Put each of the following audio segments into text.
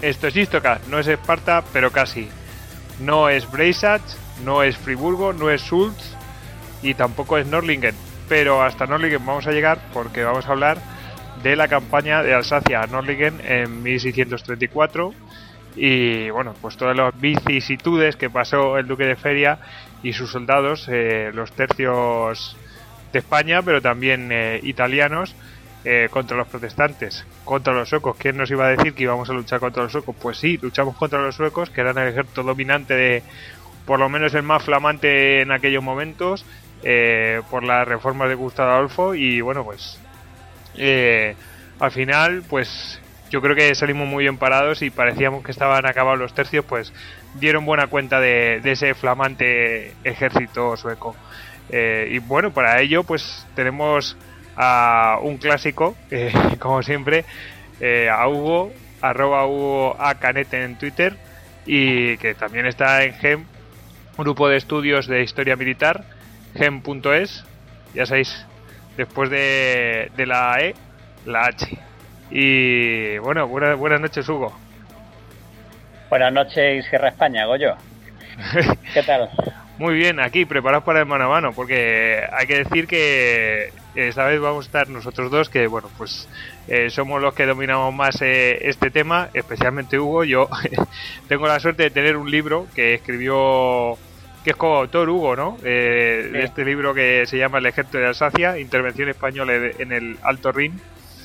esto es Istocast, no es Esparta, pero casi. No es Breisach, no es Friburgo, no es Sulz y tampoco es Nördlingen. Pero hasta Nördlingen vamos a llegar porque vamos a hablar de la campaña de Alsacia a Nördlingen en 1634 y bueno, pues todas las vicisitudes que pasó el duque de Feria y sus soldados, los tercios de España, pero también italianos, contra los protestantes, contra los suecos. ¿Quién nos iba a decir que íbamos a luchar contra los suecos? Pues sí, luchamos contra los suecos, que eran el ejército dominante de, por lo menos el más flamante en aquellos momentos, por las reformas de Gustavo Adolfo, y bueno, pues al final, pues yo creo que salimos muy bien parados y parecíamos que estaban acabados los tercios, pues dieron buena cuenta de ese flamante ejército sueco. Y bueno, para ello pues tenemos a un clásico, como siempre, a Hugo, @HugoACanet en Twitter, y que también está en GEM, grupo de estudios de historia militar, gem.es, ya sabéis, después de la E, la H. Y bueno, buenas noches, Hugo. Buenas noches, Sierra España, Goyo. ¿Qué tal? Muy bien, aquí preparados para el mano a mano, porque hay que decir que esta vez vamos a estar nosotros dos, que bueno, pues somos los que dominamos más este tema, especialmente Hugo. Yo tengo la suerte de tener un libro que escribió, que es coautor Hugo, ¿no? Sí. De este libro que se llama El ejército de Alsacia, intervención española en el Alto Rin,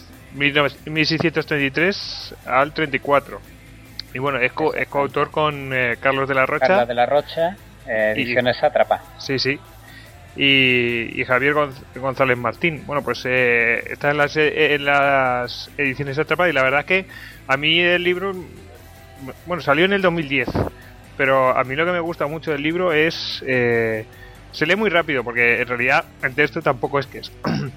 1633 al 34. Y bueno, es coautor con Carlos de la Rocha. Carlos de la Rocha, ediciones Sátrapa. Sí, sí. Y Javier González Martín. Bueno, pues está en las ediciones Sátrapa, y la verdad es que a mí el libro, bueno, salió en el 2010, pero a mí lo que me gusta mucho del libro es se lee muy rápido, porque en realidad el texto tampoco es que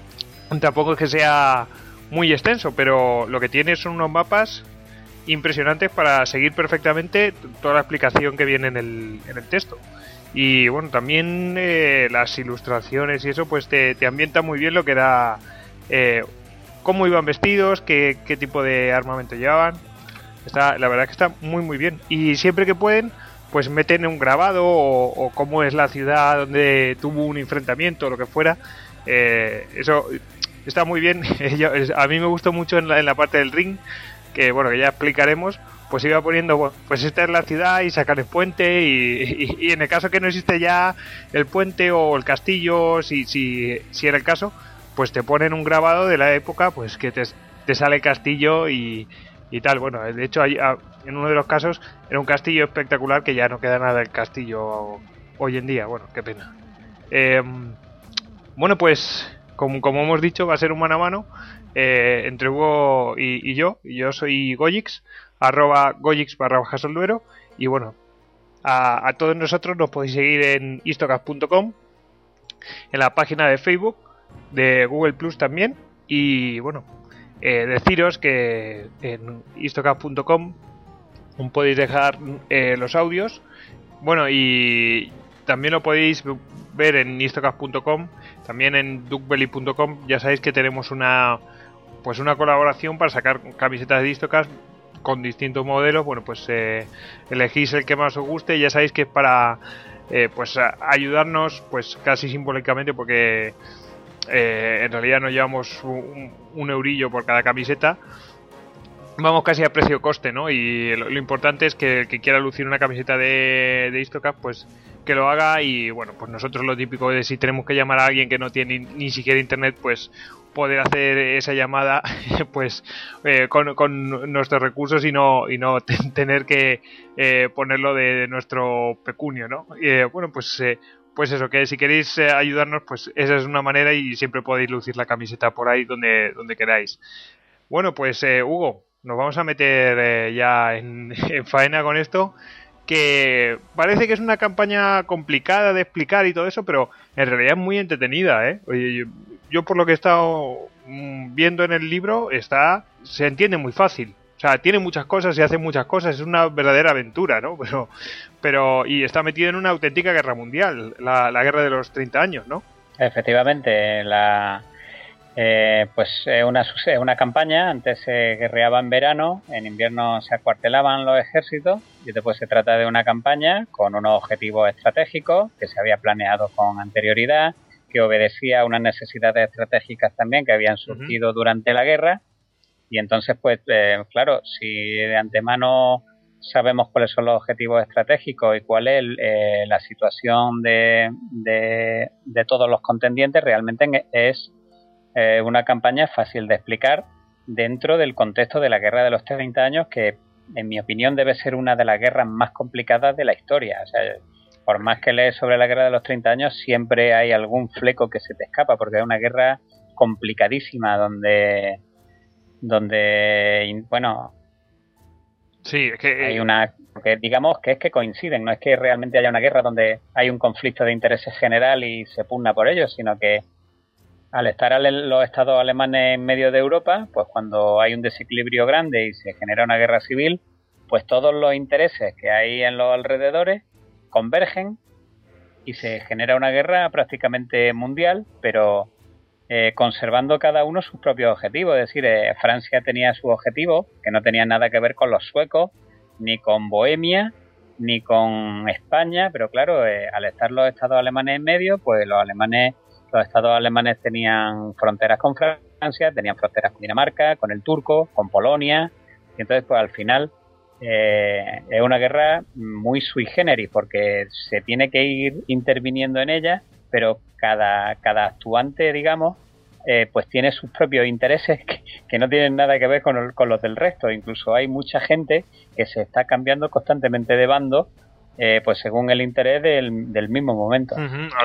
sea muy extenso, pero lo que tiene son unos mapas impresionantes para seguir perfectamente toda la explicación que viene en el texto. Y bueno, también las ilustraciones y eso pues te ambienta muy bien lo que era, cómo iban vestidos, qué tipo de armamento llevaban. La verdad que está muy muy bien, y siempre que pueden pues meten un grabado o cómo es la ciudad donde tuvo un enfrentamiento o lo que fuera. Eso está muy bien. A mí me gustó mucho en la parte del ring, que bueno, que ya explicaremos, pues iba poniendo, bueno, pues esta es la ciudad y sacar el puente, y en el caso que no existe ya el puente o el castillo, si era el caso, pues te ponen un grabado de la época, pues que te sale el castillo y tal. Bueno, de hecho en uno de los casos era un castillo espectacular, que ya no queda nada del castillo hoy en día. Bueno, qué pena. Bueno, pues como hemos dicho, va a ser un mano a mano entre Hugo y yo. Yo soy Goyix, @Goyix_Solduero, y bueno, a todos nosotros nos podéis seguir en istocast.com, en la página de Facebook, de Google Plus también, y bueno, deciros que en istocast.com podéis dejar los audios, bueno, y también lo podéis ver en istocast.com, también en duckbelly.com. Ya sabéis que tenemos una colaboración para sacar camisetas de Istocast con distintos modelos. Bueno, pues elegís el que más os guste, y ya sabéis que es para pues ayudarnos, pues casi simbólicamente, porque en realidad nos llevamos un eurillo por cada camiseta. Vamos casi a precio coste, ¿no? Y lo importante es que el que quiera lucir una camiseta de Istocast, pues que lo haga. Y bueno, pues nosotros lo típico de, si tenemos que llamar a alguien que no tiene ni siquiera internet, pues poder hacer esa llamada pues con nuestros recursos, y no tener que ponerlo de nuestro pecunio, ¿no? Bueno, pues eso, que si queréis ayudarnos, pues esa es una manera, y siempre podéis lucir la camiseta por ahí donde queráis. Bueno, pues Hugo, nos vamos a meter ya en faena con esto, que parece que es una campaña complicada de explicar y todo eso, pero en realidad es muy entretenida, ¿eh? Oye, yo por lo que he estado viendo en el libro, se entiende muy fácil. O sea, tiene muchas cosas y hace muchas cosas, es una verdadera aventura, ¿no? Pero y está metido en una auténtica guerra mundial, la guerra de los 30 años, ¿no? Efectivamente, Pues es una campaña. Antes se guerreaba en verano, en invierno se acuartelaban los ejércitos y después se trata de una campaña con unos objetivos estratégicos que se había planeado con anterioridad, que obedecía a unas necesidades estratégicas también que habían surgido durante la guerra. Y entonces, pues claro, si de antemano sabemos cuáles son los objetivos estratégicos y cuál es la situación de todos los contendientes, realmente es una campaña fácil de explicar dentro del contexto de la Guerra de los 30 años, que en mi opinión debe ser una de las guerras más complicadas de la historia. O sea, por más que lees sobre la Guerra de los 30 años, siempre hay algún fleco que se te escapa, porque es una guerra complicadísima donde bueno, sí, es que hay una, porque digamos que es que coinciden, no es que realmente haya una guerra donde hay un conflicto de intereses general y se pugna por ello, sino que al estar los estados alemanes en medio de Europa, pues cuando hay un desequilibrio grande y se genera una guerra civil, pues todos los intereses que hay en los alrededores convergen y se genera una guerra prácticamente mundial, pero conservando cada uno sus propios objetivos. Es decir, Francia tenía su objetivo, que no tenía nada que ver con los suecos, ni con Bohemia, ni con España, pero claro, al estar los estados alemanes en medio, pues los estados alemanes tenían fronteras con Francia, tenían fronteras con Dinamarca, con el turco, con Polonia, y entonces pues al final es una guerra muy sui generis, porque se tiene que ir interviniendo en ella, pero cada actuante, digamos, pues tiene sus propios intereses que no tienen nada que ver con los del resto. Incluso hay mucha gente que se está cambiando constantemente de bando, pues según el interés del mismo momento.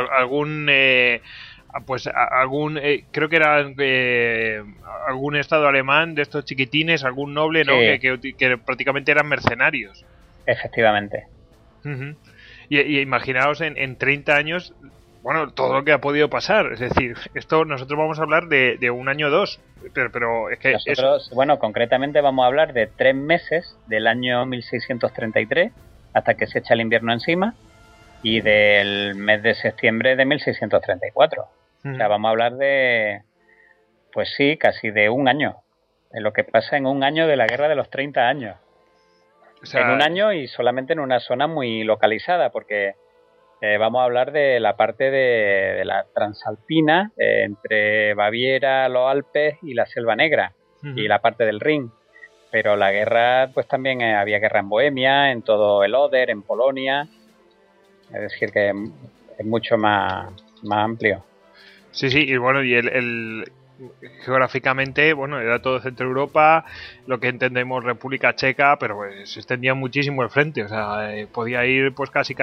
Creo que era algún estado alemán de estos chiquitines, algún noble, ¿no? Sí. Que prácticamente eran mercenarios. Efectivamente. Y imaginaos en 30 años, bueno, todo lo que ha podido pasar. Es decir, esto nosotros vamos a hablar de un año o dos, pero es que nosotros, bueno, concretamente vamos a hablar de 3 meses del año 1633 hasta que se echa el invierno encima, y del mes de septiembre de 1634. O sea, vamos a hablar de, pues sí, casi de un año, de lo que pasa en un año de la Guerra de los 30 años. O sea, en un año y solamente en una zona muy localizada, porque vamos a hablar de la parte de la Transalpina, entre Baviera, los Alpes y la Selva Negra, y la parte del Rin. Pero la guerra, pues también había guerra en Bohemia, en todo el Oder, en Polonia. Es decir, que es mucho más amplio. Sí, y bueno, y geográficamente, bueno, era todo Centro Europa, lo que entendemos República Checa, pero pues, se extendía muchísimo el frente, o sea, podía ir pues casi,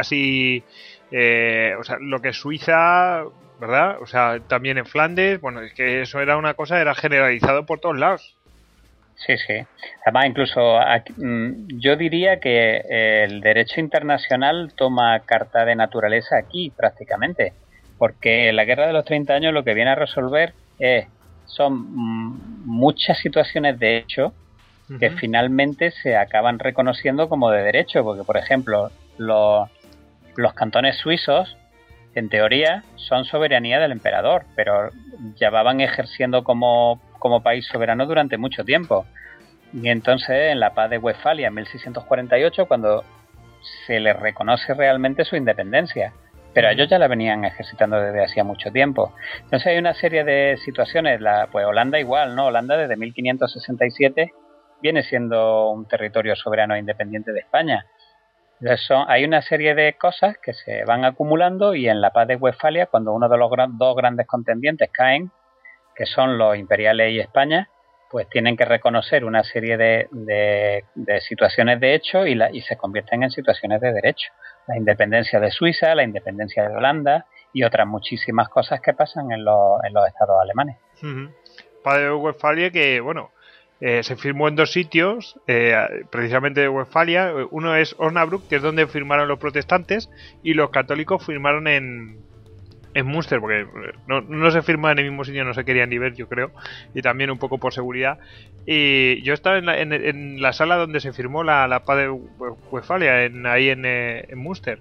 o sea, lo que es Suiza, ¿verdad? O sea, también en Flandes, bueno, es que eso era una cosa, era generalizado por todos lados. Sí. Además, incluso aquí, yo diría que el derecho internacional toma carta de naturaleza aquí, prácticamente, porque la Guerra de los 30 años lo que viene a resolver son muchas situaciones de hecho que finalmente se acaban reconociendo como de derecho, porque, por ejemplo, los cantones suizos, en teoría, son soberanía del emperador, pero llevaban ejerciendo como país soberano durante mucho tiempo. Y entonces, en la paz de Westfalia en 1648, cuando se les reconoce realmente su independencia, pero ellos ya la venían ejercitando desde hacía mucho tiempo. Entonces hay una serie de situaciones, pues Holanda igual, ¿no? Holanda desde 1567 viene siendo un territorio soberano e independiente de España. Entonces hay una serie de cosas que se van acumulando, y en la paz de Westfalia, cuando uno de los dos grandes contendientes caen, que son los imperiales y España, pues tienen que reconocer una serie de situaciones de hecho y se convierten en situaciones de derecho. La independencia de Suiza, la independencia de Holanda y otras muchísimas cosas que pasan en los estados alemanes. Paz de Westfalia que, bueno, se firmó en 2 sitios, precisamente de Westfalia. Uno es Osnabrück, que es donde firmaron los protestantes, y los católicos firmaron en Münster, porque no se firma en el mismo sitio, no se querían ni ver, yo creo, y también un poco por seguridad. Y yo estaba en la sala donde se firmó la paz de Westfalia, ahí en Münster.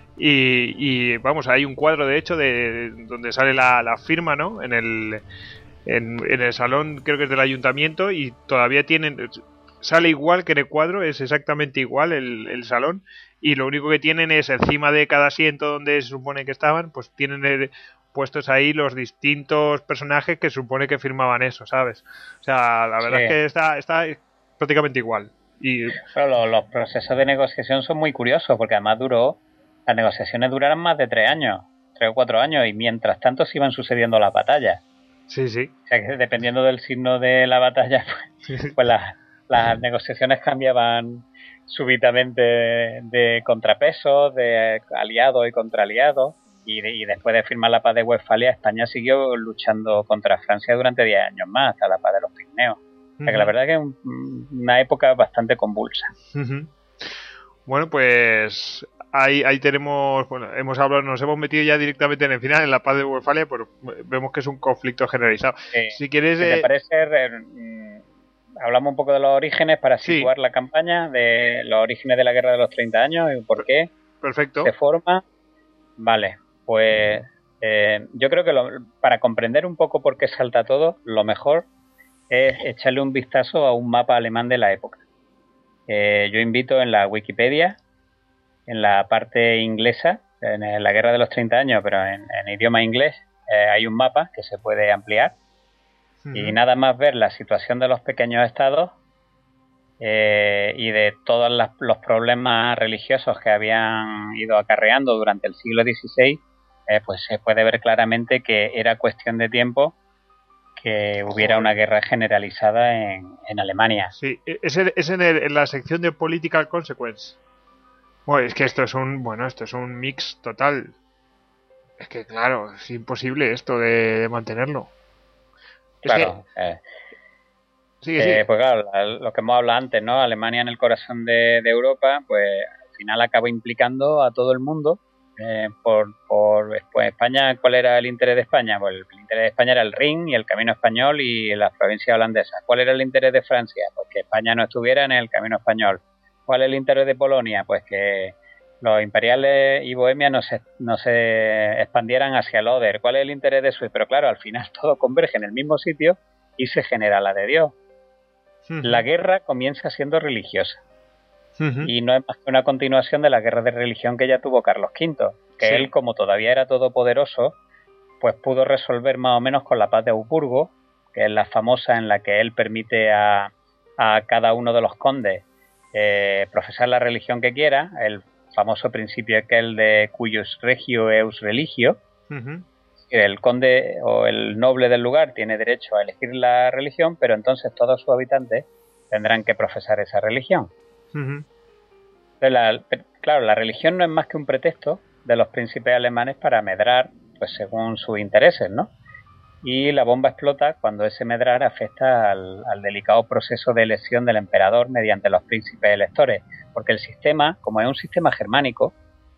Y vamos, hay un cuadro de hecho de donde sale la firma, ¿no? En en el salón, creo que es del ayuntamiento, y todavía sale igual que en el cuadro, es exactamente igual el salón, y lo único que tienen es encima de cada asiento donde se supone que estaban, pues tienen puestos ahí los distintos personajes que se supone que firmaban eso, ¿sabes? O sea, la verdad es que está prácticamente igual. Y pero los procesos de negociación son muy curiosos, porque además las negociaciones duraron más de 3 años, 3 o 4 años, y mientras tanto se iban sucediendo las batallas. Sí, sí. O sea que dependiendo del signo de la batalla, pues las negociaciones cambiaban súbitamente de contrapesos, de aliados y contraaliados, y después de firmar la paz de Westfalia, España siguió luchando contra Francia durante 10 años más, hasta la paz de los Pirineos. O sea que la verdad que es una época bastante convulsa. Bueno, pues ahí tenemos, bueno, nos hemos metido ya directamente en el final, en la paz de Westfalia, pero vemos que es un conflicto generalizado. Si quieres... ¿Te parece? Hablamos un poco de los orígenes para situar la campaña, de los orígenes de la Guerra de los 30 años y por qué Perfecto. se forma. Vale, pues yo creo que para comprender un poco por qué salta todo, lo mejor es echarle un vistazo a un mapa alemán de la época. Yo invito en la Wikipedia, en la parte inglesa, en la Guerra de los 30 años, pero en idioma inglés, hay un mapa que se puede ampliar. Y nada más ver la situación de los pequeños estados y de todos los problemas religiosos que habían ido acarreando durante el siglo XVI, pues se puede ver claramente que era cuestión de tiempo que hubiera una guerra generalizada en Alemania. Sí, es en la sección de Political Consequence. Bueno, es que esto es un mix total. Es que claro, es imposible esto de mantenerlo. Claro. Sí. Pues claro, lo que hemos hablado antes, ¿no? Alemania en el corazón de Europa, pues al final acaba implicando a todo el mundo. Pues España, ¿cuál era el interés de España? Pues el interés de España era el Rin y el Camino Español y las provincias holandesas. ¿Cuál era el interés de Francia? Pues que España no estuviera en el Camino Español. ¿Cuál es el interés de Polonia? Pues que los imperiales y Bohemia no se expandieran hacia el Oder. ¿Cuál es el interés de Suecia? Pero claro, al final todo converge en el mismo sitio y se genera la de Dios. La guerra comienza siendo religiosa. Y no es más que una continuación de la guerra de religión que ya tuvo Carlos V, que él, como todavía era todopoderoso, pues pudo resolver más o menos con la paz de Augsburgo, que es la famosa en la que él permite a cada uno de los condes profesar la religión que quiera, el famoso principio aquel de cuius regio eus religio. El conde o el noble del lugar tiene derecho a elegir la religión, pero entonces todos sus habitantes tendrán que profesar esa religión. Claro, la religión no es más que un pretexto de los príncipes alemanes para medrar, pues según sus intereses, ¿no? Y la bomba explota cuando ese medrar afecta al delicado proceso de elección del emperador mediante los príncipes electores, porque el sistema, como es un sistema germánico,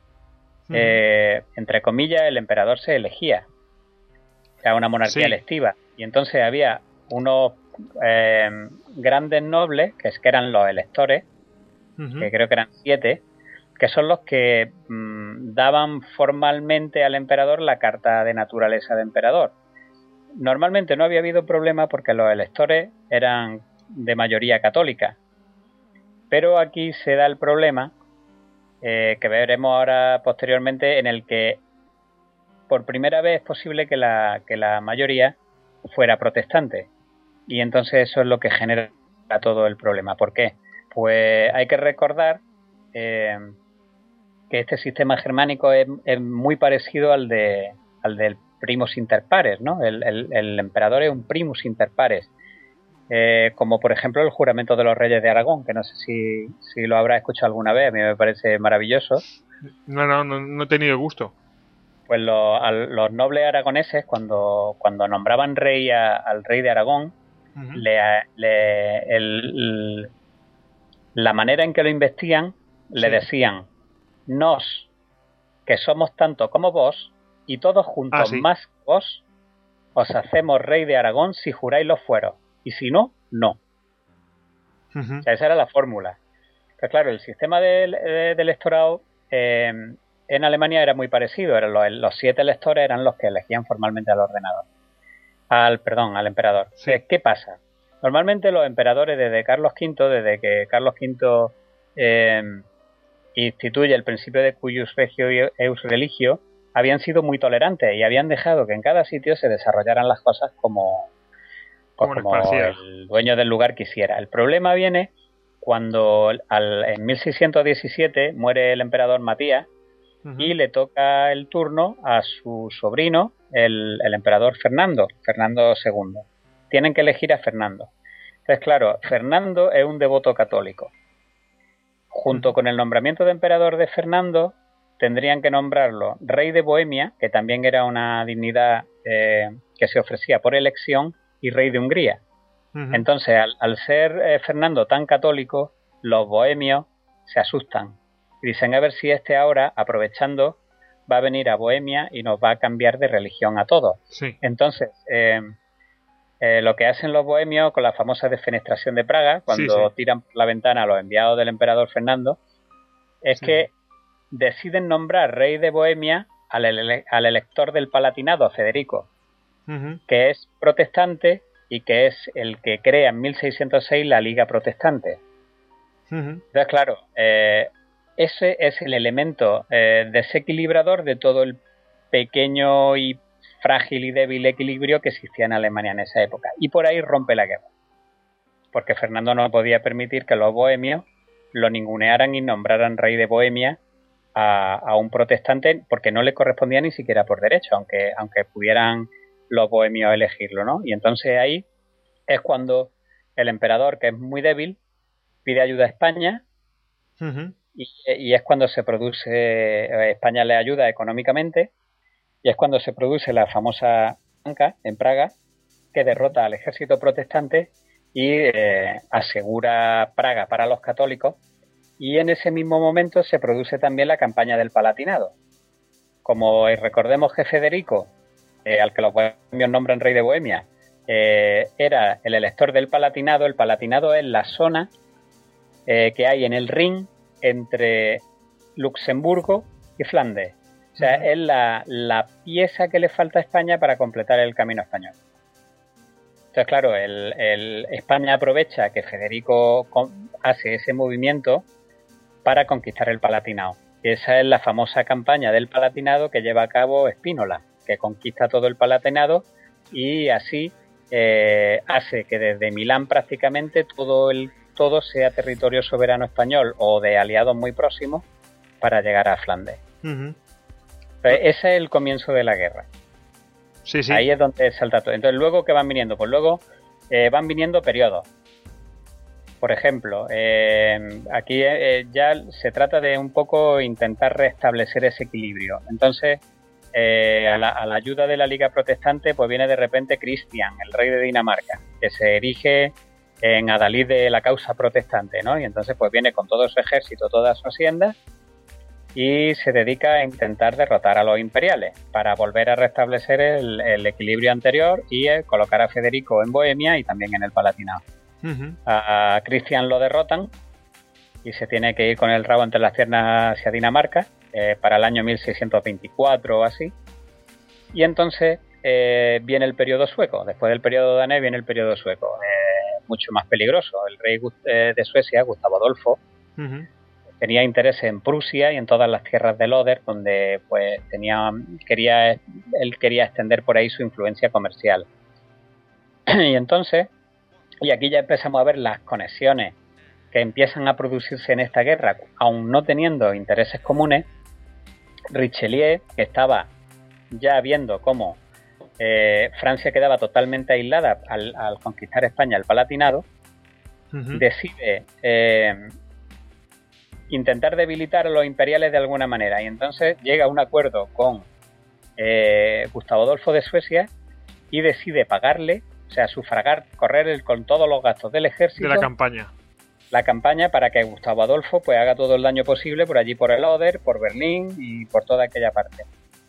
entre comillas, el emperador se elegía. Era una monarquía electiva. Y entonces había unos grandes nobles, que eran los electores, que creo que eran 7, que son los que daban formalmente al emperador la carta de naturaleza de emperador. Normalmente no había habido problema porque los electores eran de mayoría católica. Pero aquí se da el problema, que veremos ahora posteriormente, en el que por primera vez es posible que la mayoría fuera protestante. Y entonces eso es lo que genera todo el problema. ¿Por qué? Pues hay que recordar que este sistema germánico es muy parecido al del primus inter pares, ¿no? El emperador es un primus inter pares. Como por ejemplo el juramento de los reyes de Aragón, que no sé si lo habrás escuchado alguna vez, a mí me parece maravilloso. No he tenido gusto. Pues los nobles aragoneses, cuando nombraban rey al rey de Aragón, la manera en que lo investían, le decían: nos, que somos tanto como vos, y todos juntos más que vos, os hacemos rey de Aragón si juráis los fueros, y si no, no. O sea, esa era la fórmula. Pues claro, el sistema de electorado en Alemania era muy parecido. Los 7 electores eran los que elegían formalmente al ordenador. al emperador. Sí. ¿Qué pasa? Normalmente los emperadores desde que Carlos V instituye el principio de cuius regio eus religio, habían sido muy tolerantes y habían dejado que en cada sitio se desarrollaran las cosas como el dueño del lugar quisiera. El problema viene cuando en 1617 muere el emperador Matías y le toca el turno a su sobrino, el emperador Fernando II. Tienen que elegir a Fernando. Entonces, claro, Fernando es un devoto católico. Junto con el nombramiento de emperador de Fernando, tendrían que nombrarlo rey de Bohemia, que también era una dignidad que se ofrecía por elección, y rey de Hungría. Entonces, al ser Fernando tan católico, los bohemios se asustan y dicen a ver si ahora, aprovechando, va a venir a Bohemia y nos va a cambiar de religión a todos. Sí. Entonces, lo que hacen los bohemios con la famosa defenestración de Praga, cuando tiran por la ventana a los enviados del emperador Fernando, es que deciden nombrar rey de Bohemia al elector del Palatinado, Federico, que es protestante y que es el que crea en 1606 la Liga Protestante. Entonces, claro, ese es el elemento desequilibrador de todo el pequeño y frágil y débil equilibrio que existía en Alemania en esa época. Y por ahí rompe la guerra. Porque Fernando no podía permitir que los bohemios lo ningunearan y nombraran rey de Bohemia a un protestante, porque no le correspondía ni siquiera por derecho, aunque pudieran los bohemios elegirlo, ¿no? Y entonces ahí es cuando el emperador, que es muy débil, pide ayuda a España y es cuando se produce, España le ayuda económicamente, y es cuando se produce la famosa Blanca en Praga, que derrota al ejército protestante y asegura Praga para los católicos. Y en ese mismo momento se produce también la campaña del Palatinado. Como recordemos que Federico, al que los bohemios nombran rey de Bohemia, era el elector del Palatinado. El Palatinado es la zona que hay en el Rin entre Luxemburgo y Flandes. O sea, es la pieza que le falta a España para completar el camino español. Entonces, claro, España aprovecha que Federico hace ese movimiento para conquistar el Palatinado. Y esa es la famosa campaña del Palatinado que lleva a cabo Spínola, que conquista todo el Palatinado y así hace que desde Milán prácticamente todo sea territorio soberano español o de aliados muy próximos para llegar a Flandes. Ese es el comienzo de la guerra. Sí. Ahí es donde salta todo. Entonces, luego, ¿qué van viniendo? Pues luego van viniendo periodos. Por ejemplo, aquí ya se trata de un poco intentar restablecer ese equilibrio. Entonces, a la ayuda de la Liga Protestante, pues viene de repente Cristian, el rey de Dinamarca, que se erige en adalid de la causa protestante, ¿no? Y entonces, pues viene con todo su ejército, toda su hacienda, y se dedica a intentar derrotar a los imperiales para volver a restablecer el equilibrio anterior y colocar a Federico en Bohemia y también en el Palatinado. A Cristian lo derrotan y se tiene que ir con el rabo entre las piernas hacia Dinamarca para el año 1624 o así. Y entonces viene el periodo sueco. Después del periodo danés viene el periodo sueco, mucho más peligroso. El rey de Suecia, Gustavo Adolfo, tenía interés en Prusia y en todas las tierras del Oder, donde pues él quería extender por ahí su influencia comercial. Y entonces, y aquí ya empezamos a ver las conexiones que empiezan a producirse en esta guerra, aun no teniendo intereses comunes. Richelieu, que estaba ya viendo cómo Francia quedaba totalmente aislada al conquistar España el Palatinado, decide intentar debilitar a los imperiales de alguna manera, y entonces llega a un acuerdo con Gustavo Adolfo de Suecia y decide pagarle, o sea, sufragar, correr con todos los gastos del ejército de la campaña para que Gustavo Adolfo pues haga todo el daño posible por allí, por el Oder, por Berlín y por toda aquella parte.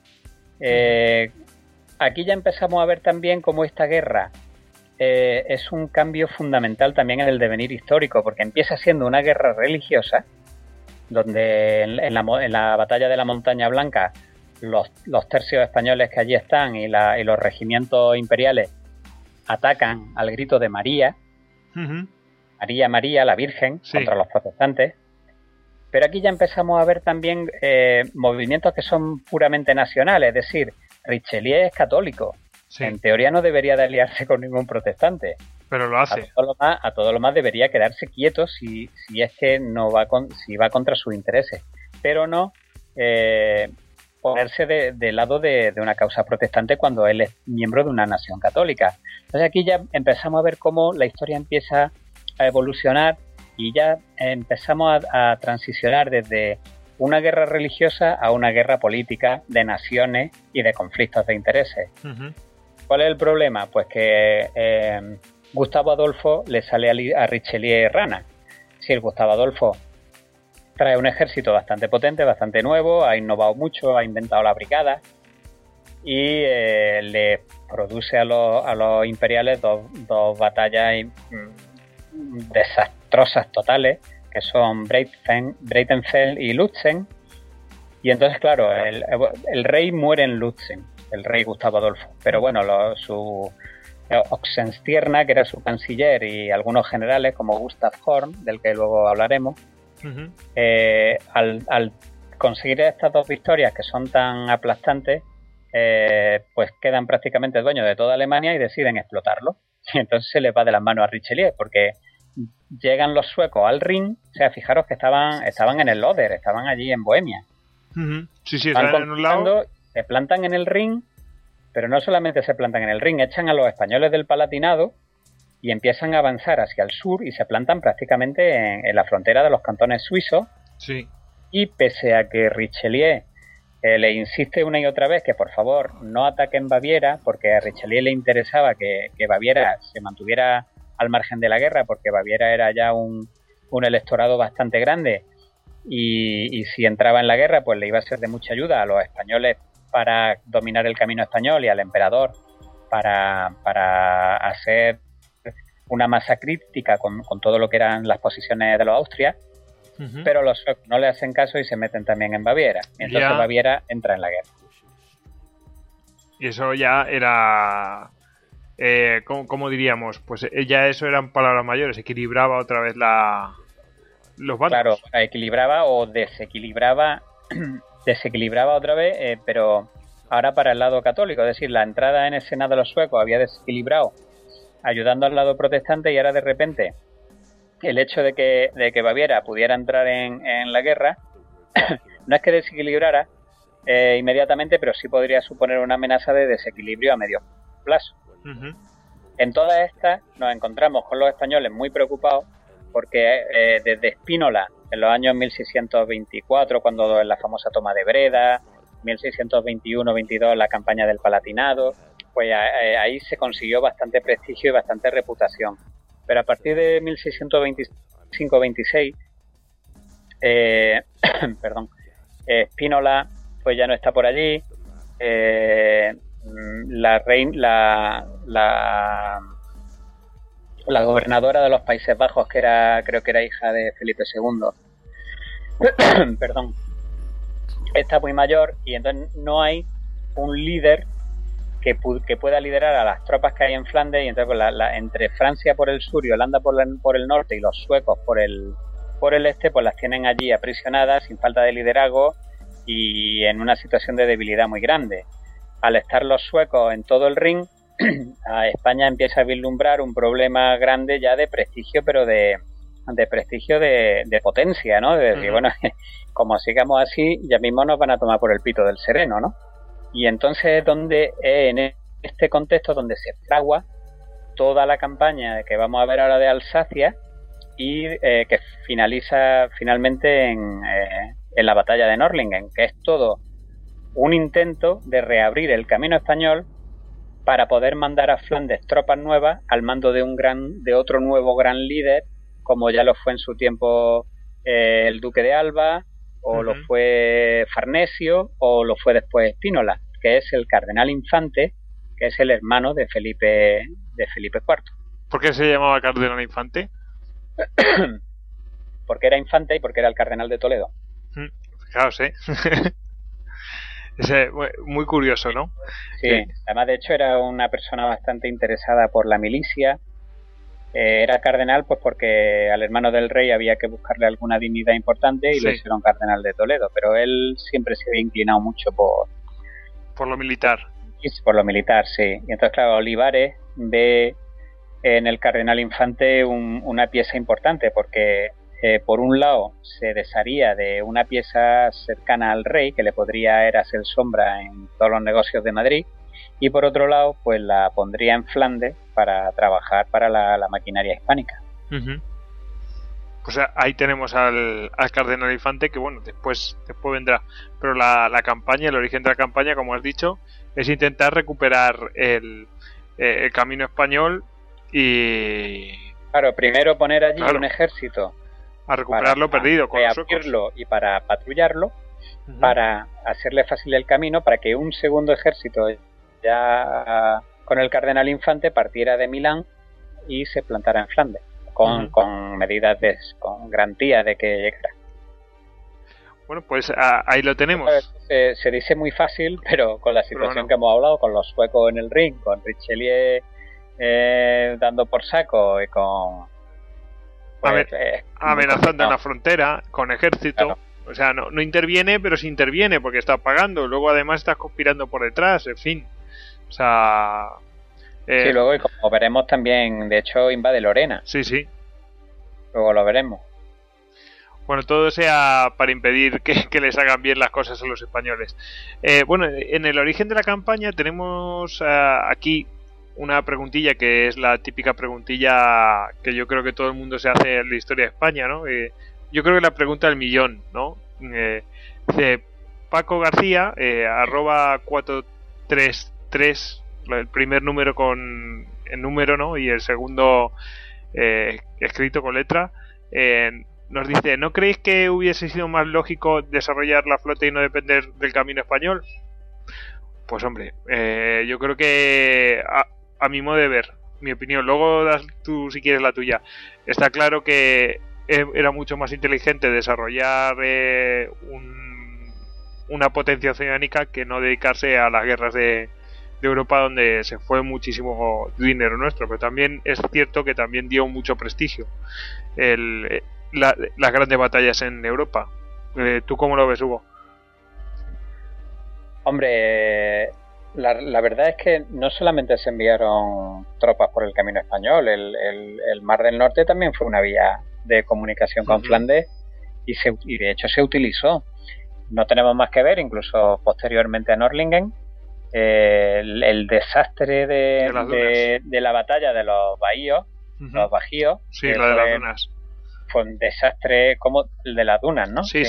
Aquí ya empezamos a ver también cómo esta guerra es un cambio fundamental también en el devenir histórico, porque empieza siendo una guerra religiosa, donde en la batalla de la Montaña Blanca los tercios españoles que allí están y los regimientos imperiales atacan al grito de María, María, María, la Virgen, contra los protestantes. Pero aquí ya empezamos a ver también movimientos que son puramente nacionales, es decir, Richelieu es católico. Sí. En teoría no debería de aliarse con ningún protestante. Pero lo hace. A todo lo más debería quedarse quieto si es que no va si va contra sus intereses. Pero no ponerse del lado de una causa protestante cuando él es miembro de una nación católica. Entonces aquí ya empezamos a ver cómo la historia empieza a evolucionar y ya empezamos a transicionar desde una guerra religiosa a una guerra política de naciones y de conflictos de intereses. ¿Cuál es el problema? Pues que Gustavo Adolfo le sale a Richelieu rana. Si el Gustavo Adolfo trae un ejército bastante potente, bastante nuevo, ha innovado mucho, ha inventado la brigada y le produce a los imperiales dos batallas desastrosas totales, que son Breitenfeld y Lutzen. Y entonces, claro, el rey muere en Lutzen, el rey Gustavo Adolfo. Pero bueno, su Oxenstierna, que era su canciller, y algunos generales como Gustav Horn, del que luego hablaremos, al conseguir estas dos victorias que son tan aplastantes, pues quedan prácticamente dueños de toda Alemania y deciden explotarlo. Y entonces se les va de las manos a Richelieu, porque llegan los suecos al Rin. O sea, fijaros que estaban en el Oder, estaban allí en Bohemia. Sí, estaban en un lado. Se plantan en el Rin, pero no solamente se plantan en el Rin, echan a los españoles del Palatinado y empiezan a avanzar hacia el sur y se plantan prácticamente en la frontera de los cantones suizos. Sí. Y pese a que Richelieu le insiste una y otra vez que por favor no ataquen Baviera, porque a Richelieu le interesaba que Baviera se mantuviera al margen de la guerra, porque Baviera era ya un electorado bastante grande y si entraba en la guerra pues le iba a ser de mucha ayuda a los españoles para dominar el camino español y al emperador para hacer una masa crítica con todo lo que eran las posiciones de los Austrias. Pero los suecos no le hacen caso y se meten también en Baviera. Entonces Baviera entra en la guerra. Y eso ya era... ¿cómo diríamos? Pues ya eso eran palabras mayores. Equilibraba otra vez los bandos. Claro, equilibraba o desequilibraba otra vez, pero ahora para el lado católico. Es decir, la entrada en escena de los suecos había desequilibrado, ayudando al lado protestante, y ahora de repente el hecho de que Baviera pudiera entrar en la guerra no es que desequilibrara inmediatamente, pero sí podría suponer una amenaza de desequilibrio a medio plazo. En todas estas nos encontramos con los españoles muy preocupados porque desde Spínola, en los años 1624, cuando en la famosa toma de Breda, 1621-22 la campaña del Palatinado, pues ahí se consiguió bastante prestigio y bastante reputación. Pero a partir de 1625-26, Spínola pues ya no está por allí. La gobernadora de los Países Bajos, creo que era hija de Felipe II, perdón, está muy mayor y entonces no hay un líder que pueda liderar a las tropas que hay en Flandes, y entonces pues, entre Francia por el sur y Holanda por el norte y los suecos por el este, pues las tienen allí aprisionadas sin falta de liderazgo y en una situación de debilidad muy grande. Al estar los suecos en todo el Rin, a España empieza a vislumbrar un problema grande ya de prestigio, pero de prestigio de potencia, ¿no? De decir, bueno, como sigamos así, ya mismo nos van a tomar por el pito del sereno, ¿no? Y entonces es donde, en este contexto, donde se fragua toda la campaña que vamos a ver ahora de Alsacia y que finaliza finalmente en la batalla de Nördlingen, que es todo un intento de reabrir el camino español para poder mandar a Flandes tropas nuevas al mando de otro nuevo gran líder, como ya lo fue en su tiempo el duque de Alba, o lo fue Farnesio, o lo fue después Spínola, que es el cardenal Infante, que es el hermano de Felipe IV. ¿Por qué se llamaba cardenal Infante? Porque era infante y porque era el cardenal de Toledo. Fijaos, Es muy curioso, ¿no? Sí, además de hecho era una persona bastante interesada por la milicia. Era cardenal pues porque al hermano del rey había que buscarle alguna dignidad importante y lo hicieron cardenal de Toledo, pero él siempre se había inclinado mucho por lo militar. Por lo militar, sí. Y entonces, claro, Olivares ve en el cardenal infante una pieza importante porque por un lado se desharía de una pieza cercana al rey que le podría hacer sombra en todos los negocios de Madrid, y por otro lado pues la pondría en Flandes para trabajar para la maquinaria hispánica. Pues ahí tenemos al cardenal infante, que bueno, después vendrá, pero la campaña, el origen de la campaña, como has dicho, es intentar recuperar el camino español y... Claro, primero poner allí un ejército a recuperar lo perdido con los suecos y para patrullarlo, para hacerle fácil el camino, para que un segundo ejército ya con el cardenal infante partiera de Milán y se plantara en Flandes con medidas con garantía de que llegara. Bueno, pues ahí lo tenemos. Se dice muy fácil, pero con la situación que hemos hablado, con los suecos en el ring, con Richelieu dando por saco y con amenazando en la frontera con ejército, claro. O sea, no interviene, pero sí interviene porque está pagando, luego además está conspirando por detrás, en fin, o sea... Sí, luego, y como veremos también, de hecho invade Lorena. Sí. Luego lo veremos. Bueno, todo sea para impedir que les hagan bien las cosas a los españoles. Bueno, en el origen de la campaña tenemos aquí una preguntilla que es la típica preguntilla que yo creo que todo el mundo se hace en la historia de España, ¿no? Yo creo que la pregunta del millón, ¿no? Dice Paco García, @433, el primer número con el número, ¿no? Y el segundo escrito con letra, nos dice: ¿no creéis que hubiese sido más lógico desarrollar la flota y no depender del camino español? Pues hombre, yo creo que a mi modo de ver, mi opinión, luego das tú si quieres la tuya, está claro que era mucho más inteligente desarrollar una potencia oceánica que no dedicarse a las guerras de Europa, donde se fue muchísimo dinero nuestro, pero también es cierto que también dio mucho prestigio las grandes batallas en Europa. ¿Tú cómo lo ves, Hugo? Hombre, la verdad es que no solamente se enviaron tropas por el camino español, el Mar del Norte también fue una vía de comunicación con Flandes y de hecho se utilizó. No tenemos más que ver, incluso posteriormente a Nördlingen, el desastre de la batalla de los bahíos, los bajíos. Sí, lo de las dunas. Fue un desastre como el de las dunas, ¿no? Sí,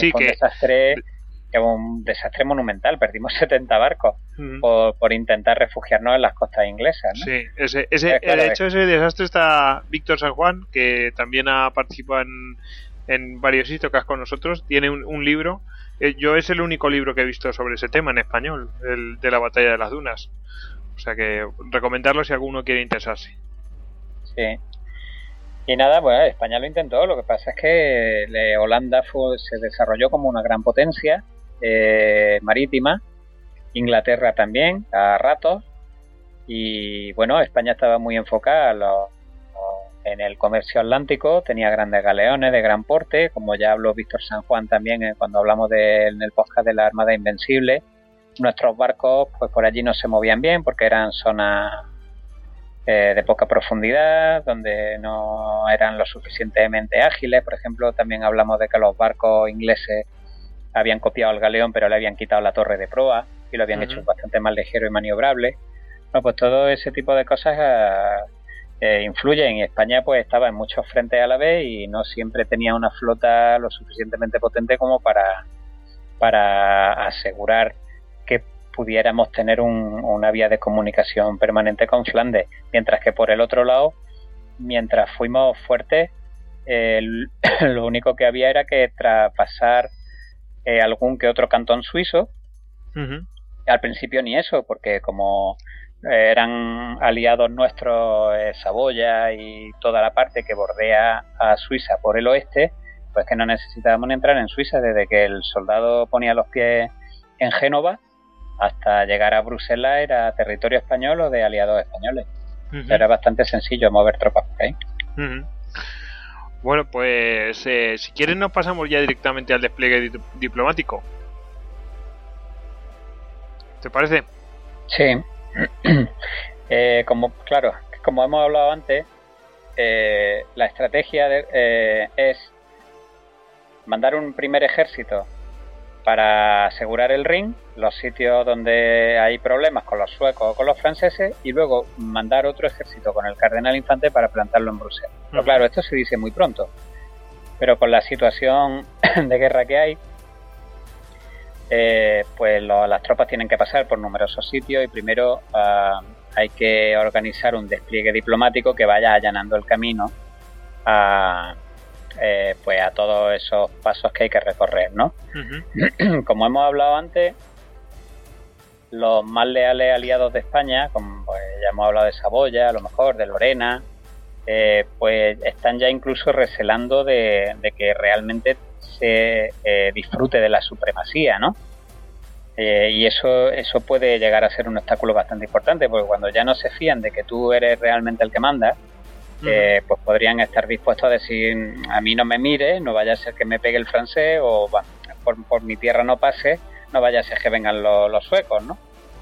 un desastre monumental. Perdimos 70 barcos por intentar refugiarnos en las costas inglesas, ¿no? Sí, de hecho ese desastre está Víctor San Juan, que también ha participado en varios histocast con nosotros. Tiene un libro. Yo es el único libro que he visto sobre ese tema en español, el de la batalla de las dunas. O sea que recomendarlo si alguno quiere interesarse. Sí. Y nada, bueno, España lo intentó. Lo que pasa es que Holanda se desarrolló como una gran potencia marítima, Inglaterra también, a ratos, y bueno, España estaba muy enfocada en el comercio atlántico, tenía grandes galeones de gran porte, como ya habló Víctor San Juan también cuando hablamos en el podcast de la Armada Invencible. Nuestros barcos pues por allí no se movían bien porque eran zonas de poca profundidad, donde no eran lo suficientemente ágiles. Por ejemplo, también hablamos de que los barcos ingleses habían copiado el galeón, pero le habían quitado la torre de proa y lo habían hecho bastante más ligero y maniobrable. Bueno, pues todo ese tipo de cosas influyen, y España pues estaba en muchos frentes a la vez y no siempre tenía una flota lo suficientemente potente como para asegurar que pudiéramos tener una vía de comunicación permanente con Flandes, mientras que por el otro lado, mientras fuimos fuertes, lo único que había era que traspasar algún que otro cantón suizo. Al principio ni eso, porque como eran aliados nuestros Saboya y toda la parte que bordea a Suiza por el oeste, pues que no necesitábamos ni entrar en Suiza. Desde que el soldado ponía los pies en Génova, hasta llegar a Bruselas era territorio español o de aliados españoles. Era bastante sencillo mover tropas por ahí. Bueno, pues si quieres nos pasamos ya directamente al despliegue diplomático. ¿Te parece? Sí. Como hemos hablado antes, la estrategia es mandar un primer ejército para asegurar el Rin, los sitios donde hay problemas con los suecos o con los franceses, y luego mandar otro ejército con el cardenal Infante para plantarlo en Bruselas. Pero claro, esto se dice muy pronto, pero con la situación de guerra que hay, pues las tropas tienen que pasar por numerosos sitios y primero hay que organizar un despliegue diplomático que vaya allanando el camino a todos esos pasos que hay que recorrer, ¿no? Como hemos hablado antes, los más leales aliados de España, como pues, ya hemos hablado de Saboya, a lo mejor de Lorena, pues están ya incluso recelando de que realmente se disfrute de la supremacía, ¿no? Y eso puede llegar a ser un obstáculo bastante importante, porque cuando ya no se fían de que tú eres realmente el que manda, pues podrían estar dispuestos a decir: a mí no me mire, no vaya a ser que me pegue el francés, o por mi tierra no pase, no vaya a ser que vengan los suecos, ¿no?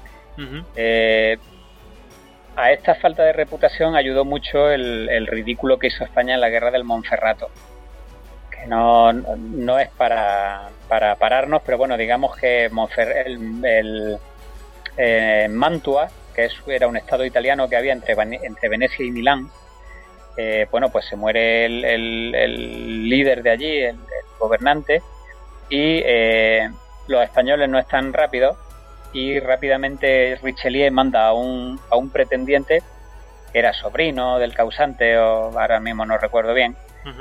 A esta falta de reputación ayudó mucho el ridículo que hizo España en la guerra del Monferrato, que no es para pararnos, pero bueno, digamos que Mantua, que era un estado italiano que había entre Venecia y Milán, pues se muere el líder de allí, el gobernante, y los españoles no están rápidos, y rápidamente Richelieu manda a un pretendiente que era sobrino del causante, o ahora mismo no recuerdo bien,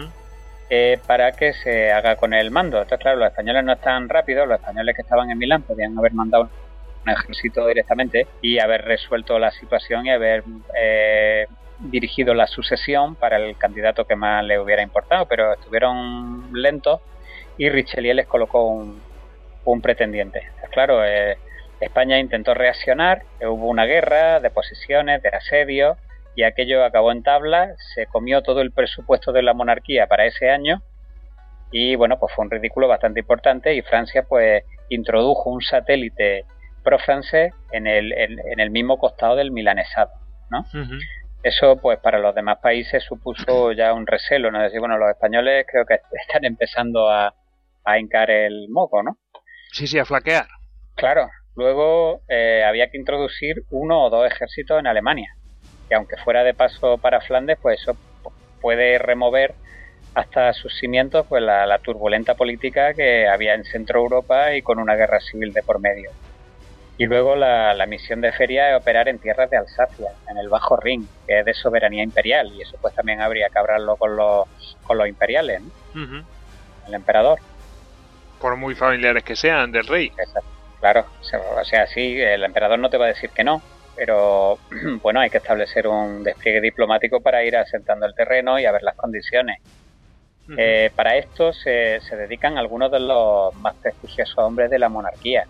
para que se haga con el mando. Entonces, claro, los españoles no están rápidos, los españoles que estaban en Milán podían haber mandado un ejército directamente y haber resuelto la situación y haber dirigido la sucesión para el candidato que más le hubiera importado, pero estuvieron lentos y Richelieu les colocó un pretendiente. Entonces, claro, España intentó reaccionar, hubo una guerra de posiciones, de asedio, y aquello acabó en tabla, se comió todo el presupuesto de la monarquía para ese año, y bueno, pues fue un ridículo bastante importante, y Francia pues introdujo un satélite pro-francés en el mismo costado del milanesado, ¿no? Eso pues para los demás países supuso ya un recelo, ¿no? Es decir, bueno, los españoles creo que están empezando a hincar el moco, ¿no? Sí, a flaquear. Claro. Luego había que introducir 1 o 2 ejércitos en Alemania, que aunque fuera de paso para Flandes, pues eso puede remover hasta sus cimientos pues la turbulenta política que había en Centro Europa y con una guerra civil de por medio. Y luego la misión de Feria es operar en tierras de Alsacia, en el Bajo Rin, que es de soberanía imperial, y eso pues también habría que hablarlo con los imperiales, ¿no? El emperador. Por muy familiares que sean del rey. Exacto. Claro, o sea, sí, el emperador no te va a decir que no, pero bueno, hay que establecer un despliegue diplomático para ir asentando el terreno y a ver las condiciones. Para esto se dedican algunos de los más prestigiosos hombres de la monarquía.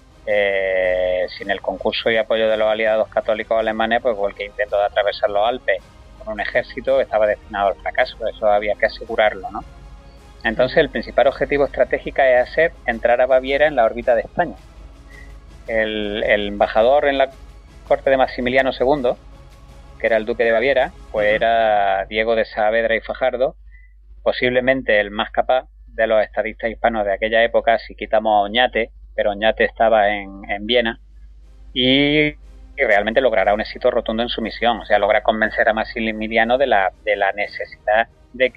Sin el concurso y apoyo de los aliados católicos alemanes, pues cualquier intento de atravesar los Alpes con un ejército estaba destinado al fracaso, eso había que asegurarlo, ¿no? Entonces el principal objetivo estratégico es hacer entrar a Baviera en la órbita de España. El embajador en la corte de Maximiliano II, que era el duque de Baviera, pues era Diego de Saavedra y Fajardo, posiblemente el más capaz de los estadistas hispanos de aquella época, si quitamos a Oñate, pero Oñate estaba en Viena, y realmente logrará un éxito rotundo en su misión. O sea, logra convencer a Maximiliano de la necesidad de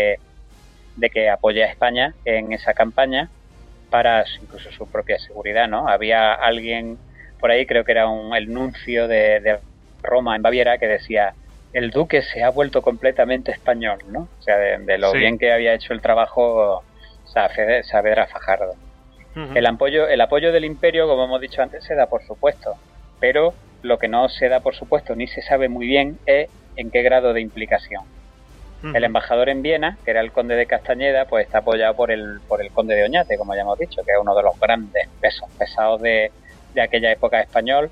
que apoye a España en esa campaña para incluso su propia seguridad, ¿no? Había alguien por ahí, creo que era el nuncio de Roma en Baviera, que decía: el duque se ha vuelto completamente español, ¿no? O sea, de lo bien que había hecho el trabajo Saavedra Fajardo. El apoyo del imperio, como hemos dicho antes, se da por supuesto, pero lo que no se da por supuesto ni se sabe muy bien es en qué grado de implicación. El embajador en Viena, que era el conde de Castañeda, pues está apoyado por el conde de Oñate, como ya hemos dicho, que es uno de los grandes pesos pesados de de aquella época español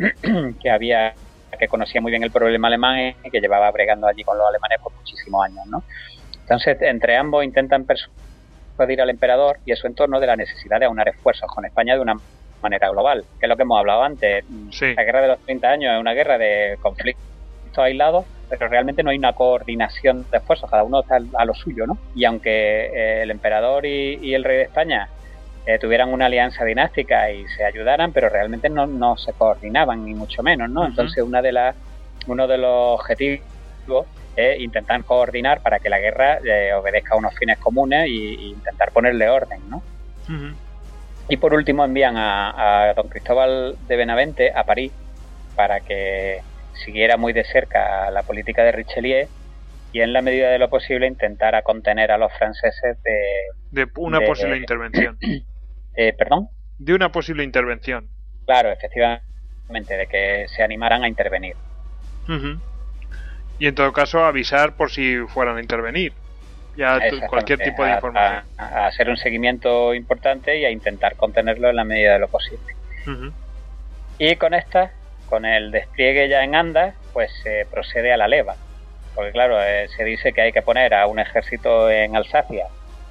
que conocía muy bien el problema alemán y que llevaba bregando allí con los alemanes por muchísimos años, ¿no? Entonces, entre ambos intentan persuadir al emperador y a su entorno de la necesidad de aunar esfuerzos con España de una manera global, que es lo que hemos hablado antes. Sí. La guerra de los 30 años es una guerra de conflictos aislados, pero realmente no hay una coordinación de esfuerzos, cada uno está a lo suyo, ¿no? Y aunque el emperador y el rey de España tuvieran una alianza dinástica y se ayudaran, pero realmente no se coordinaban, ni mucho menos, ¿no? Uh-huh. Entonces uno de los objetivos es intentar coordinar para que la guerra obedezca a unos fines comunes y intentar ponerle orden, ¿no? Uh-huh. Y por último envían a don Cristóbal de Benavente a París para que siguiera muy de cerca la política de Richelieu y en la medida de lo posible intentara contener a los franceses de una posible intervención. ¿Perdón? De una posible intervención. Claro, efectivamente, de que se animaran a intervenir. Uh-huh. Y en todo caso avisar por si fueran a intervenir. Ya cualquier tipo de información. A hacer un seguimiento importante y a intentar contenerlo en la medida de lo posible. Uh-huh. Y con el despliegue ya en andas, pues se procede a la leva. Porque claro, se dice que hay que poner a un ejército en Alsacia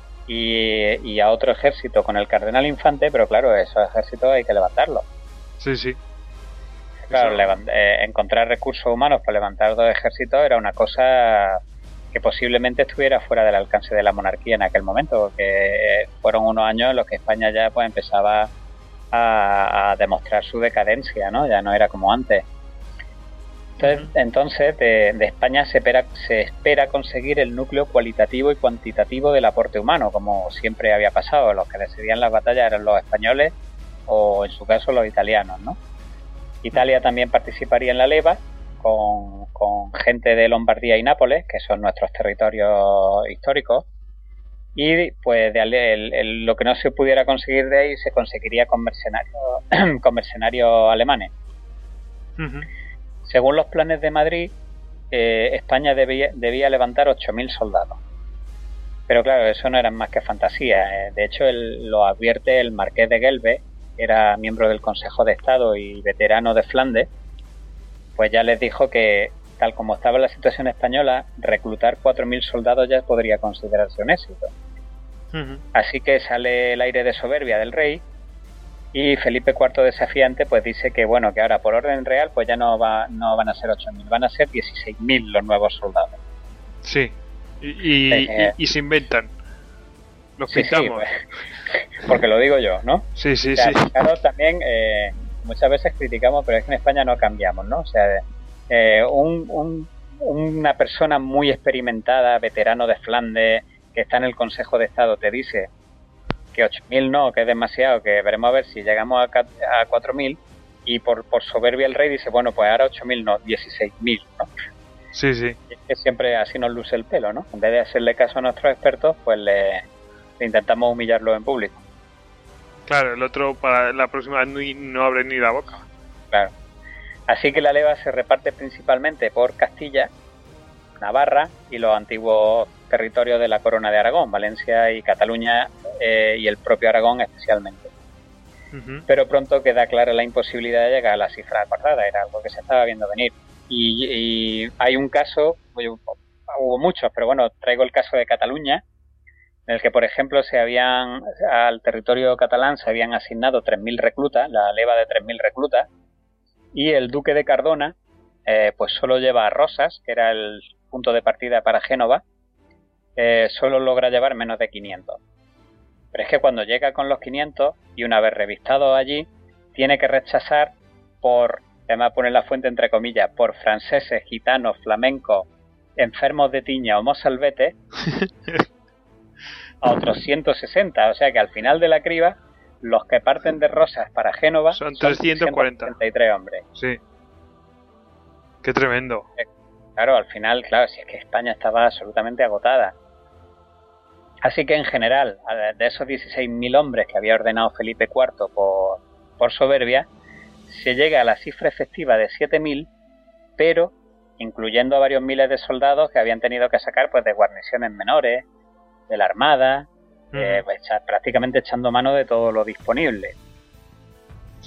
y a otro ejército con el cardenal Infante, pero claro, esos ejércitos hay que levantarlos. Sí, sí. Claro, encontrar recursos humanos para levantar dos ejércitos era una cosa que posiblemente estuviera fuera del alcance de la monarquía en aquel momento, porque fueron unos años en los que España ya pues empezaba a demostrar su decadencia, ¿no? Ya no era como antes. Entonces de España se espera conseguir el núcleo cualitativo y cuantitativo del aporte humano, como siempre había pasado. Los que decidían las batallas eran los españoles o, en su caso, los italianos, ¿no? Italia también participaría en la leva con gente de Lombardía y Nápoles, que son nuestros territorios históricos, y pues lo que no se pudiera conseguir de ahí se conseguiría con mercenarios alemanes. Uh-huh. Según los planes de Madrid, España debía levantar 8.000 soldados. Pero claro, eso no eran más que fantasías. De hecho, lo advierte el marqués de Gelbe, que era miembro del Consejo de Estado y veterano de Flandes, pues ya les dijo que, tal como estaba la situación española, reclutar 4.000 soldados ya podría considerarse un éxito. Uh-huh. Así que sale el aire de soberbia del rey y Felipe IV desafiante pues dice que bueno, que ahora por orden real pues ya no van a ser 8.000, van a ser 16.000 los nuevos soldados. Sí, y se inventan. Los pintamos. Sí, pues, porque lo digo yo, ¿no? Sí, sí, o sea, sí. Claro, también muchas veces criticamos, pero es que en España no cambiamos, ¿no? O sea, una persona muy experimentada, veterano de Flandes, que está en el Consejo de Estado, te dice que 8.000 no, que es demasiado, que veremos a ver si llegamos a 4.000, y por soberbia el rey dice, bueno, pues ahora 8.000 no, 16.000, ¿no? Sí, sí. Y es que siempre así nos luce el pelo, ¿no? En vez de hacerle caso a nuestros expertos, pues le intentamos humillarlo en público. Claro, el otro para la próxima no abre ni la boca. Claro. Así que la leva se reparte principalmente por Castilla, Navarra y los antiguos territorios de la Corona de Aragón, Valencia y Cataluña, y el propio Aragón especialmente. Uh-huh. Pero pronto queda clara la imposibilidad de llegar a la cifra acordada, era algo que se estaba viendo venir. Y hay un caso, hubo muchos, pero bueno, traigo el caso de Cataluña, en el que, por ejemplo, al territorio catalán se habían asignado 3.000 reclutas, la leva de 3.000 reclutas, y el duque de Cardona pues solo lleva a Rosas, que era el punto de partida para Génova, solo logra llevar menos de 500. Pero es que cuando llega con los 500 y una vez revistado allí, tiene que rechazar además poner la fuente entre comillas, por franceses, gitanos, flamencos, enfermos de tiña o mozalbete, a otros 160. O sea que al final de la criba, los que parten de Rosas para Génova son 333 hombres. Sí. Qué tremendo. Claro, al final, claro, si es que España estaba absolutamente agotada. Así que en general, de esos 16.000 hombres que había ordenado Felipe IV por soberbia, se llega a la cifra efectiva de 7.000, pero incluyendo a varios miles de soldados que habían tenido que sacar pues de guarniciones menores, de la Armada, pues, prácticamente echando mano de todo lo disponible.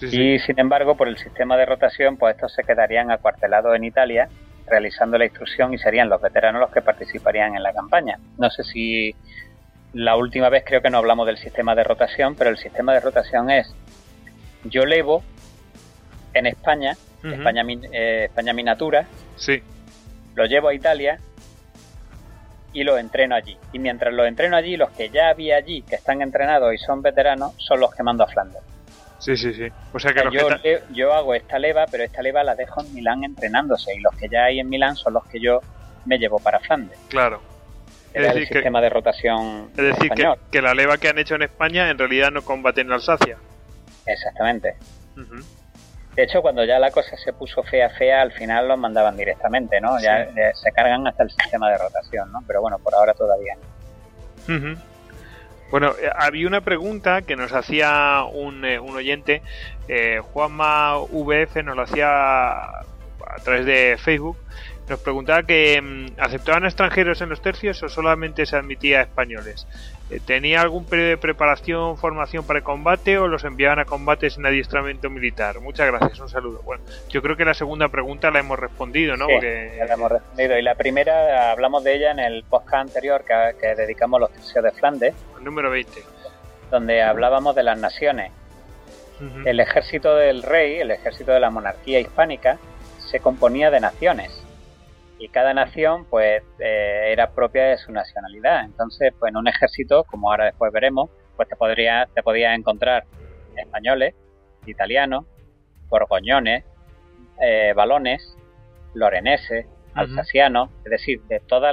Sí, sí. Y sin embargo, por el sistema de rotación, pues estos se quedarían acuartelados en Italia, realizando la instrucción, y serían los veteranos los que participarían en la campaña. No sé si la última vez creo que no hablamos del sistema de rotación, pero el sistema de rotación es: yo levo en España, España Miniatura, sí, lo llevo a Italia y lo entreno allí. Y mientras lo entreno allí, los que ya había allí, que están entrenados y son veteranos, son los que mando a Flandes. Sí, sí, sí. O sea que yo hago esta leva, pero esta leva la dejo en Milán entrenándose, y los que ya hay en Milán son los que yo me llevo para Flandes. Claro. Es decir, el sistema de rotación. Es decir, que la leva que han hecho en España en realidad no combate en Alsacia. Exactamente. De hecho, cuando ya la cosa se puso fea, al final los mandaban directamente, ¿no? Sí. Ya se cargan hasta el sistema de rotación, ¿no? Pero bueno, por ahora todavía no. Bueno, había una pregunta que nos hacía un oyente, Juanma VF nos lo hacía a través de Facebook. Nos preguntaba que ¿aceptaban extranjeros en los tercios o solamente se admitía a españoles? ¿Tenía algún periodo de preparación, formación para el combate o los enviaban a combates en adiestramiento militar? Muchas gracias, un saludo. Bueno, yo creo que la segunda pregunta la hemos respondido, ¿no? Sí, ya la hemos respondido. Y la primera hablamos de ella en el podcast anterior que dedicamos a los tercios de Flandes. El número 20. Donde hablábamos de las naciones. El ejército del rey, el ejército de la monarquía hispánica, se componía de naciones. Y cada nación pues era propia de su nacionalidad. Entonces, pues en un ejército, como ahora después veremos, pues te podías encontrar españoles, italianos, borgoñones, valones, loreneses, alsacianos, es decir, de todos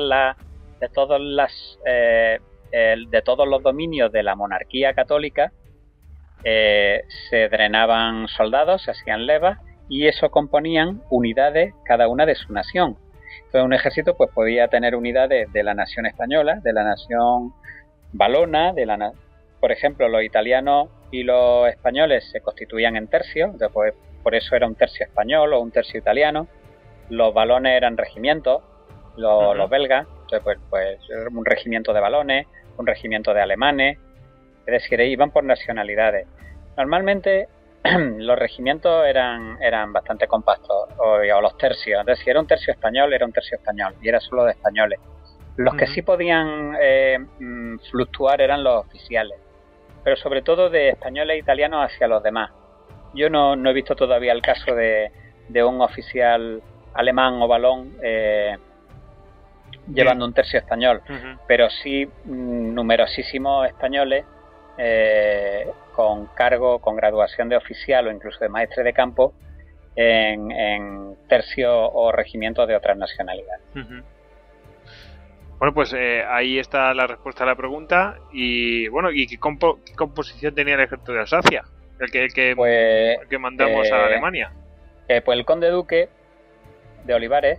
los dominios de la monarquía católica. Se drenaban soldados, se hacían levas, y eso componían unidades cada una de su nación. Entonces un ejército pues podía tener unidades de la nación española, de la nación valona, por ejemplo, los italianos y los españoles se constituían en tercios, después por eso era un tercio español o un tercio italiano. Los valones eran regimientos, los belgas, entonces pues un regimiento de valones, un regimiento de alemanes, es decir, iban por nacionalidades. Normalmente los regimientos eran bastante compactos, o los tercios. Entonces, si era un tercio español, era un tercio español, y era solo de españoles. Los que sí podían fluctuar eran los oficiales, pero sobre todo de españoles e italianos hacia los demás. Yo no he visto todavía el caso de un oficial alemán o valón llevando un tercio español, pero sí numerosísimos españoles con cargo, con graduación de oficial o incluso de maestre de campo en tercio o regimientos de otras nacionalidades. Bueno, pues ahí está la respuesta a la pregunta. Y bueno, ¿y qué composición tenía el ejército de Alsacia? El que mandamos a Alemania. Pues el conde duque de Olivares,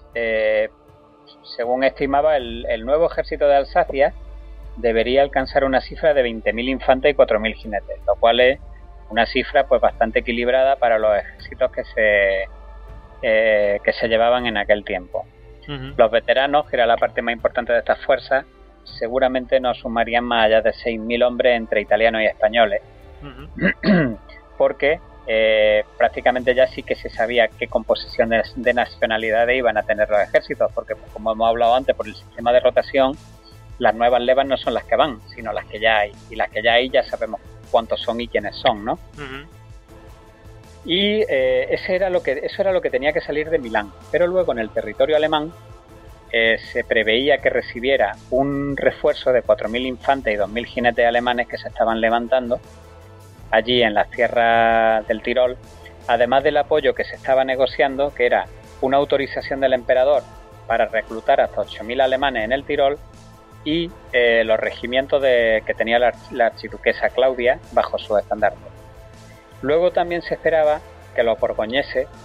según estimaba, el nuevo ejército de Alsacia debería alcanzar una cifra de 20.000 infantes y 4.000 jinetes, lo cual es una cifra pues bastante equilibrada para los ejércitos que se llevaban en aquel tiempo. Los veteranos, que era la parte más importante de estas fuerzas, seguramente no sumarían más allá de 6.000 hombres entre italianos y españoles, porque prácticamente ya sí que se sabía qué composición de nacionalidades iban a tener los ejércitos, porque como hemos hablado antes, por el sistema de rotación, las nuevas levas no son las que van, sino las que ya hay. Y las que ya hay ya sabemos cuántos son y quiénes son, ¿no? Y eso era lo que tenía que salir de Milán. Pero luego en el territorio alemán se preveía que recibiera un refuerzo de 4.000 infantes y 2.000 jinetes alemanes que se estaban levantando allí en las tierras del Tirol, además del apoyo que se estaba negociando, que era una autorización del emperador para reclutar hasta 8.000 alemanes en el Tirol, y los regimientos que tenía la archiduquesa Claudia bajo su estandarte. Luego también se esperaba que los borgoñones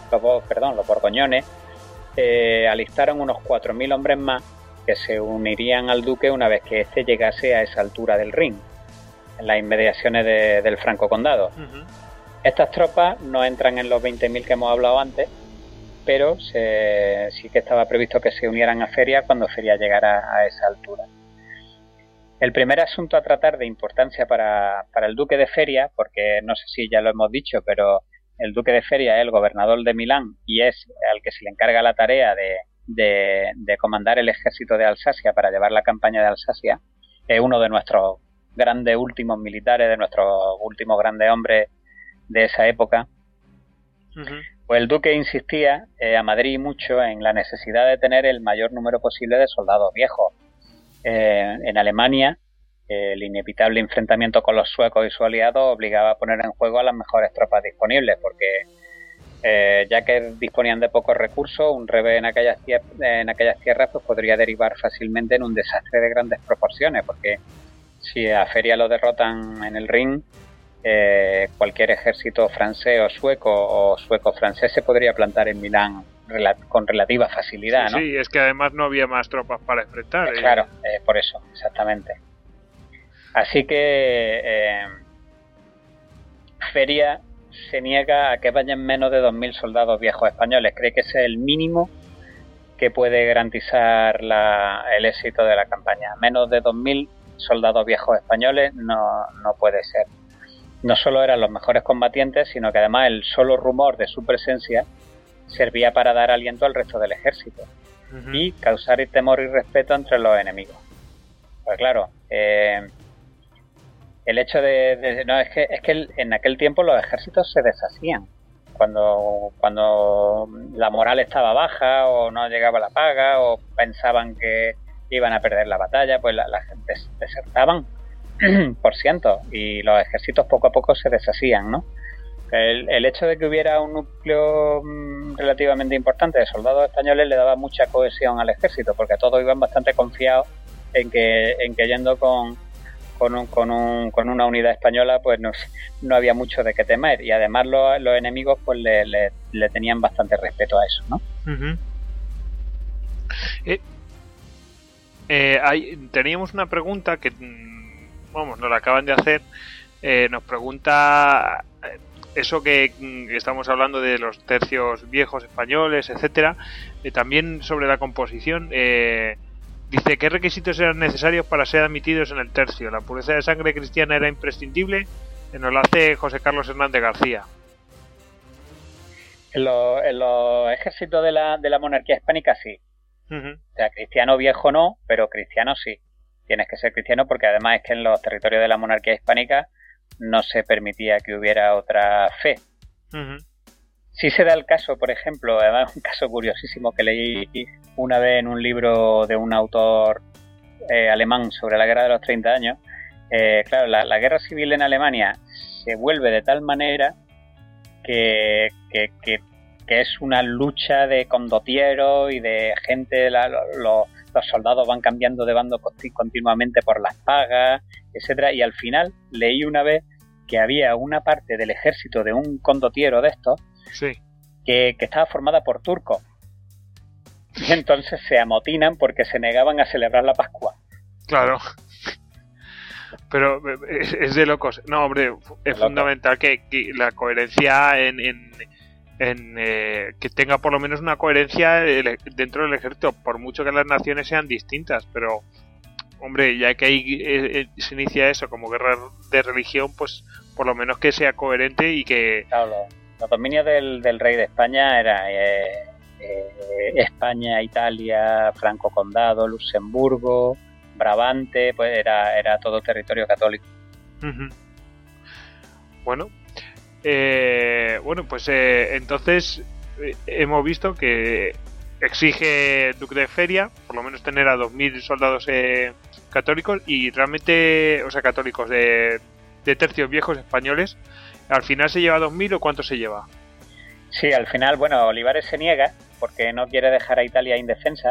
alistaron unos 4.000 hombres más que se unirían al duque una vez que éste llegase a esa altura del Rin, en las inmediaciones del Franco Condado. Estas tropas no entran en los 20.000 que hemos hablado antes, pero sí que estaba previsto que se unieran a Feria cuando Feria llegara a esa altura. El primer asunto a tratar de importancia para el duque de Feria, porque no sé si ya lo hemos dicho, pero el duque de Feria es el gobernador de Milán y es al que se le encarga la tarea de comandar el ejército de Alsacia para llevar la campaña de Alsacia. Es uno de nuestros grandes últimos militares, de nuestros últimos grandes hombres de esa época. Uh-huh. Pues el duque insistía a Madrid mucho en la necesidad de tener el mayor número posible de soldados viejos. En Alemania, el inevitable enfrentamiento con los suecos y sus aliados obligaba a poner en juego a las mejores tropas disponibles, porque ya que disponían de pocos recursos, un revés en aquellas tierras pues podría derivar fácilmente en un desastre de grandes proporciones, porque si a Feria lo derrotan en el Rin, cualquier ejército francés o sueco-francés se podría plantar en Milán con relativa facilidad, ¿no? Sí, es que además no había más tropas para enfrentar. Claro, por eso, exactamente. Así que Feria se niega a que vayan menos de 2.000 soldados viejos españoles. Cree que ese es el mínimo que puede garantizar el éxito de la campaña. Menos de 2.000 soldados viejos españoles no puede ser. No solo eran los mejores combatientes, sino que además el solo rumor de su presencia servía para dar aliento al resto del ejército. Uh-huh. Y causar temor y respeto entre los enemigos. Pues claro, el hecho es que en aquel tiempo los ejércitos se deshacían. Cuando la moral estaba baja o no llegaba la paga o pensaban que iban a perder la batalla, pues la gente desertaban por cientos y los ejércitos poco a poco se deshacían, ¿no? El hecho de que hubiera un núcleo relativamente importante de soldados españoles le daba mucha cohesión al ejército, porque todos iban bastante confiados en que yendo con una unidad española pues no había mucho de qué temer, y además los enemigos pues le tenían bastante respeto a eso, ¿no? Uh-huh. Teníamos una pregunta que nos la acaban de hacer. Nos pregunta eso que estamos hablando de los tercios viejos españoles, etcétera, también sobre la composición. Dice, ¿qué requisitos eran necesarios para ser admitidos en el tercio? ¿La pureza de sangre cristiana era imprescindible? Nos lo hace José Carlos Hernández García. En los ejércitos de la monarquía hispánica sí. Uh-huh. O sea, cristiano viejo no, pero cristiano sí. Tienes que ser cristiano, porque además es que en los territorios de la monarquía hispánica no se permitía que hubiera otra fe. Uh-huh. Sí se da el caso, por ejemplo, además un caso curiosísimo que leí una vez en un libro de un autor alemán sobre la guerra de los 30 años. Claro, la guerra civil en Alemania se vuelve de tal manera que es una lucha de condotieros y de gente, los soldados van cambiando de bando continuamente por las pagas, etcétera, y al final leí una vez que había una parte del ejército de un condotiero de estos, sí, que estaba formada por turcos, y entonces se amotinan porque se negaban a celebrar la Pascua. Claro. Pero es de locos. No, hombre, es fundamental que la coherencia que tenga por lo menos una coherencia dentro del ejército, por mucho que las naciones sean distintas, pero hombre, ya que ahí se inicia eso como guerra de religión, pues por lo menos que sea coherente y que... Claro, los dominios del rey de España era España, Italia, Franco Condado, Luxemburgo, Brabante, pues era todo territorio católico. Uh-huh. Bueno, pues entonces hemos visto que exige el duque de Feria por lo menos tener a 2.000 soldados católicos y realmente, o sea, católicos de tercios viejos españoles. ¿Al final se lleva 2.000 o cuánto se lleva? Sí, al final, bueno, Olivares se niega porque no quiere dejar a Italia indefensa,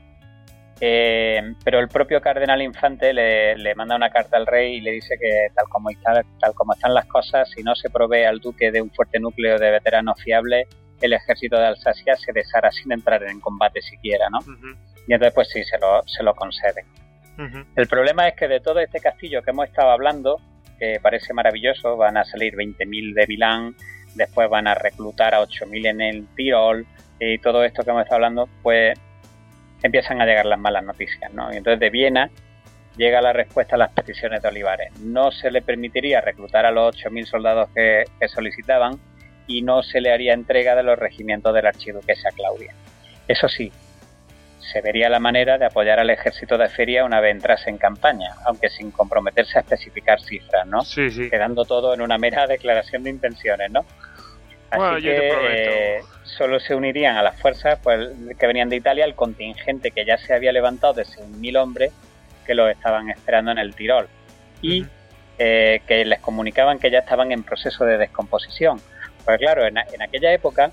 pero el propio cardenal Infante le manda una carta al rey y le dice que tal como están las cosas, si no se provee al duque de un fuerte núcleo de veteranos fiables, el ejército de Alsacia se deshará sin entrar en combate siquiera, ¿no? Uh-huh. Y entonces pues sí, se lo conceden. Uh-huh. El problema es que de todo este castillo que hemos estado hablando, que parece maravilloso, van a salir 20.000 de Milán, después van a reclutar a 8.000 en el Tirol, y todo esto que hemos estado hablando, pues empiezan a llegar las malas noticias, ¿no? Y entonces de Viena llega la respuesta a las peticiones de Olivares. No se le permitiría reclutar a los 8.000 soldados que solicitaban y no se le haría entrega de los regimientos de la archiduquesa Claudia. Eso sí, se vería la manera de apoyar al ejército de Feria una vez entrase en campaña, aunque sin comprometerse a especificar cifras, ¿no? Sí, sí. Quedando todo en una mera declaración de intenciones, ¿no? Así bueno, yo te que solo se unirían a las fuerzas pues, que venían de Italia el contingente que ya se había levantado de 6.000 hombres que los estaban esperando en el Tirol y que les comunicaban que ya estaban en proceso de descomposición. Pues claro, en aquella época,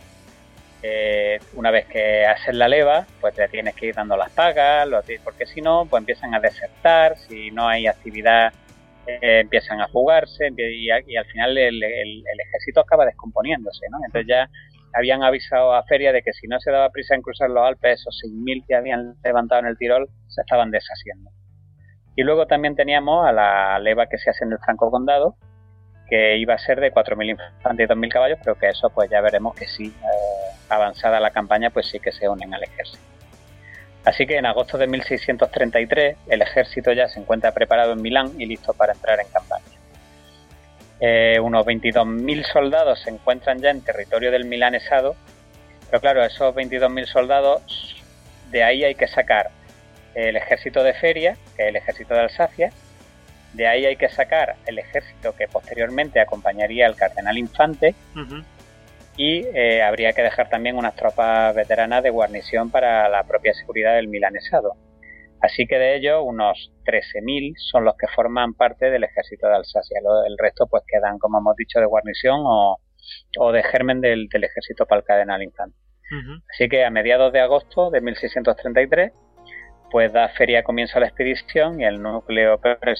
una vez que haces la leva, pues te tienes que ir dando las pagas, porque si no, pues empiezan a desertar, si no hay actividad, empiezan a fugarse y al final el ejército acaba descomponiéndose, ¿no? Entonces ya habían avisado a Feria de que si no se daba prisa en cruzar los Alpes, esos 6.000 que habían levantado en el Tirol se estaban deshaciendo. Y luego también teníamos a la leva que se hace en el Franco Condado, que iba a ser de 4.000 infantes y 2.000 caballos, pero que eso pues ya veremos que sí, avanzada la campaña, pues sí que se unen al ejército. Así que en agosto de 1633 el ejército ya se encuentra preparado en Milán y listo para entrar en campaña. Unos 22.000 soldados se encuentran ya en territorio del milanesado, pero claro, esos 22.000 soldados, de ahí hay que sacar el ejército de Feria, que es el ejército de Alsacia, de ahí hay que sacar el ejército que posteriormente acompañaría al cardenal Infante, y habría que dejar también unas tropas veteranas de guarnición para la propia seguridad del milanesado. Así que de ellos unos 13.000 son los que forman parte del ejército de Alsacia. El resto pues quedan, como hemos dicho, de guarnición o de germen del ejército para el cardenal Infante. Así que a mediados de agosto de 1633 pues da Feria comienzo a la expedición y el núcleo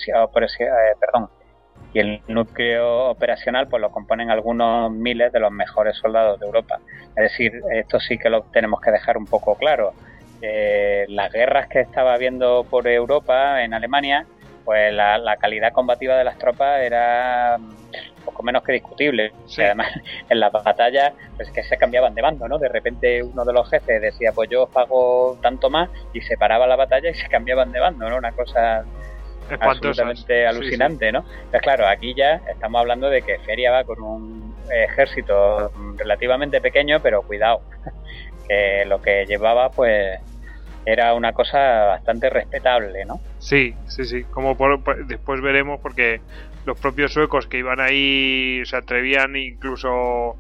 operacional pues lo componen algunos miles de los mejores soldados de Europa. Es decir, esto sí que lo tenemos que dejar un poco claro. Las guerras que estaba habiendo por Europa, en Alemania, pues la calidad combativa de las tropas era poco menos que discutible. Sí. Además, en las batallas, pues que se cambiaban de bando, ¿no? De repente uno de los jefes decía, pues yo os pago tanto más, y se paraba la batalla y se cambiaban de bando, ¿no? Una cosa absolutamente alucinante, sí. ¿No? Entonces, claro, aquí ya estamos hablando de que Feria va con un ejército relativamente pequeño, pero cuidado, que lo que llevaba, pues, era una cosa bastante respetable, ¿no? Sí, sí, sí. Como después veremos, porque los propios suecos que iban ahí se atrevían incluso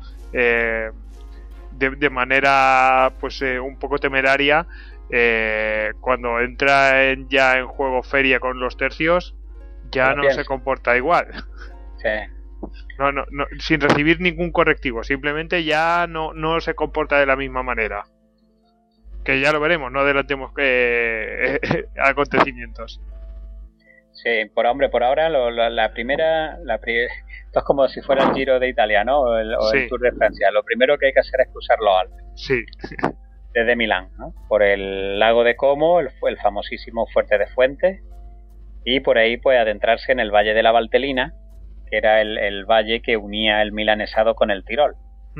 de manera pues un poco temeraria, cuando entra ya en juego Feria con los tercios, ya no se comporta igual. Sí. No, sin recibir ningún correctivo, simplemente ya no se comporta de la misma manera. Que ya lo veremos, no adelantemos acontecimientos. Sí, por ahora la primera esto es como si fuera el Giro de Italia, ¿no? O el Tour de Francia. Lo primero que hay que hacer es cruzar los Alpes. Sí. Desde Milán, ¿no? Por el lago de Como, el famosísimo Fuerte de Fuentes, y por ahí pues adentrarse en el Valle de la Valtellina, que era el valle que unía el milanesado con el Tirol.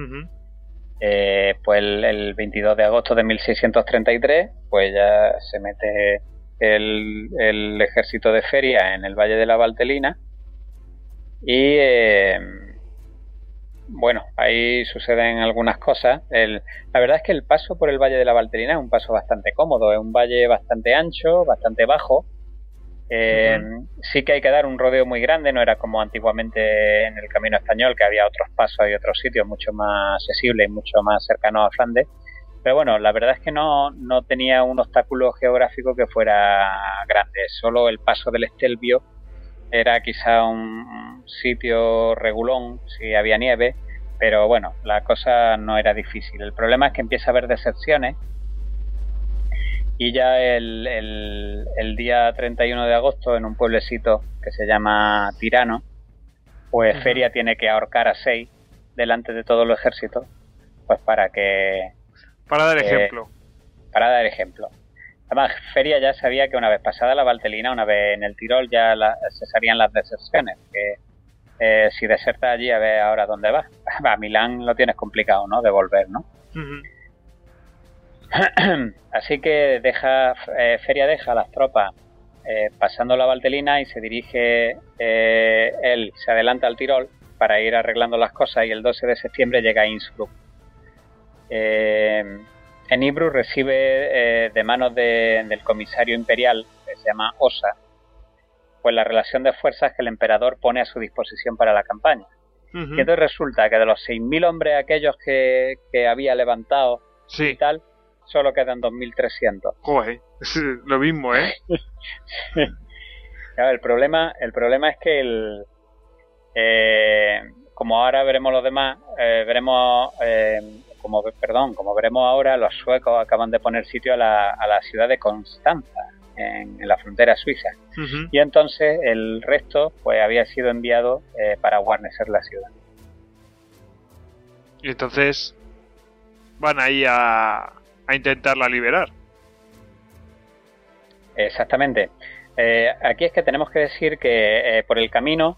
Pues el 22 de agosto de 1633 pues ya se mete el ejército de Feria en el Valle de la Valtellina y bueno, ahí suceden algunas cosas. La verdad es que el paso por el Valle de la Valtellina es un paso bastante cómodo, es un valle bastante ancho, bastante bajo. Sí que hay que dar un rodeo muy grande, no era como antiguamente en el Camino Español, que había otros pasos y otros sitios mucho más accesibles y mucho más cercanos a Flandes. Pero bueno, la verdad es que no tenía un obstáculo geográfico que fuera grande. Solo el paso del Estelvio era quizá un sitio regulón si había nieve, pero bueno, la cosa no era difícil. El problema es que empieza a haber deserciones. Y ya el día 31 de agosto, en un pueblecito que se llama Tirano, pues Feria tiene que ahorcar a 6 delante de todo el ejército, pues para dar ejemplo. Para dar ejemplo. Además, Feria ya sabía que una vez pasada la Valtellina, una vez en el Tirol, ya cesarían las deserciones. Que si deserta allí, a ver ahora dónde vas. A Milán lo tienes complicado, ¿no? De volver, ¿no? Así que Feria deja a las tropas pasando la Valtelina y se dirige, él se adelanta al Tirol para ir arreglando las cosas y el 12 de septiembre llega a Innsbruck. En Innsbruck recibe de manos del comisario imperial, que se llama Osa, pues la relación de fuerzas que el emperador pone a su disposición para la campaña. Y entonces resulta que de los 6.000 hombres aquellos que había levantado y tal, solo quedan 2.300. Joder, es lo mismo, ¿eh? Claro, el problema es que como ahora veremos los demás, como veremos ahora, los suecos acaban de poner sitio a la ciudad de Constanza, en la frontera suiza. Y entonces el resto pues había sido enviado para guarnecer la ciudad. Y entonces van ahí a intentarla liberar. Exactamente. Aquí es que tenemos que decir que por el camino,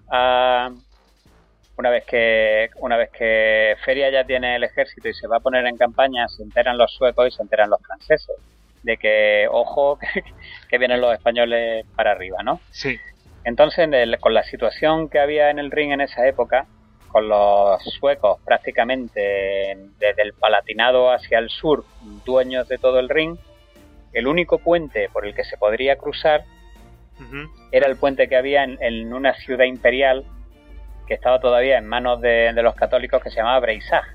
una vez que Feria ya tiene el ejército y se va a poner en campaña, se enteran los suecos y se enteran los franceses de que, ojo, que vienen los españoles para arriba, ¿no? Sí. Entonces, con la situación que había en el Rin en esa época, con los suecos prácticamente desde el Palatinado hacia el sur, dueños de todo el Rin, el único puente por el que se podría cruzar era el puente que había en una ciudad imperial que estaba todavía en manos de los católicos, que se llamaba Breisach.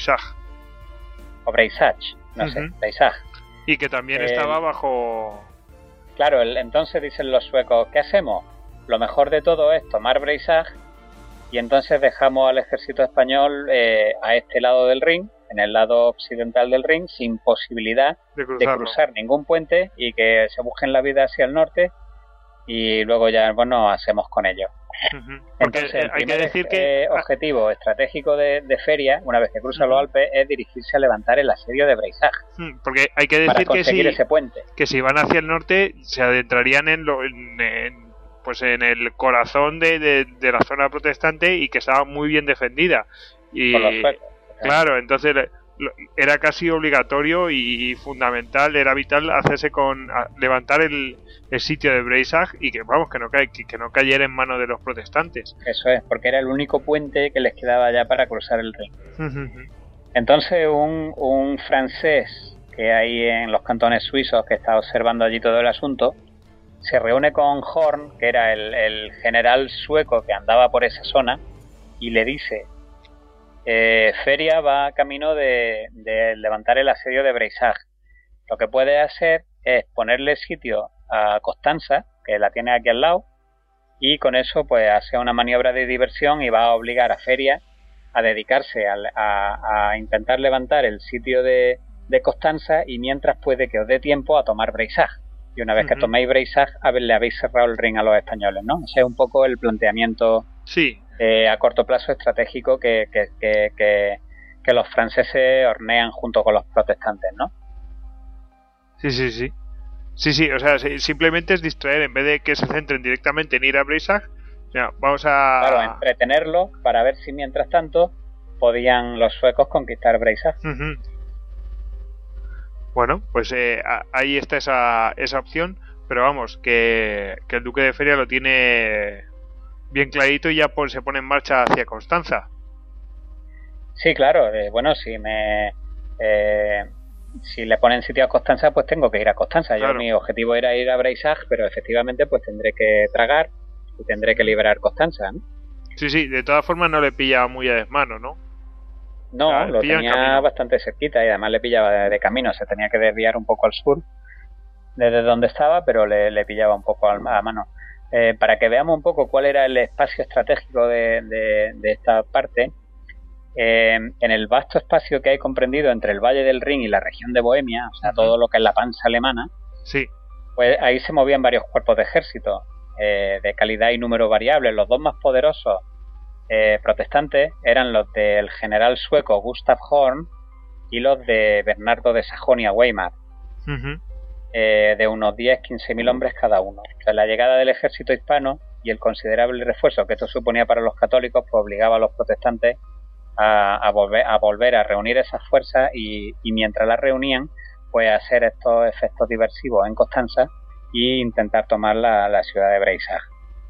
O Breisach, no sé, Breisach. Y que también estaba bajo... Claro, entonces dicen los suecos, ¿qué hacemos? Lo mejor de todo es tomar Breisach y entonces dejamos al ejército español a este lado del Rin, en el lado occidental del Rin, sin posibilidad de cruzar ningún puente y que se busquen la vida hacia el norte y luego ya hacemos con ellos. Entonces, el hay que decir que objetivo estratégico de Feria, una vez que cruza los Alpes, es dirigirse a levantar el asedio de Breisach. Porque hay que decir ese puente. Que si van hacia el norte se adentrarían en el corazón de la zona protestante y que estaba muy bien defendida. Y por los suecos. Claro, entonces era casi obligatorio y fundamental, era vital hacerse levantar el sitio de Breisach y que no cayera en manos de los protestantes. Eso es, porque era el único puente que les quedaba ya para cruzar el Rin. Entonces un francés que hay en los cantones suizos, que está observando allí todo el asunto, se reúne con Horn, que era el general sueco que andaba por esa zona, y le dice: Feria va camino de levantar el asedio de Breisach. Lo que puede hacer es ponerle sitio a Constanza, que la tiene aquí al lado, y con eso pues hace una maniobra de diversión y va a obligar a Feria a dedicarse a intentar levantar el sitio de Constanza, y mientras puede que os dé tiempo a tomar Breisach. Y una vez que toméis Breisach, le habéis cerrado el Rin a los españoles, ¿no? Ese es un poco el planteamiento a corto plazo estratégico que los franceses hornean junto con los protestantes, ¿no? Sí, o sea, simplemente es distraer, en vez de que se centren directamente en ir a Breisach, vamos a... Claro, entretenerlo para ver si mientras tanto podían los suecos conquistar Breisach. Bueno, pues ahí está esa opción, pero vamos, que el duque de Feria lo tiene bien clarito y ya se pone en marcha hacia Constanza. Sí, claro, si le ponen sitio a Constanza, pues tengo que ir a Constanza. Claro. Mi objetivo era ir a Breisach, pero efectivamente pues tendré que tragar y tendré que liberar Constanza, ¿no? Sí, de todas formas no le pilla muy a desmano, ¿no? No, lo tenía bastante cerquita y además le pillaba de camino. Se tenía que desviar un poco al sur desde donde estaba, pero le pillaba un poco a mano. Para que veamos un poco cuál era el espacio estratégico de esta parte, en el vasto espacio que hay comprendido entre el Valle del Rin y la región de Bohemia, o sea, todo lo que es la panza alemana, pues ahí se movían varios cuerpos de ejército de calidad y número variables. Los dos más poderosos protestantes eran los del general sueco Gustav Horn y los de Bernardo de Sajonia-Weimar, de unos 10-15.000 hombres cada uno. O sea, la llegada del ejército hispano y el considerable refuerzo que esto suponía para los católicos pues obligaba a los protestantes a volver a reunir esas fuerzas y mientras las reunían pues hacer estos efectos diversivos en Constanza y intentar tomar la ciudad de Breisach.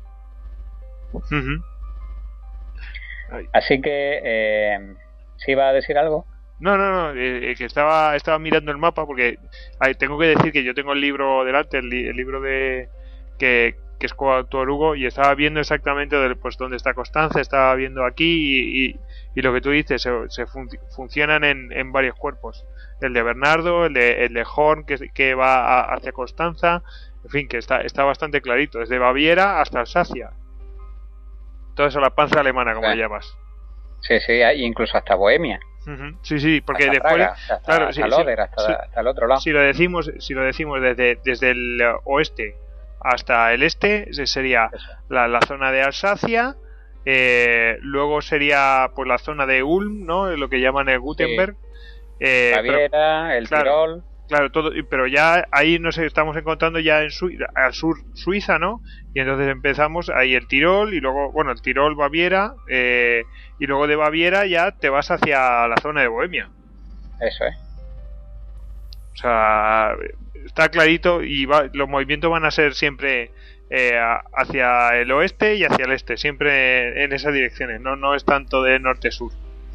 Así que, ¿sí iba a decir algo? No, que estaba mirando el mapa porque tengo que decir que yo tengo el libro delante, el libro de que es coautor Hugo, y estaba viendo exactamente pues dónde está Constanza, estaba viendo aquí y lo que tú dices, funcionan en varios cuerpos. El de Bernardo, el de Horn que va hacia Constanza, en fin, que está bastante clarito, desde Baviera hasta Alsacia. Todo eso, la panza alemana, como le llamas. Sí, incluso hasta Bohemia. Sí, porque hasta después, Praga, hasta Loder, hasta el otro lado. Si lo decimos desde el oeste hasta el este, sería la zona de Alsacia, luego sería pues la zona de Ulm, ¿no? Lo que llaman el Gutenberg. Baviera, el Tirol. Claro, todo, pero ya ahí nos estamos encontrando ya al sur Suiza, ¿no? Y entonces empezamos ahí el Tirol y luego, bueno, el Tirol, Baviera, y luego de Baviera ya te vas hacia la zona de Bohemia. Eso es. O sea, está clarito y los movimientos van a ser siempre hacia el oeste y hacia el este, siempre en esas direcciones, no es tanto de norte-sur.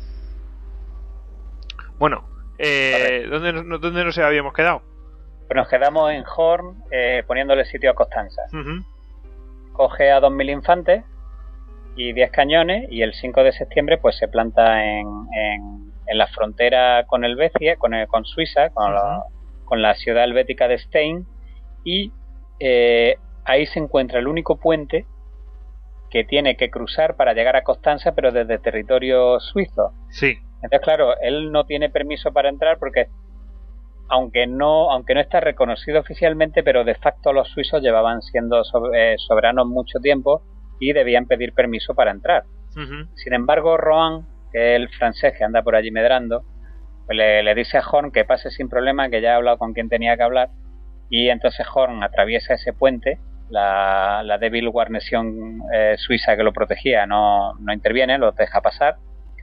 Bueno, ¿dónde nos habíamos quedado? Pues nos quedamos en Horn, poniéndole sitio a Constanza. Coge a 2.000 infantes y 10 cañones, y el 5 de septiembre pues se planta en la frontera con Helvecia, con Suiza, con la ciudad helvética de Stein, y ahí se encuentra el único puente que tiene que cruzar para llegar a Constanza, pero desde territorio suizo. Sí. Entonces, claro, él no tiene permiso para entrar porque, aunque no está reconocido oficialmente, pero de facto los suizos llevaban siendo soberanos mucho tiempo y debían pedir permiso para entrar. Sin embargo, Rohan, que es el francés que anda por allí medrando, pues le dice a Horn que pase sin problema, que ya ha hablado con quien tenía que hablar, y entonces Horn atraviesa ese puente. La débil guarnición suiza que lo protegía no interviene, lo deja pasar.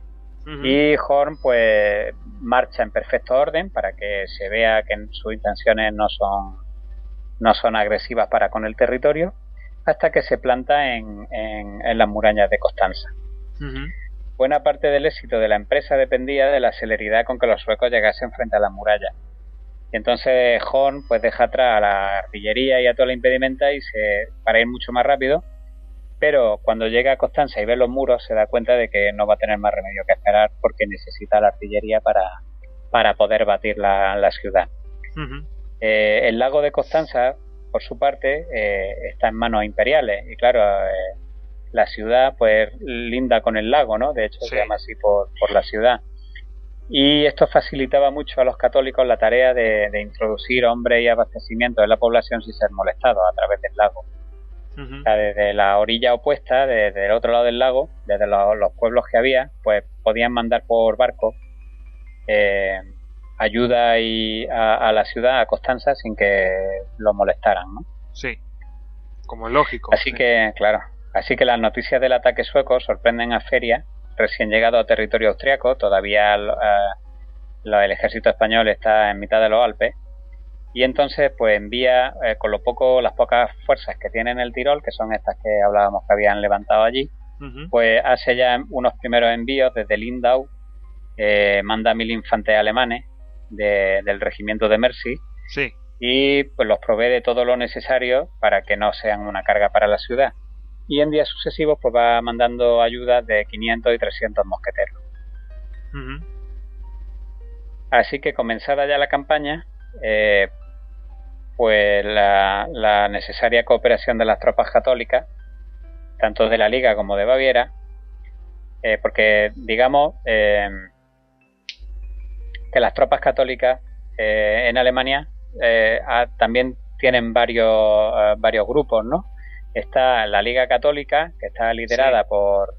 Y Horn pues marcha en perfecto orden para que se vea que sus intenciones no son agresivas para con el territorio, hasta que se planta en las murallas de Constanza. Buena parte del éxito de la empresa dependía de la celeridad con que los suecos llegasen frente a las murallas. Y entonces Horn pues deja atrás a la artillería y a toda la impedimenta para ir mucho más rápido. Pero cuando llega a Constanza y ve los muros, se da cuenta de que no va a tener más remedio que esperar, porque necesita la artillería para poder batir la ciudad. El lago de Constanza, por su parte, está en manos imperiales. Y claro, la ciudad pues linda con el lago, ¿no? De hecho, se llama así por la ciudad. Y esto facilitaba mucho a los católicos la tarea de introducir hombres y abastecimiento de la población sin ser molestados a través del lago. O sea, desde la orilla opuesta, desde el otro lado del lago, desde los pueblos que había, pues podían mandar por barco ayuda a la ciudad, a Constanza, sin que lo molestaran, ¿no? Sí, como es lógico. Así que las noticias del ataque sueco sorprenden a Feria, recién llegado a territorio austriaco. Todavía el ejército español está en mitad de los Alpes. Y entonces pues envía las pocas fuerzas que tiene en el Tirol, que son estas que hablábamos que habían levantado allí, pues hace ya unos primeros envíos desde Lindau, manda 1.000 infantes alemanes del regimiento de Mercy, y pues los provee de todo lo necesario para que no sean una carga para la ciudad. Y en días sucesivos pues va mandando ayudas de 500 y 300 mosqueteros. Así que comenzada ya la campaña, pues la necesaria cooperación de las tropas católicas, tanto de la Liga como de Baviera, porque digamos que las tropas católicas en Alemania también tienen varios grupos, ¿no? Está la Liga Católica, que está liderada por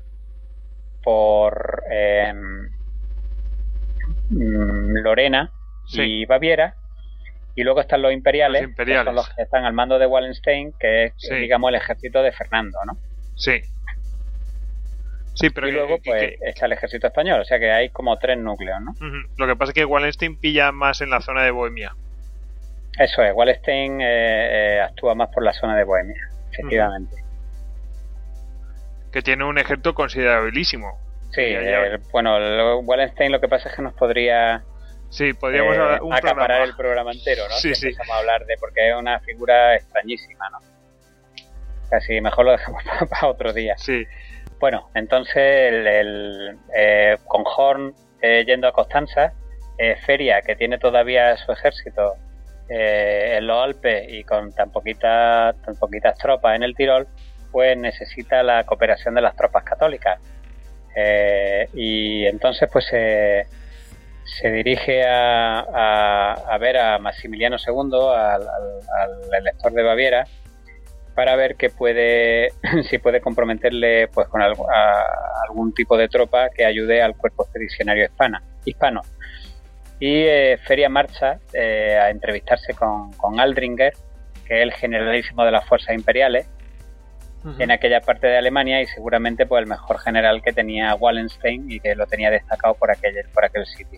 Lorena y Baviera. Y luego están los imperiales, que son los que están al mando de Wallenstein, que es, digamos, el ejército de Fernando, ¿no? Sí, pero y luego, pues, está el ejército español, o sea que hay como 3 núcleos, ¿no? Lo que pasa es que Wallenstein pilla más en la zona de Bohemia. Eso es, Wallenstein actúa más por la zona de Bohemia, efectivamente. Que tiene un ejército considerabilísimo. Sí, Wallenstein lo que pasa es que nos podría... Sí, podríamos acaparar el programa entero, ¿no? Sí, si empezamos a hablar porque es una figura extrañísima, ¿no? Casi mejor lo dejamos para otro día. Sí. Bueno, entonces con Horn yendo a Constanza, Feria, que tiene todavía su ejército en los Alpes y con tan poquitas tropas en el Tirol, pues necesita la cooperación de las tropas católicas. Y entonces pues se dirige a ver a Maximiliano II, al elector de Baviera, para ver si puede comprometerle pues con algún tipo de tropa que ayude al cuerpo expedicionario hispano. Y Feria marcha a entrevistarse con Aldringer, que es el generalísimo de las fuerzas imperiales en aquella parte de Alemania, y seguramente pues el mejor general que tenía Wallenstein y que lo tenía destacado por aquel sitio.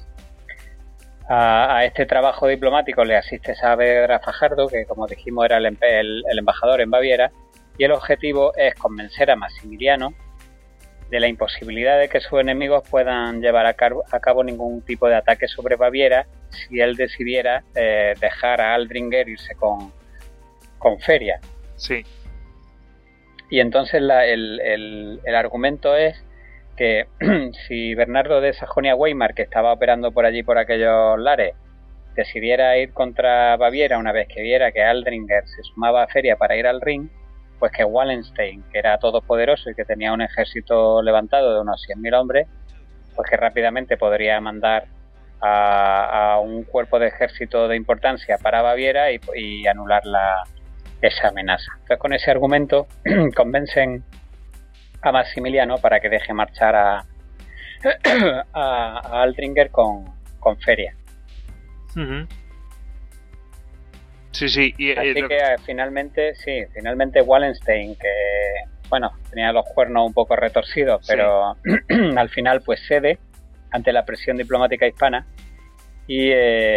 A este trabajo diplomático le asiste Saavedra Fajardo, que como dijimos era el embajador en Baviera, y el objetivo es convencer a Maximiliano de la imposibilidad de que sus enemigos puedan llevar a cabo ningún tipo de ataque sobre Baviera si él decidiera dejar a Aldringer irse con Feria. Sí. Y entonces el argumento es que si Bernardo de Sajonia-Weimar, que estaba operando por allí, por aquellos lares, decidiera ir contra Baviera una vez que viera que Aldringer se sumaba a Feria para ir al Rin, pues que Wallenstein, que era todopoderoso y que tenía un ejército levantado de unos 100.000 hombres, pues que rápidamente podría mandar a un cuerpo de ejército de importancia para Baviera y anular esa amenaza. Entonces con ese argumento convencen a Maximiliano para que deje marchar a Aldringer con Feria. Uh-huh. Sí. Así que finalmente Wallenstein, que bueno, tenía los cuernos un poco retorcidos, pero al final pues cede ante la presión diplomática hispana y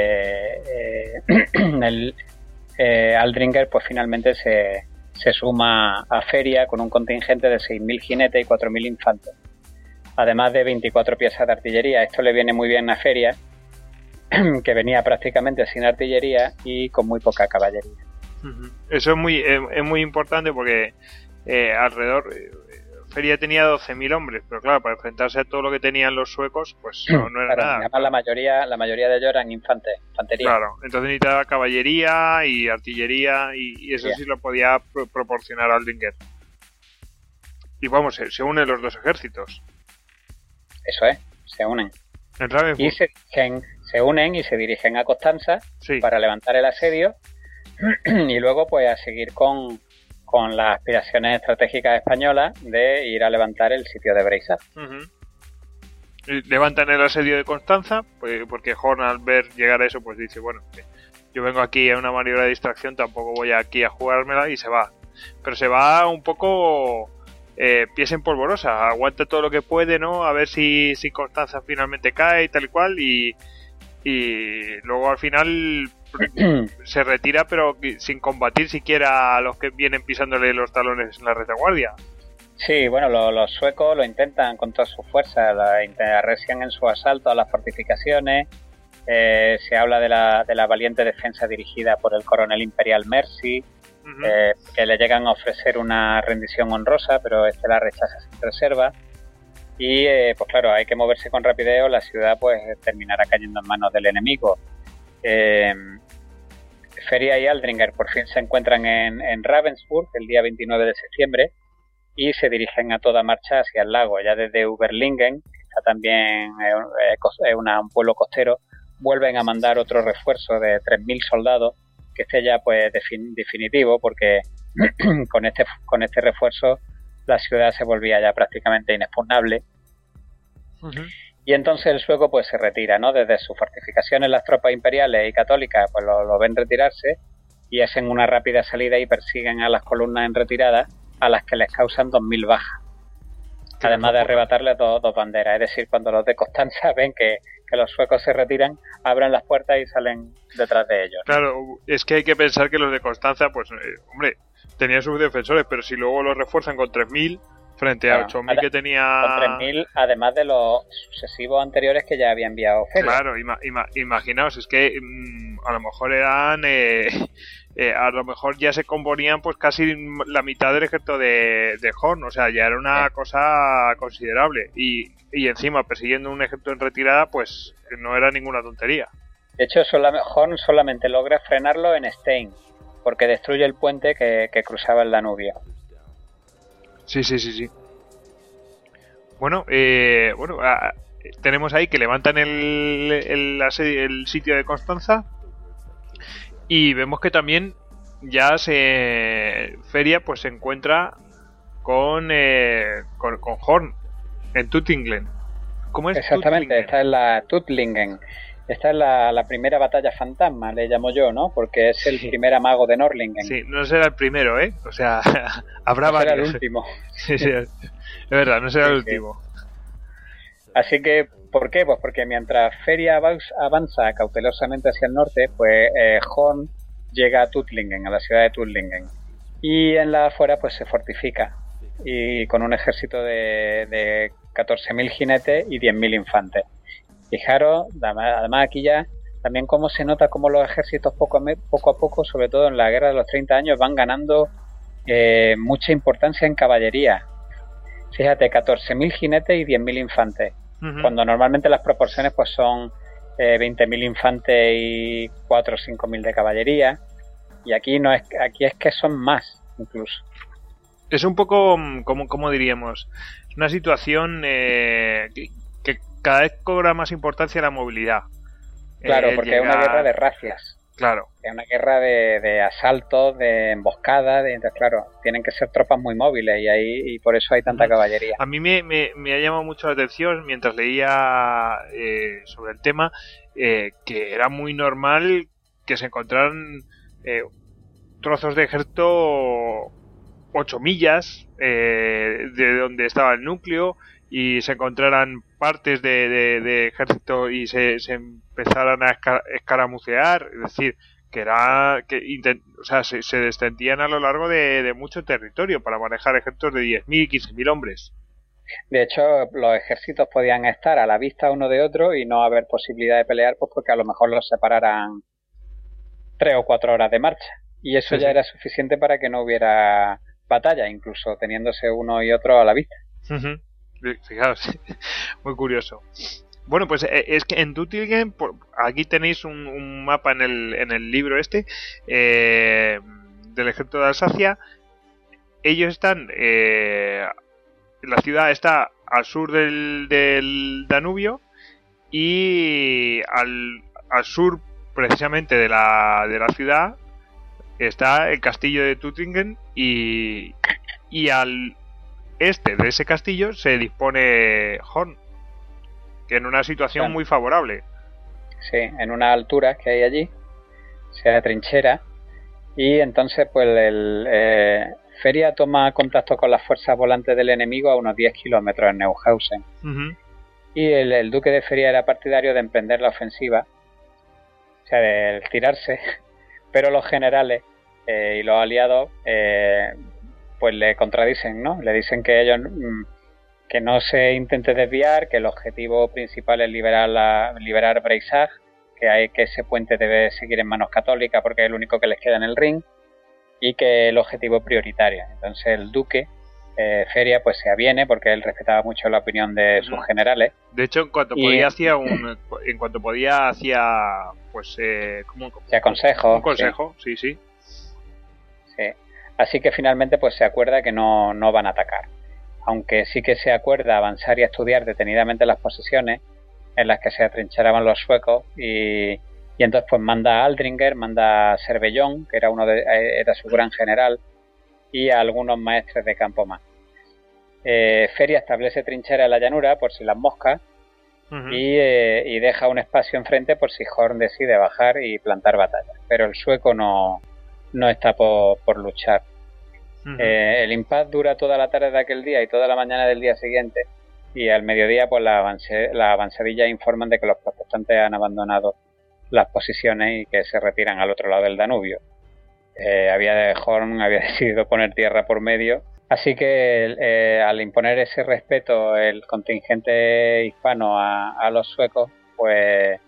Aldringer pues finalmente se suma a Feria con un contingente de 6.000 jinetes y 4.000 infantes, además de 24 piezas de artillería. Esto le viene muy bien a Feria, que venía prácticamente sin artillería y con muy poca caballería. Eso es muy importante porque alrededor Feria tenía 12.000 hombres, pero claro, para enfrentarse a todo lo que tenían los suecos, pues no era nada. Además la mayoría de ellos eran infantería. Claro, entonces necesitaba caballería y artillería y eso sí lo podía proporcionar Aldringer. Y vamos, se unen los dos ejércitos. Eso es, se unen. Y se unen y se dirigen a Constanza para levantar el asedio y luego pues a seguir con las aspiraciones estratégicas españolas de ir a levantar el sitio de Breisach. Levantan el asedio de Constanza, pues, porque Horn al ver llegar a eso pues dice, bueno, yo vengo aquí a una maniobra de distracción, tampoco voy aquí a jugármela, y se va. Pero se va un poco pies en polvorosa, aguanta todo lo que puede, ¿no? A ver si Constanza finalmente cae y tal y cual, y luego al final se retira, pero sin combatir siquiera a los que vienen pisándole los talones en la retaguardia. Sí, bueno, los suecos lo intentan con todas sus fuerzas, arrecian en su asalto a las fortificaciones. Se habla de la valiente defensa dirigida por el coronel imperial Mercy, que le llegan a ofrecer una rendición honrosa, pero este la rechaza sin reserva. Y pues claro, hay que moverse con rapidez o la ciudad pues terminará cayendo en manos del enemigo. Feria y Aldringer por fin se encuentran en Ravensburg el día 29 de septiembre y se dirigen a toda marcha hacia el lago. Ya desde Uberlingen, que está también un pueblo costero, vuelven a mandar otro refuerzo de 3.000 soldados, que esté ya pues definitivo, porque con este refuerzo la ciudad se volvía ya prácticamente inexpugnable. Y entonces el sueco pues se retira, ¿no? Desde sus fortificaciones las tropas imperiales y católicas pues lo ven retirarse y hacen una rápida salida y persiguen a las columnas en retirada, a las que les causan 2.000 bajas, además de arrebatarles dos banderas. Es decir, cuando los de Constanza ven que que los suecos se retiran, abran las puertas y salen detrás de ellos. Claro, es que hay que pensar que los de Constanza, pues, hombre, tenían sus defensores, pero si luego los refuerzan con 3.000 frente a 8.000 que tenía... Con 3.000, además de los sucesivos anteriores que ya había enviado Feria. Claro, imaginaos, es que a lo mejor eran... a lo mejor ya se componían pues casi la mitad del ejército de Horn, o sea, ya era una cosa considerable. Y encima, persiguiendo un ejército en retirada, pues no era ninguna tontería. De hecho, Horn solamente logra frenarlo en Stein, porque destruye el puente que cruzaba el Danubio. Sí. Bueno, tenemos ahí que levantan el sitio de Constanza y vemos que también ya Feria pues se encuentra con Horn en Tuttingen. ¿Cómo es? Exactamente, Tuttlingen? esta es la Tuttlingen. Esta es la primera batalla fantasma, le llamo yo, ¿no? Porque es el primer amago de Norlingen. Sí, no será el primero, ¿eh? O sea, habrá no será varios. el último. Sí, es verdad, no será el último. Así que, ¿por qué? Pues porque mientras Feria avanza cautelosamente hacia el norte, pues Horn llega a Tuttlingen, a la ciudad de Tuttlingen. Y en la afuera pues se fortifica. Y con un ejército de 14.000 jinetes y 10.000 infantes. Fijaros, además aquí ya también cómo se nota cómo los ejércitos poco a poco, sobre todo en la guerra de los 30 años, van ganando mucha importancia en caballería. Fíjate, 14.000 jinetes y 10.000 infantes. Uh-huh. Cuando normalmente las proporciones pues son 20.000 infantes y 4 o 5.000 de caballería. Y aquí es que son más incluso. Es un poco, como diríamos, una situación que cada vez cobra más importancia la movilidad. Claro, porque es una guerra de racias. Claro. Es una guerra de asaltos, de emboscadas, entonces claro, tienen que ser tropas muy móviles y por eso hay tanta caballería. A mí me ha llamado mucho la atención mientras leía sobre el tema que era muy normal que se encontraran trozos de ejército 8 millas de donde estaba el núcleo y se encontraran partes de ejército y se empezaran a escaramucear, es decir, se extendían a lo largo de mucho territorio para manejar ejércitos de 10.000 y 15.000 hombres. De hecho, los ejércitos podían estar a la vista uno de otro y no haber posibilidad de pelear, pues porque a lo mejor los separaran 3 o 4 horas de marcha. Y eso ya era suficiente para que no hubiera batalla, incluso teniéndose uno y otro a la vista. Uh-huh. Fijaos, muy curioso. Bueno, pues es que en Tuttlingen, aquí tenéis un mapa en el libro del ejército de Alsacia. Ellos están, la ciudad está al sur del Danubio y al sur precisamente de la ciudad está el castillo de Tuttlingen y al este de ese castillo se dispone Horn, que en una situación muy favorable. Sí, en unas alturas que hay allí, se atrinchera y entonces pues Feria toma contacto con las fuerzas volantes del enemigo a unos 10 kilómetros en Neuhausen. Uh-huh. Y el duque de Feria era partidario de emprender la ofensiva, o sea, de tirarse, pero los generales y los aliados pues le contradicen, ¿no? Le dicen que ellos que no se intente desviar, que el objetivo principal es liberar Breisach, que ese puente debe seguir en manos católicas porque es el único que les queda en el Rin y que el objetivo prioritario. Entonces el duque Feria pues se aviene porque él respetaba mucho la opinión de sus generales. De hecho, en cuanto podía hacía pues consejo. Un consejo, sí. Así que finalmente pues se acuerda que no van a atacar. Aunque sí que se acuerda avanzar y estudiar detenidamente las posiciones en las que se atrincheraban los suecos y entonces pues manda a Aldringer, manda a Cervellón, que era era su gran general, y a algunos maestres de campo más. Feria establece trinchera en la llanura por si las moscas. Uh-huh. y deja un espacio enfrente por si Horn decide bajar y plantar batalla. Pero el sueco no está por luchar. Uh-huh. El impasse dura toda la tarde de aquel día y toda la mañana del día siguiente y al mediodía pues las avanzadillas informan de que los protestantes han abandonado las posiciones y que se retiran al otro lado del Danubio. Horn había decidido poner tierra por medio, así que al imponer ese respeto el contingente hispano a los suecos, pues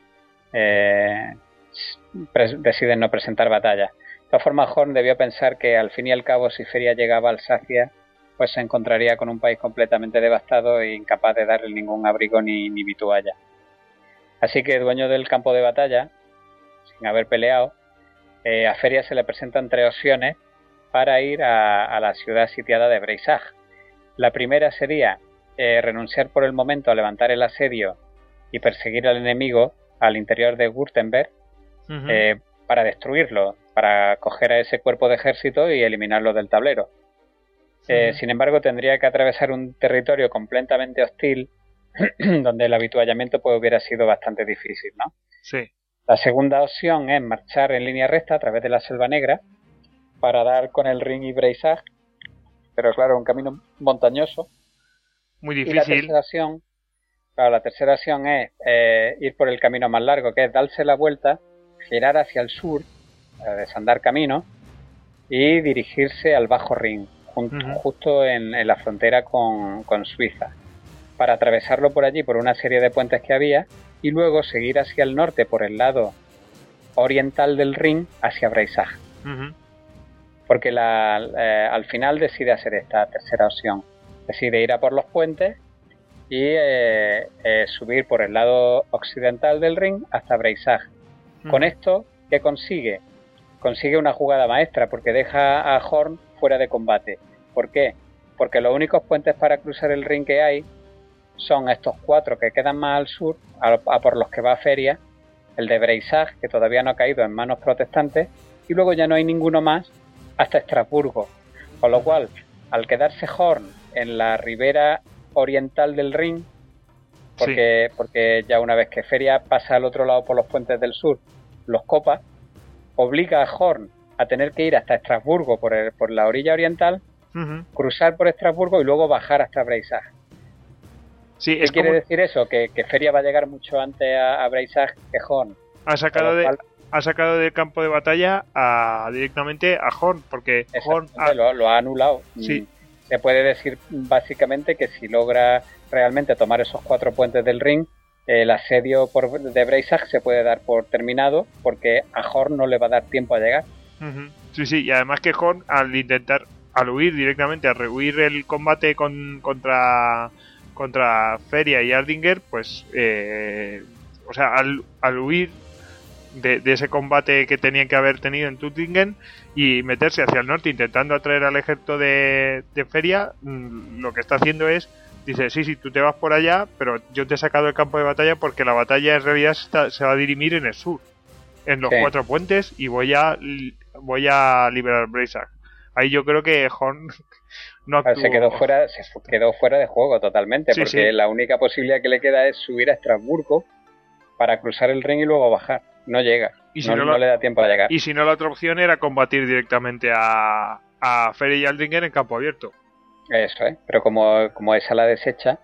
deciden no presentar batalla. De todas formas, Horn debió pensar que al fin y al cabo, si Feria llegaba a Alsacia, pues se encontraría con un país completamente devastado e incapaz de darle ningún abrigo ni vitualla. Así que, dueño del campo de batalla, sin haber peleado, a Feria se le presentan 3 opciones para ir a la ciudad sitiada de Breisach. La primera sería renunciar por el momento a levantar el asedio y perseguir al enemigo al interior de Württemberg, para destruirlo, para coger a ese cuerpo de ejército y eliminarlo del tablero. Sin embargo, tendría que atravesar un territorio completamente hostil donde el habituallamiento pues hubiera sido bastante difícil, ¿no? Sí. La segunda opción es marchar en línea recta a través de la Selva Negra para dar con el Rin y Breisach, pero claro, un camino montañoso. Muy difícil. Y la tercera opción es ir por el camino más largo, que es darse la vuelta, girar hacia el sur, desandar camino y dirigirse al Bajo Rin, justo en la frontera con Suiza, para atravesarlo por allí por una serie de puentes que había y luego seguir hacia el norte por el lado oriental del Rin hacia Breisach. Porque al final decide hacer esta tercera opción, decide ir a por los puentes y subir por el lado occidental del Rin hasta Breisach. Con esto, ¿qué consigue? Consigue una jugada maestra porque deja a Horn fuera de combate. ¿Por qué? Porque los únicos puentes para cruzar el Rin que hay son estos 4 que quedan más al sur, a por los que va Feria, el de Breisach, que todavía no ha caído en manos protestantes, y luego ya no hay ninguno más hasta Estrasburgo. Con lo cual, al quedarse Horn en la ribera oriental del Rin, porque ya una vez que Feria pasa al otro lado por los puentes del sur, los copa, obliga a Horn a tener que ir hasta Estrasburgo por la orilla oriental, cruzar por Estrasburgo y luego bajar hasta Breisach. Sí, ¿Qué quiere decir eso? Que Feria va a llegar mucho antes a Breisach que Horn. Ha sacado del campo de batalla directamente a Horn, porque Horn lo ha anulado. Sí. Se puede decir básicamente que si logra realmente tomar esos 4 puentes del Rin, el asedio de Breisach se puede dar por terminado, porque a Horn no le va a dar tiempo a llegar. Sí, y además que Horn al huir directamente, al rehuir el combate contra Feria y Ardinger, pues al huir de ese combate que tenían que haber tenido en Tuttingen y meterse hacia el norte intentando atraer al ejército de Feria, lo que está haciendo es, dice, sí, tú te vas por allá, pero yo te he sacado del campo de batalla porque la batalla en realidad se va a dirimir en el sur, en los 4 puentes, y voy a liberar Breisach. Ahí yo creo que Horn no actuó. Se quedó fuera de juego totalmente, porque la única posibilidad que le queda es subir a Estrasburgo para cruzar el Rin y luego bajar. No llega, no le da tiempo a llegar. Y si no, la otra opción era combatir directamente a Feria y Ardinger en campo abierto. Eso es, pero como esa la desecha.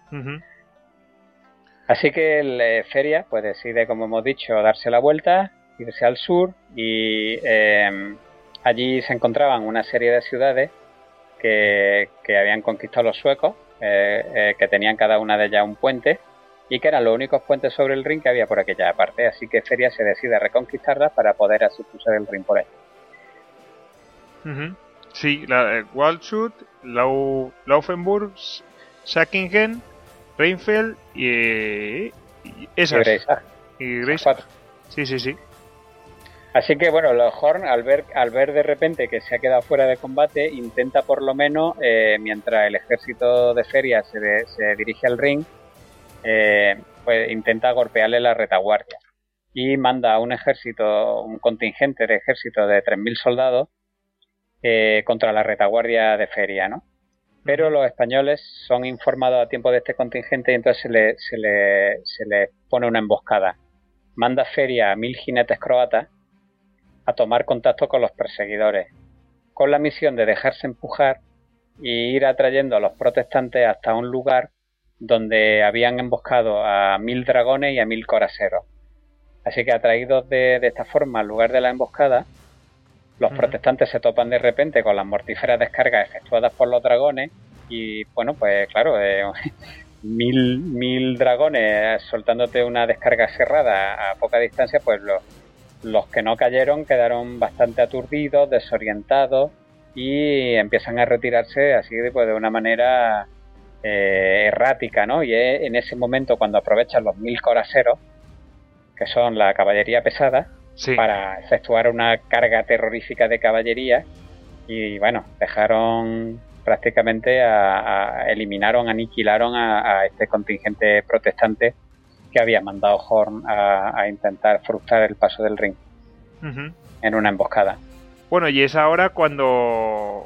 Así que Feria pues decide, como hemos dicho, darse la vuelta, irse al sur y allí se encontraban una serie de ciudades que habían conquistado los suecos, que tenían cada una de ellas un puente y que eran los únicos puentes sobre el Rin que había por aquella parte. Así que Feria se decide a reconquistarlas para poder así cruzar el Rin por ahí. Sí, Waldshut, Laufenburg, Sackingen, Rheinfeld y esas. Y Breisach. Sí. Así que bueno, los Horn al ver de repente que se ha quedado fuera de combate, intenta por lo menos, mientras el ejército de Feria se dirige al Rin, pues intenta golpearle la retaguardia y manda a un contingente de ejército de 3.000 soldados contra la retaguardia de Feria, ¿no? Pero los españoles son informados a tiempo de este contingente y entonces se le pone una emboscada. Manda Feria a 1.000 jinetes croatas a tomar contacto con los perseguidores, con la misión de dejarse empujar y ir atrayendo a los protestantes hasta un lugar donde habían emboscado a 1000 dragones y a 1000 coraceros. Así que atraídos de esta forma al lugar de la emboscada, los protestantes se topan de repente con las mortíferas descargas efectuadas por los dragones y bueno, pues claro, 1000 dragones soltándote una descarga cerrada a poca distancia, pues los que no cayeron quedaron bastante aturdidos, desorientados y empiezan a retirarse así pues, de una manera errática, ¿no? Y es en ese momento cuando aprovechan los 1000 coraceros, que son la caballería pesada, sí, para efectuar una carga terrorífica de caballería y bueno, dejaron prácticamente eliminaron, aniquilaron a este contingente protestante que había mandado Horn a intentar frustrar el paso del Rin en una emboscada. Bueno, y es ahora cuando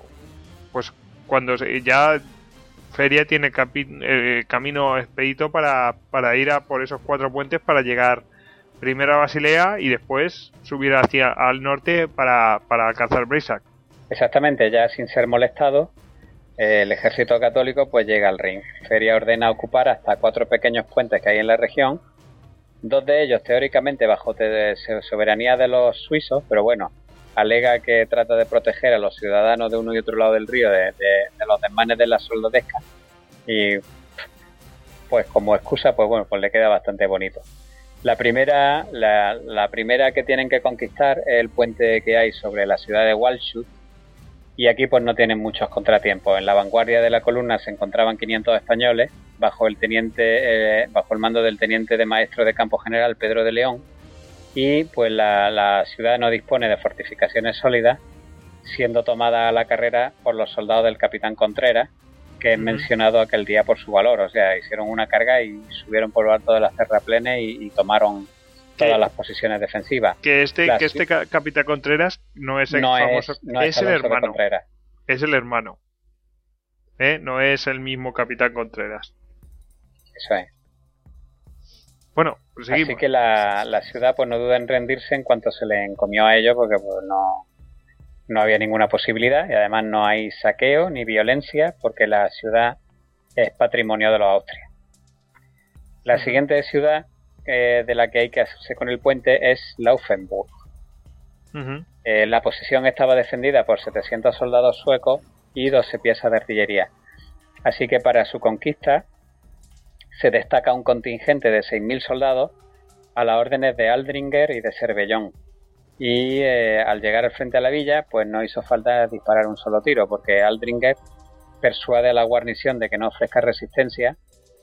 ya Feria tiene camino expedito para ir a por esos 4 puentes para llegar primero a Basilea y después subir hacia al norte para alcanzar Brissac. Exactamente, ya sin ser molestado, el ejército católico pues llega al Rin. Feria ordena ocupar hasta 4 pequeños puentes que hay en la región, 2 de ellos teóricamente bajo soberanía de los suizos, pero bueno, alega que trata de proteger a los ciudadanos de uno y otro lado del río de los desmanes de la soldadesca y pues como excusa pues bueno, pues le queda bastante bonito. La primera que tienen que conquistar es el puente que hay sobre la ciudad de Waldshut y aquí pues no tienen muchos contratiempos. En la vanguardia de la columna se encontraban 500 españoles bajo el mando del teniente de maestro de campo general Pedro de León y pues la ciudad no dispone de fortificaciones sólidas, siendo tomada a la carrera por los soldados del capitán Contreras, que es mencionado aquel día por su valor. O sea, hicieron una carga y subieron por lo alto de las terraplenes y tomaron todas las posiciones defensivas. Que este capitán Contreras no es el famoso, es el hermano. Es el hermano. No es el mismo capitán Contreras. Eso es. Bueno, pues seguimos. Así que la ciudad pues no duda en rendirse en cuanto se le encomió a ellos, porque pues no había ninguna posibilidad y además no hay saqueo ni violencia porque la ciudad es patrimonio de los Austrias. La siguiente ciudad de la que hay que hacerse con el puente es Laufenburg. La posición estaba defendida por 700 soldados suecos y 12 piezas de artillería. Así que para su conquista se destaca un contingente de 6.000 soldados a las órdenes de Aldringer y de Cervellón. Y al llegar al frente a la villa, pues no hizo falta disparar un solo tiro, porque Aldringer persuade a la guarnición de que no ofrezca resistencia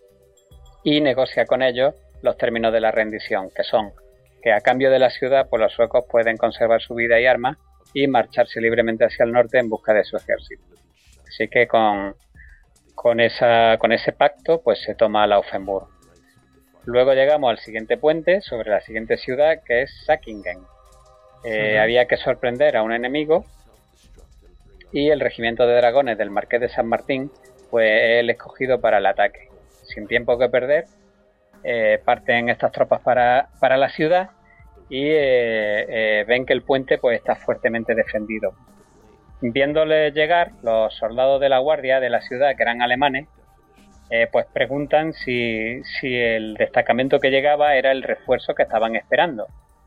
y negocia con ellos los términos de la rendición, que son que a cambio de la ciudad, pues los suecos pueden conservar su vida y armas y marcharse libremente hacia el norte en busca de su ejército. Así que con ese pacto, pues se toma Laufenburg. Luego llegamos al siguiente puente sobre la siguiente ciudad, que es Sackingen. Había que sorprender a un enemigo y el regimiento de dragones del Marqués de San Martín pues es el escogido para el ataque. Sin tiempo que perder, parten estas tropas para la ciudad y ven que el puente pues está fuertemente defendido. Viéndole llegar, los soldados de la guardia de la ciudad, que eran alemanes, pues preguntan si el destacamento que llegaba era el refuerzo que estaban esperando.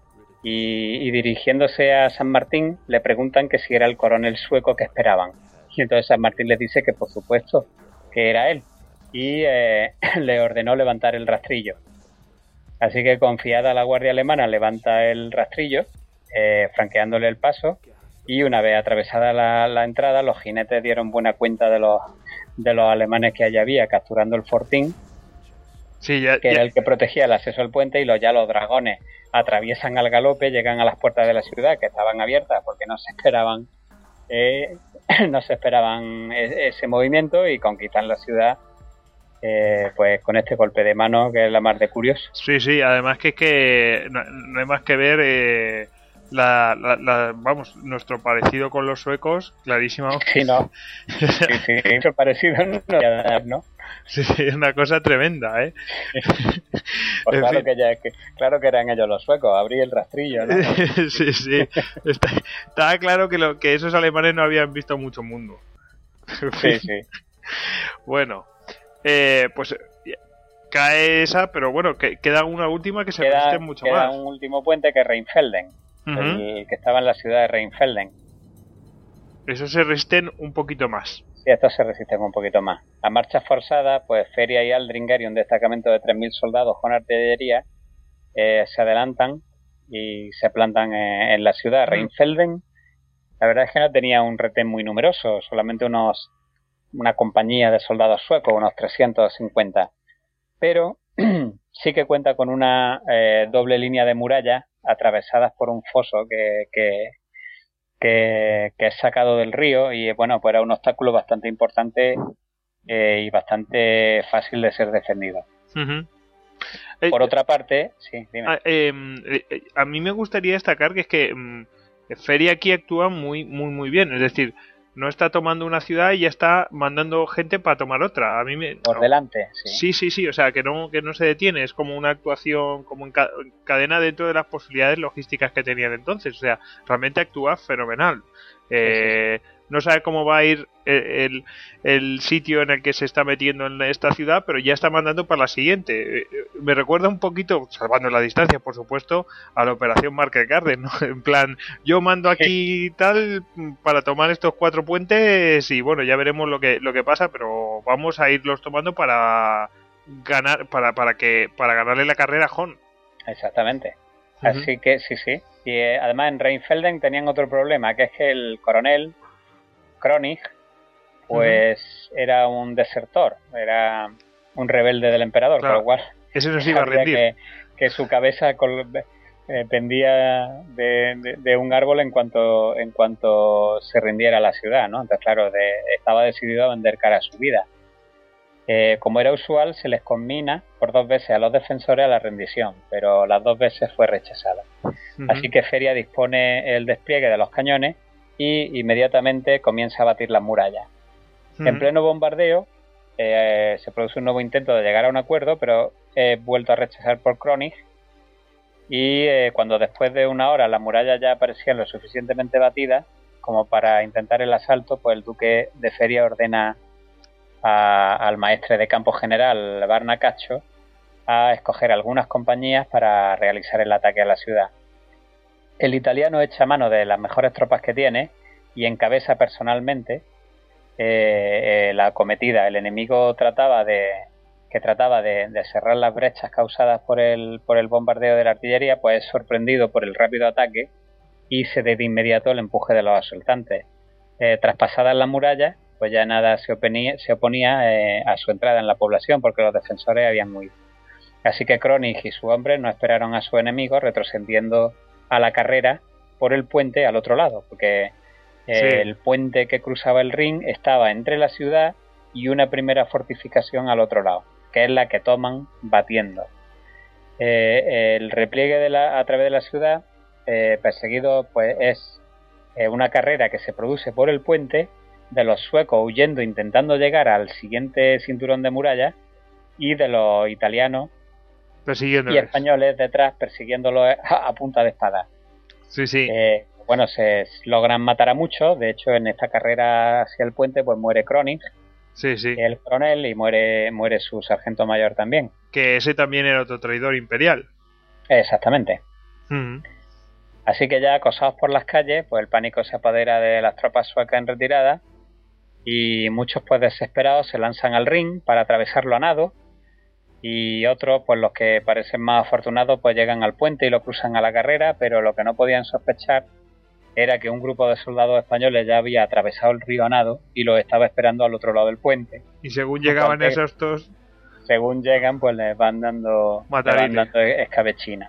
Y dirigiéndose a San Martín le preguntan que si era el coronel sueco que esperaban. Y entonces San Martín les dice que por supuesto que era él y le ordenó levantar el rastrillo. Así que confiada la guardia alemana levanta el rastrillo, franqueándole el paso, y una vez atravesada la entrada los jinetes dieron buena cuenta de los alemanes que allí había, capturando el fortín, que era el que protegía el acceso al puente, y los dragones atraviesan al galope, llegan a las puertas de la ciudad que estaban abiertas porque no se esperaban ese movimiento y conquistan la ciudad pues con este golpe de mano que es la más de curioso. Sí, además que no hay más que ver vamos, nuestro parecido con los suecos, clarísimo. Sí, no. Sí, nuestro parecido no. Sí, es una cosa tremenda, Pues claro que eran ellos los suecos, abrí el rastrillo, ¿no? Sí. Está claro que esos alemanes no habían visto mucho mundo. Sí. Bueno, pues cae esa, pero bueno, queda una última que se resiste mucho queda más. Un último puente que es Rheinfelden, el que estaba en la ciudad de Rheinfelden. Eso se resisten un poquito más. Sí, estos se resisten un poquito más. A marchas forzadas, pues Feria y Aldringer y un destacamento de 3.000 soldados con artillería se adelantan y se plantan en la ciudad. Rheinfelden, la verdad es que no tenía un retén muy numeroso, solamente una compañía de soldados suecos, unos 350. Pero sí que cuenta con una doble línea de murallas atravesadas por un foso que es sacado del río y bueno, pues era un obstáculo bastante importante y bastante fácil de ser defendido. Por otra parte, sí, dime. A mí me gustaría destacar que es que Feria aquí actúa muy muy bien, es decir, no está tomando una ciudad y ya está mandando gente para tomar otra. Por delante, sí. Sí, o sea, que no se detiene, es como una actuación como cadena dentro de las posibilidades logísticas que tenían entonces, o sea, realmente actúa fenomenal. Sí. No sabe cómo va a ir el sitio en el que se está metiendo en esta ciudad, pero ya está mandando para la siguiente. Me recuerda un poquito, salvando la distancia, por supuesto, a la operación Market Garden, ¿no? En plan, yo mando aquí tal para tomar estos 4 puentes y bueno, ya veremos lo que pasa, pero vamos a irlos tomando para ganar, para ganarle la carrera a Jon. Exactamente. Así que sí. Y además en Rheinfelden tenían otro problema, que es que el coronel Kronig, pues era un desertor, era un rebelde del emperador, claro, con lo cual ese no se iba a rendir. Que su cabeza pendía de un árbol en cuanto se rindiera la ciudad, ¿no? Entonces, claro, estaba decidido a vender cara a su vida. Como era usual, se les conmina por 2 veces a los defensores a la rendición, pero las 2 veces fue rechazada. Así que Feria dispone el despliegue de los cañones y inmediatamente comienza a batir las murallas. En pleno bombardeo se produce un nuevo intento de llegar a un acuerdo, pero es vuelto a rechazar por Kronig y cuando después de 1 hora las murallas ya parecían lo suficientemente batidas como para intentar el asalto, pues el duque de Feria ordena al maestre de campo general Barnacacho a escoger algunas compañías para realizar el ataque a la ciudad. El italiano echa mano de las mejores tropas que tiene y encabeza personalmente la acometida. El enemigo trataba de cerrar las brechas causadas por el bombardeo de la artillería, pues es sorprendido por el rápido ataque y cede de inmediato el empuje de los asaltantes. Traspasadas las murallas, pues ya nada se oponía a su entrada en la población porque los defensores habían huido. Así que Kronig y su hombre no esperaron a su enemigo, retrocediendo a la carrera por el puente al otro lado, porque el puente que cruzaba el Rin estaba entre la ciudad y una primera fortificación al otro lado, que es la que toman batiendo. El repliegue a través de la ciudad perseguido pues es una carrera que se produce por el puente, de los suecos huyendo intentando llegar al siguiente cinturón de muralla y de los italianos y españoles detrás persiguiéndolos a punta de espada. Sí. Bueno, se logran matar a muchos. De hecho, en esta carrera hacia el puente pues muere Kronig, el coronel, y muere su sargento mayor también. Que ese también era otro traidor imperial. Exactamente. Así que ya acosados por las calles, pues el pánico se apodera de las tropas suecas en retirada y muchos pues desesperados se lanzan al Rin para atravesarlo a nado y otros, pues los que parecen más afortunados, pues llegan al puente y lo cruzan a la carrera, pero lo que no podían sospechar era que un grupo de soldados españoles ya había atravesado el río a nado y los estaba esperando al otro lado del puente. Y según llegaban esos dos... Según llegan, pues les van dando escabechina.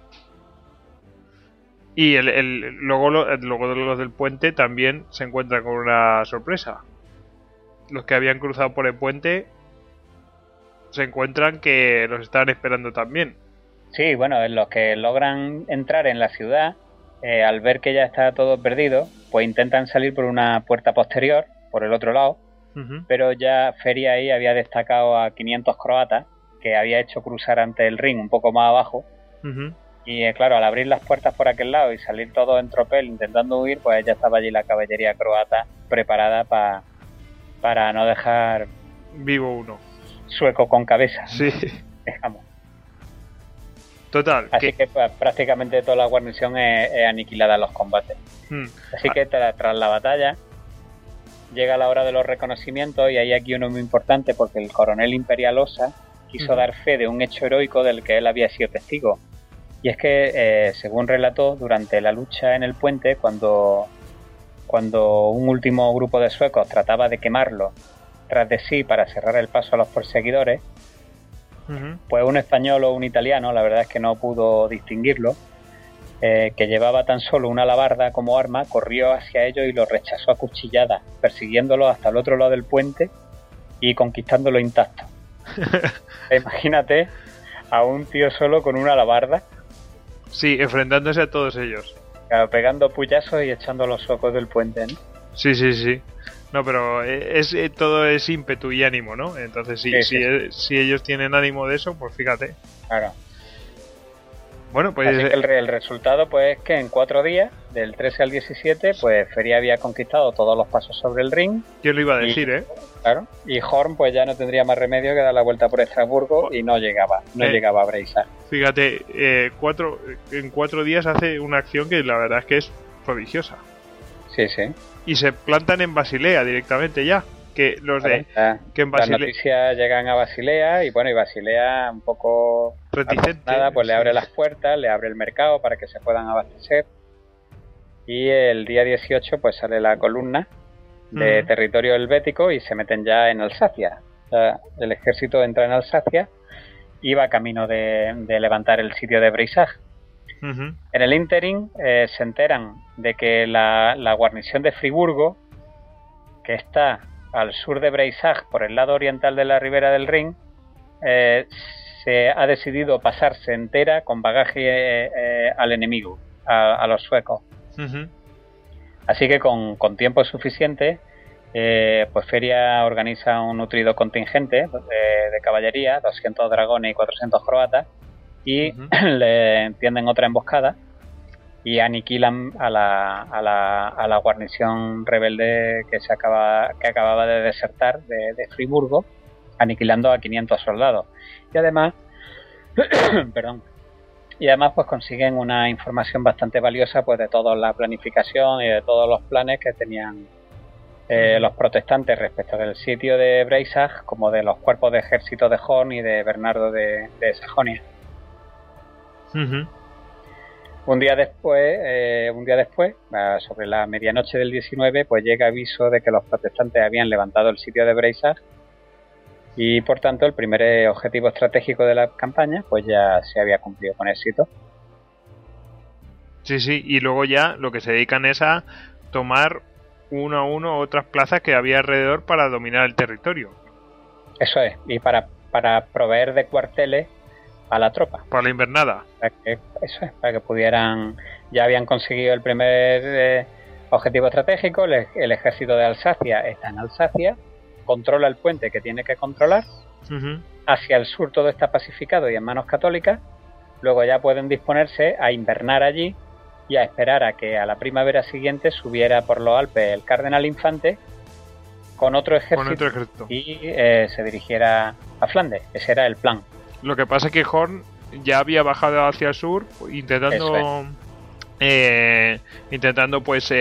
Y luego los del puente también se encuentran con una sorpresa. Los que habían cruzado por el puente se encuentran que los estaban esperando también. Sí, bueno, los que logran entrar en la ciudad, al ver que ya está todo perdido, pues intentan salir por una puerta posterior, por el otro lado, pero ya Feria ahí había destacado a 500 croatas que había hecho cruzar ante el Rin un poco más abajo. Y claro, al abrir las puertas por aquel lado y salir todos en tropel intentando huir, pues ya estaba allí la caballería croata preparada para no dejar vivo uno sueco con cabeza. Sí. digamos. Total. Así que pues, prácticamente toda la guarnición es aniquilada en los combates. Así que tras la batalla llega la hora de los reconocimientos, y hay aquí uno muy importante, porque el coronel Imperial Osa quiso dar fe de un hecho heroico del que él había sido testigo. Y es que, según relató, durante la lucha en el puente, cuando un último grupo de suecos trataba de quemarlo tras de sí para cerrar el paso a los perseguidores, pues un español o un italiano, la verdad es que no pudo distinguirlo, que llevaba tan solo una alabarda como arma, corrió hacia ellos y los rechazó a cuchilladas, persiguiéndolo hasta el otro lado del puente y conquistándolo intacto. Imagínate a un tío solo con una alabarda. Sí, enfrentándose a todos ellos. Claro, pegando puyazos y echando los suecos del puente, ¿no? Sí. No, pero todo es ímpetu y ánimo, ¿no? Entonces si ellos tienen ánimo de eso, pues fíjate. Claro. Bueno, pues así que el resultado pues es que en 4 días, del 13 al 17, pues Feria había conquistado todos los pasos sobre el ring. Yo lo iba a decir, Claro. Y Horn pues ya no tendría más remedio que dar la vuelta por Estrasburgo y no llegaba a Breisach. Fíjate, en 4 días hace una acción que la verdad es que es prodigiosa. Sí. Y se plantan en Basilea directamente ya. Que los de que en Basilea, las noticias llegan a Basilea y Basilea un poco reticente, pues le abre las puertas, le abre el mercado para que se puedan abastecer, y el día 18 pues sale la columna de territorio helvético y se meten ya en Alsacia. O sea, el ejército entra en Alsacia y va camino de levantar el sitio de Breisach. En el ínterin se enteran de que la guarnición de Friburgo, que está al sur de Breisach, por el lado oriental de la ribera del Rin, se ha decidido pasarse entera con bagaje al enemigo, a los suecos. Así que con tiempo suficiente, pues Feria organiza un nutrido contingente de caballería, 200 dragones y 400 croatas, y le tienden otra emboscada y aniquilan a la guarnición rebelde que acababa de desertar de Friburgo, aniquilando a 500 soldados. Y además pues consiguen una información bastante valiosa pues de toda la planificación y de todos los planes que tenían los protestantes respecto del sitio de Breisach, como de los cuerpos de ejército de Horn y de Bernardo de Sajonia. Un día después, sobre la medianoche del 19, pues llega aviso de que los protestantes habían levantado el sitio de Breisach, y por tanto el primer objetivo estratégico de la campaña pues ya se había cumplido con éxito. Sí, y luego ya lo que se dedican es a tomar uno a uno otras plazas que había alrededor para dominar el territorio. Eso es, y para proveer de cuarteles a la tropa. Para la invernada. Para que pudieran... Ya habían conseguido el primer objetivo estratégico, el ejército de Alsacia está en Alsacia, controla el puente que tiene que controlar, hacia el sur todo está pacificado y en manos católicas, luego ya pueden disponerse a invernar allí y a esperar a que a la primavera siguiente subiera por los Alpes el cardenal Infante con otro ejército. Y se dirigiera a Flandes. Ese era el plan. Lo que pasa es que Horn ya había bajado hacia el sur intentando pues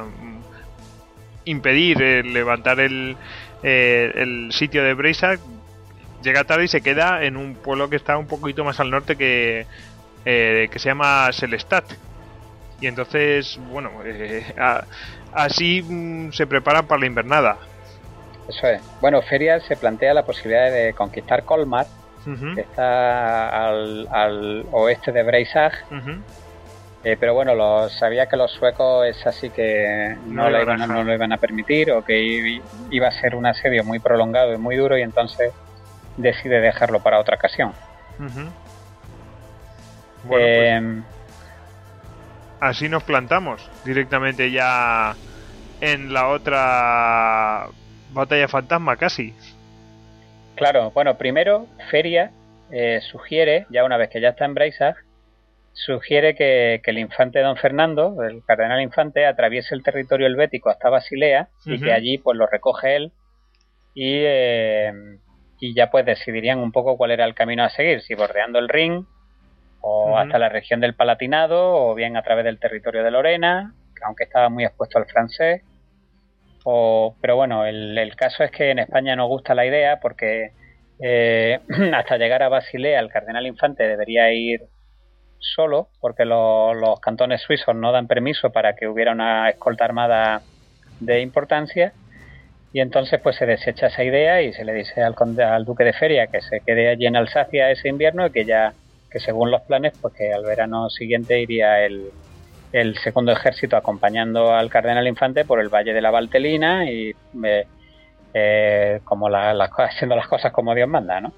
impedir levantar el sitio de Breisach. Llega tarde y se queda en un pueblo que está un poquito más al norte que se llama Selestadt. Y entonces, así se preparan para la invernada. Eso es. Bueno, Feria se plantea la posibilidad de conquistar Colmar, que está al oeste de Breisach, pero sabía que los suecos es así que no lo iban a permitir, o que iba a ser un asedio muy prolongado y muy duro, y entonces decide dejarlo para otra ocasión. Pues así nos plantamos directamente ya en la otra batalla fantasma casi. Claro, primero Feria sugiere, ya una vez que ya está en Breisach, sugiere que el infante Don Fernando, el cardenal Infante, atraviese el territorio helvético hasta Basilea, y que allí pues lo recoge él y y ya pues decidirían un poco cuál era el camino a seguir, si bordeando el Rin o hasta la región del Palatinado o bien a través del territorio de Lorena, aunque estaba muy expuesto al francés. Pero bueno, el caso es que en España nos gusta la idea porque hasta llegar a Basilea el cardenal infante debería ir solo, porque los cantones suizos no dan permiso para que hubiera una escolta armada de importancia, y entonces pues se desecha esa idea y se le dice al duque de Feria que se quede allí en Alsacia ese invierno y que según los planes pues que al verano siguiente iría el segundo ejército acompañando al cardenal infante por el valle de la Valtelina y como haciendo las cosas como Dios manda, ¿no?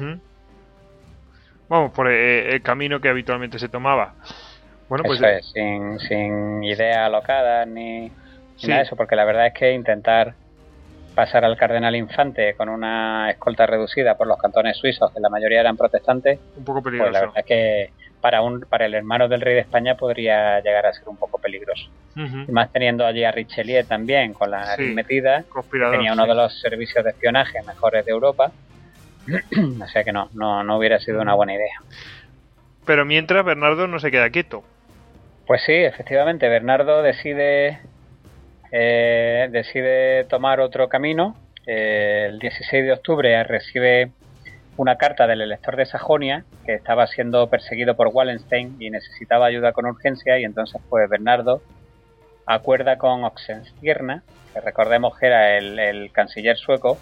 Vamos, por el camino que habitualmente se tomaba. Bueno, pues eso es, sin ideas alocadas ni nada de eso, porque la verdad es que intentar pasar al cardenal infante con una escolta reducida por los cantones suizos, que la mayoría eran protestantes, un poco peligroso. Pues la verdad es que para el hermano del rey de España podría llegar a ser un poco peligroso. Y más teniendo allí a Richelieu también con la nariz metida, tenía uno de los servicios de espionaje mejores de Europa. O sea que no hubiera sido una buena idea. Pero mientras Bernardo no se queda quieto. Pues sí, efectivamente, Bernardo decide tomar otro camino. El 16 de octubre recibe una carta del elector de Sajonia que estaba siendo perseguido por Wallenstein y necesitaba ayuda con urgencia, y entonces pues Bernardo acuerda con Oxenstierna, que recordemos que era el canciller sueco,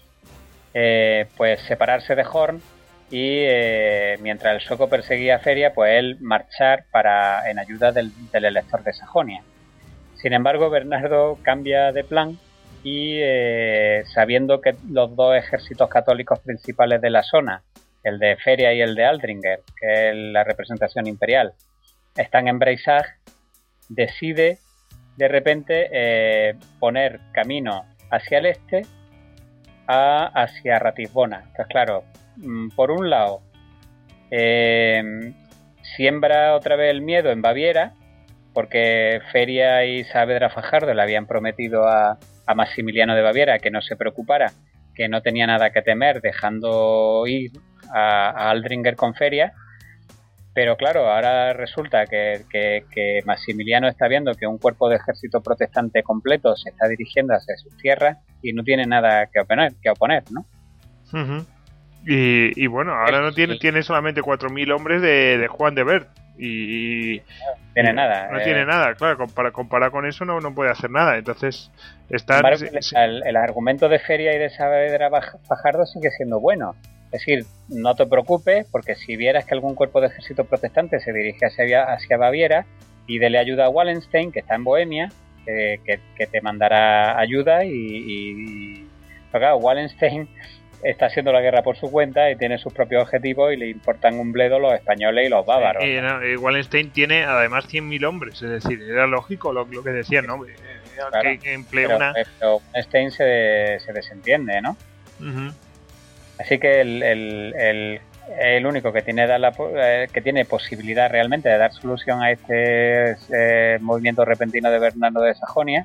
pues separarse de Horn y mientras el sueco perseguía a Feria, pues él marchar en ayuda del elector de Sajonia. Sin embargo, Bernardo cambia de plan y sabiendo que los dos ejércitos católicos principales de la zona, el de Feria y el de Aldringer, que es la representación imperial, están en Breisach, decide de repente poner camino hacia el este hacia Ratisbona. Entonces, claro, por un lado siembra otra vez el miedo en Baviera, porque Feria y Saavedra Fajardo le habían prometido a Maximiliano de Baviera que no se preocupara, que no tenía nada que temer, dejando ir a Aldringer con Feria. Pero claro, ahora resulta que Maximiliano está viendo que un cuerpo de ejército protestante completo se está dirigiendo hacia sus tierras y no tiene nada que oponer, ¿no? Y bueno, ahora no tiene solamente 4.000 hombres de Juan de Bert. No tiene nada, claro, comparado con eso no puede hacer nada. Entonces el argumento de Feria y de Saavedra Fajardo sigue siendo bueno. Es decir, no te preocupes, porque si vieras que algún cuerpo de ejército protestante se dirige hacia Baviera, pídele ayuda a Wallenstein, que está en Bohemia, que te mandará ayuda. Pero claro, Wallenstein está haciendo la guerra por su cuenta y tiene sus propios objetivos y le importan un bledo los españoles y los bávaros. Wallenstein tiene además 100.000 hombres, es decir, era lógico lo que decían, ¿no? Claro, pero Wallenstein se desentiende, ¿no? Así que el único que tiene posibilidad realmente de dar solución a este movimiento repentino de Bernardo de Sajonia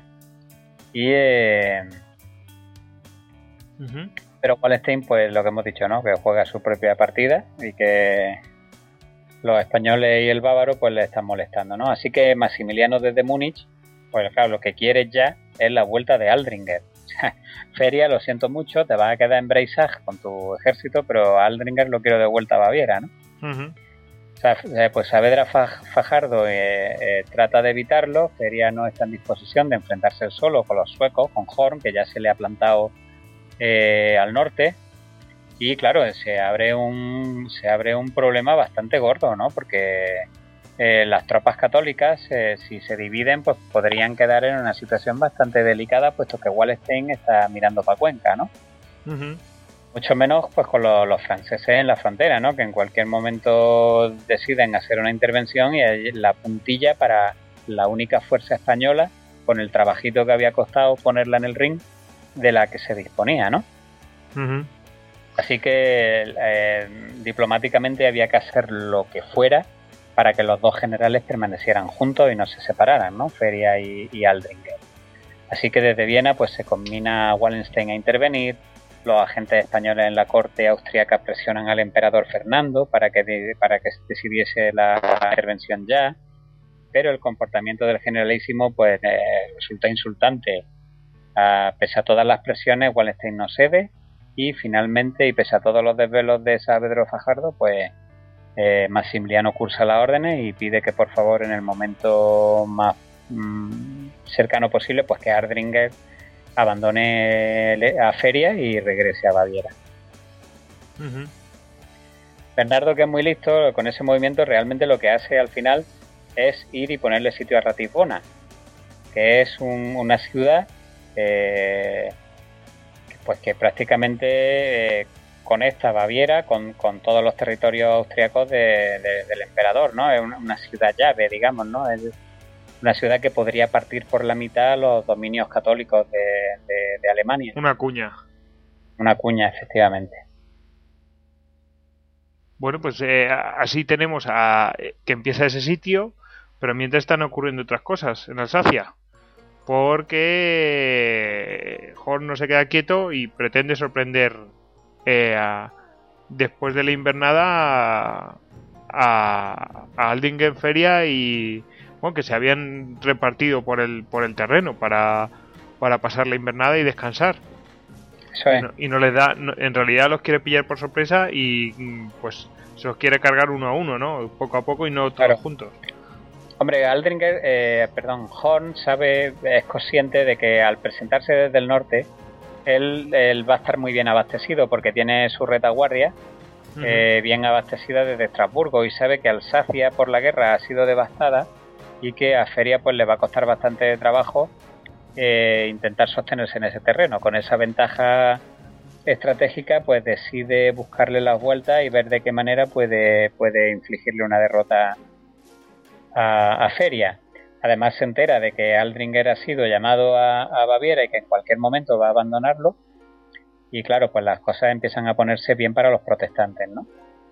pero Wallenstein, pues lo que hemos dicho, ¿no? Que juega su propia partida y que los españoles y el bávaro pues le están molestando, ¿no? Así que Maximiliano desde Múnich, pues claro, lo que quiere ya es la vuelta de Aldringer. Feria, lo siento mucho, te vas a quedar en Breisach con tu ejército, pero a Aldringer lo quiero de vuelta a Baviera, ¿no? O sea, pues Saavedra Fajardo trata de evitarlo. Feria no está en disposición de enfrentarse solo con los suecos, con Horn, que ya se le ha plantado al norte, y claro, se abre un problema bastante gordo, ¿no? Porque las tropas católicas, si se dividen, pues podrían quedar en una situación bastante delicada, puesto que Wallenstein está mirando para Cuenca, ¿no? Mucho menos pues con los franceses en la frontera, ¿no? Que en cualquier momento deciden hacer una intervención y la puntilla para la única fuerza española, con el trabajito que había costado ponerla en el ring, de la que se disponía, ¿no? Así que diplomáticamente había que hacer lo que fuera para que los dos generales permanecieran juntos y no se separaran, ¿no? Feria y Aldringer. Así que desde Viena pues se combina Wallenstein a intervenir, Los agentes españoles en la corte austriaca presionan al emperador Fernando para que decidiese la intervención ya, pero el comportamiento del generalísimo pues resulta insultante. Pese a todas las presiones, Wallenstein no cede y finalmente, y pese a todos los desvelos de Saavedra Fajardo, pues Maximiliano cursa las órdenes y pide que por favor en el momento más cercano posible, pues que Ardringer abandone a Feria y regrese a Baviera. Uh-huh. Bernardo, que es muy listo, con ese movimiento realmente lo que hace al final es ir y ponerle sitio a Ratisbona, que es una ciudad pues que prácticamente conecta Baviera con todos los territorios austriacos del emperador, ¿no? Es una ciudad llave, digamos, ¿no? Es una ciudad que podría partir por la mitad los dominios católicos de Alemania. Una cuña. Una cuña, efectivamente. Bueno, pues así tenemos que empieza ese sitio, pero mientras están ocurriendo otras cosas en Alsacia. Porque Horn no se queda quieto y pretende sorprender después de la invernada a Aldingen Feria y bueno, que se habían repartido por el terreno para pasar la invernada y descansar. Eso es. Y no les da, en realidad los quiere pillar por sorpresa y pues se los quiere cargar uno a uno, ¿no? Poco a poco y no todos juntos. Hombre, Horn es consciente de que al presentarse desde el norte, él va a estar muy bien abastecido porque tiene su retaguardia bien abastecida desde Estrasburgo y sabe que Alsacia por la guerra ha sido devastada y que a Feria pues le va a costar bastante trabajo intentar sostenerse en ese terreno. Con esa ventaja estratégica pues decide buscarle las vueltas y ver de qué manera puede infligirle una derrota a Feria. Además se entera de que Aldringer ha sido llamado a Baviera y que en cualquier momento va a abandonarlo y claro, pues las cosas empiezan a ponerse bien para los protestantes, ¿no?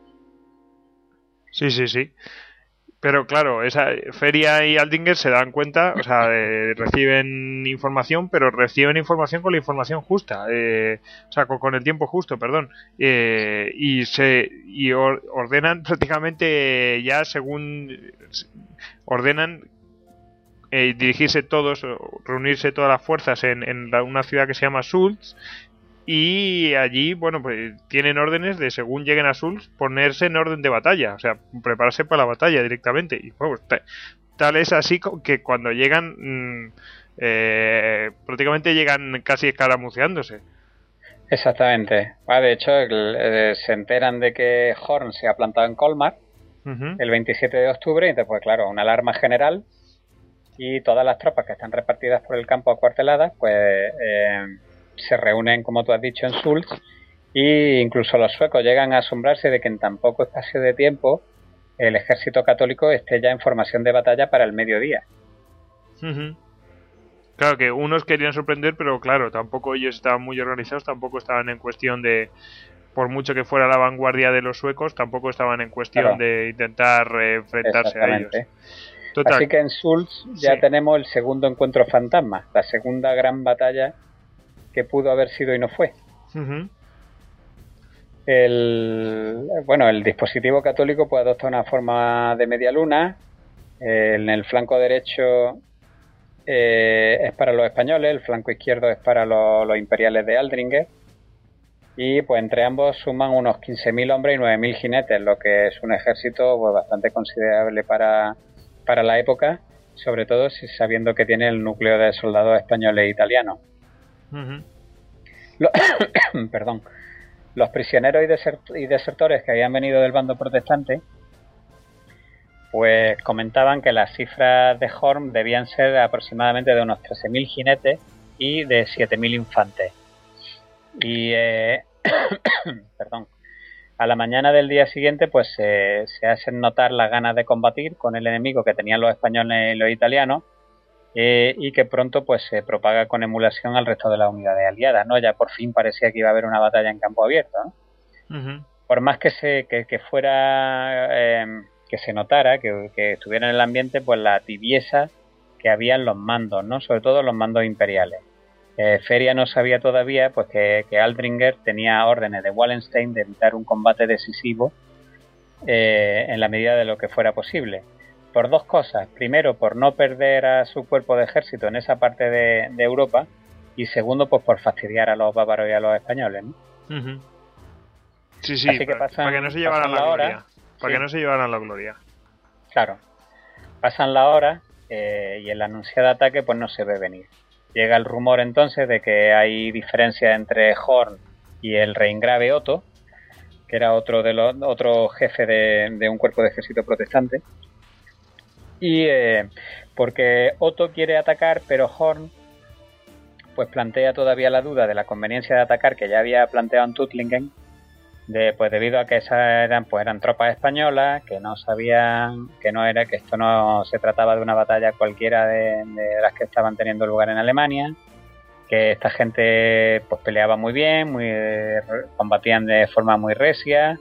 Sí. Pero claro, esa Feria y Aldringer se dan cuenta, o sea, reciben información, pero reciben información con la información justa, o sea, con el tiempo justo, perdón, y ordenan prácticamente ya según ordenan dirigirse todos, reunirse todas las fuerzas en una ciudad que se llama Sulz. Y allí, bueno, pues tienen órdenes de, según lleguen a Sulz, ponerse en orden de batalla, o sea, prepararse para la batalla directamente. Y bueno, pues, tal es así que cuando llegan, prácticamente llegan casi escaramuceándose. Exactamente. De hecho, se enteran de que Horn se ha plantado en Colmar el 27 de octubre, y después, claro, una alarma general y todas las tropas que están repartidas por el campo acuarteladas, pues se reúnen, como tú has dicho, en Sulz, y incluso los suecos llegan a asombrarse de que en tan poco espacio de tiempo el ejército católico esté ya en formación de batalla para el mediodía. Claro que unos querían sorprender, pero claro, tampoco ellos estaban muy organizados, tampoco estaban en cuestión de, por mucho que fuera la vanguardia de los suecos, tampoco estaban en cuestión de intentar enfrentarse a ellos. Total. Así que en Sulz ya tenemos el segundo encuentro fantasma, la segunda gran batalla que pudo haber sido y no fue. El dispositivo católico pues adopta una forma de media luna. En el flanco derecho es para los españoles, el flanco izquierdo es para los imperiales de Aldringer, y pues entre ambos suman unos 15.000 hombres y 9.000 jinetes, lo que es un ejército pues bastante considerable para la época, sobre todo sabiendo que tiene el núcleo de soldados españoles e italianos. Perdón. Los prisioneros y desertores que habían venido del bando protestante pues comentaban que las cifras de Horn debían ser aproximadamente de unos 13.000 jinetes y de 7.000 infantes. Y perdón, a la mañana del día siguiente pues se hacen notar las ganas de combatir con el enemigo que tenían los españoles y los italianos, y que pronto pues se propaga con emulación al resto de las unidades aliadas, ¿no? Ya por fin parecía que iba a haber una batalla en campo abierto, ¿no? Por más que fuera que se notara, que estuviera en el ambiente, pues la tibieza que había en los mandos, ¿no? Sobre todo los mandos imperiales. Feria no sabía todavía pues que Aldringer tenía órdenes de Wallenstein de evitar un combate decisivo en la medida de lo que fuera posible. Por dos cosas. Primero, por no perder a su cuerpo de ejército en esa parte de Europa. Y segundo, pues por fastidiar a los bávaros y a los españoles, ¿no? Uh-huh. Sí, Así que para que no se llevaran la gloria. Para que no se llevaran la gloria. Claro. Pasan la hora y el anunciado ataque pues no se ve venir. Llega el rumor entonces de que hay diferencia entre Horn y el reingrave Otto, que era otro jefe de un cuerpo de ejército protestante. Y porque Otto quiere atacar, pero Horn pues plantea todavía la duda de la conveniencia de atacar que ya había planteado en Tuttlingen, debido a que esas eran tropas españolas, que no sabían que esto no se trataba de una batalla cualquiera de las que estaban teniendo lugar en Alemania, que esta gente pues peleaba muy bien, combatían de forma muy recia,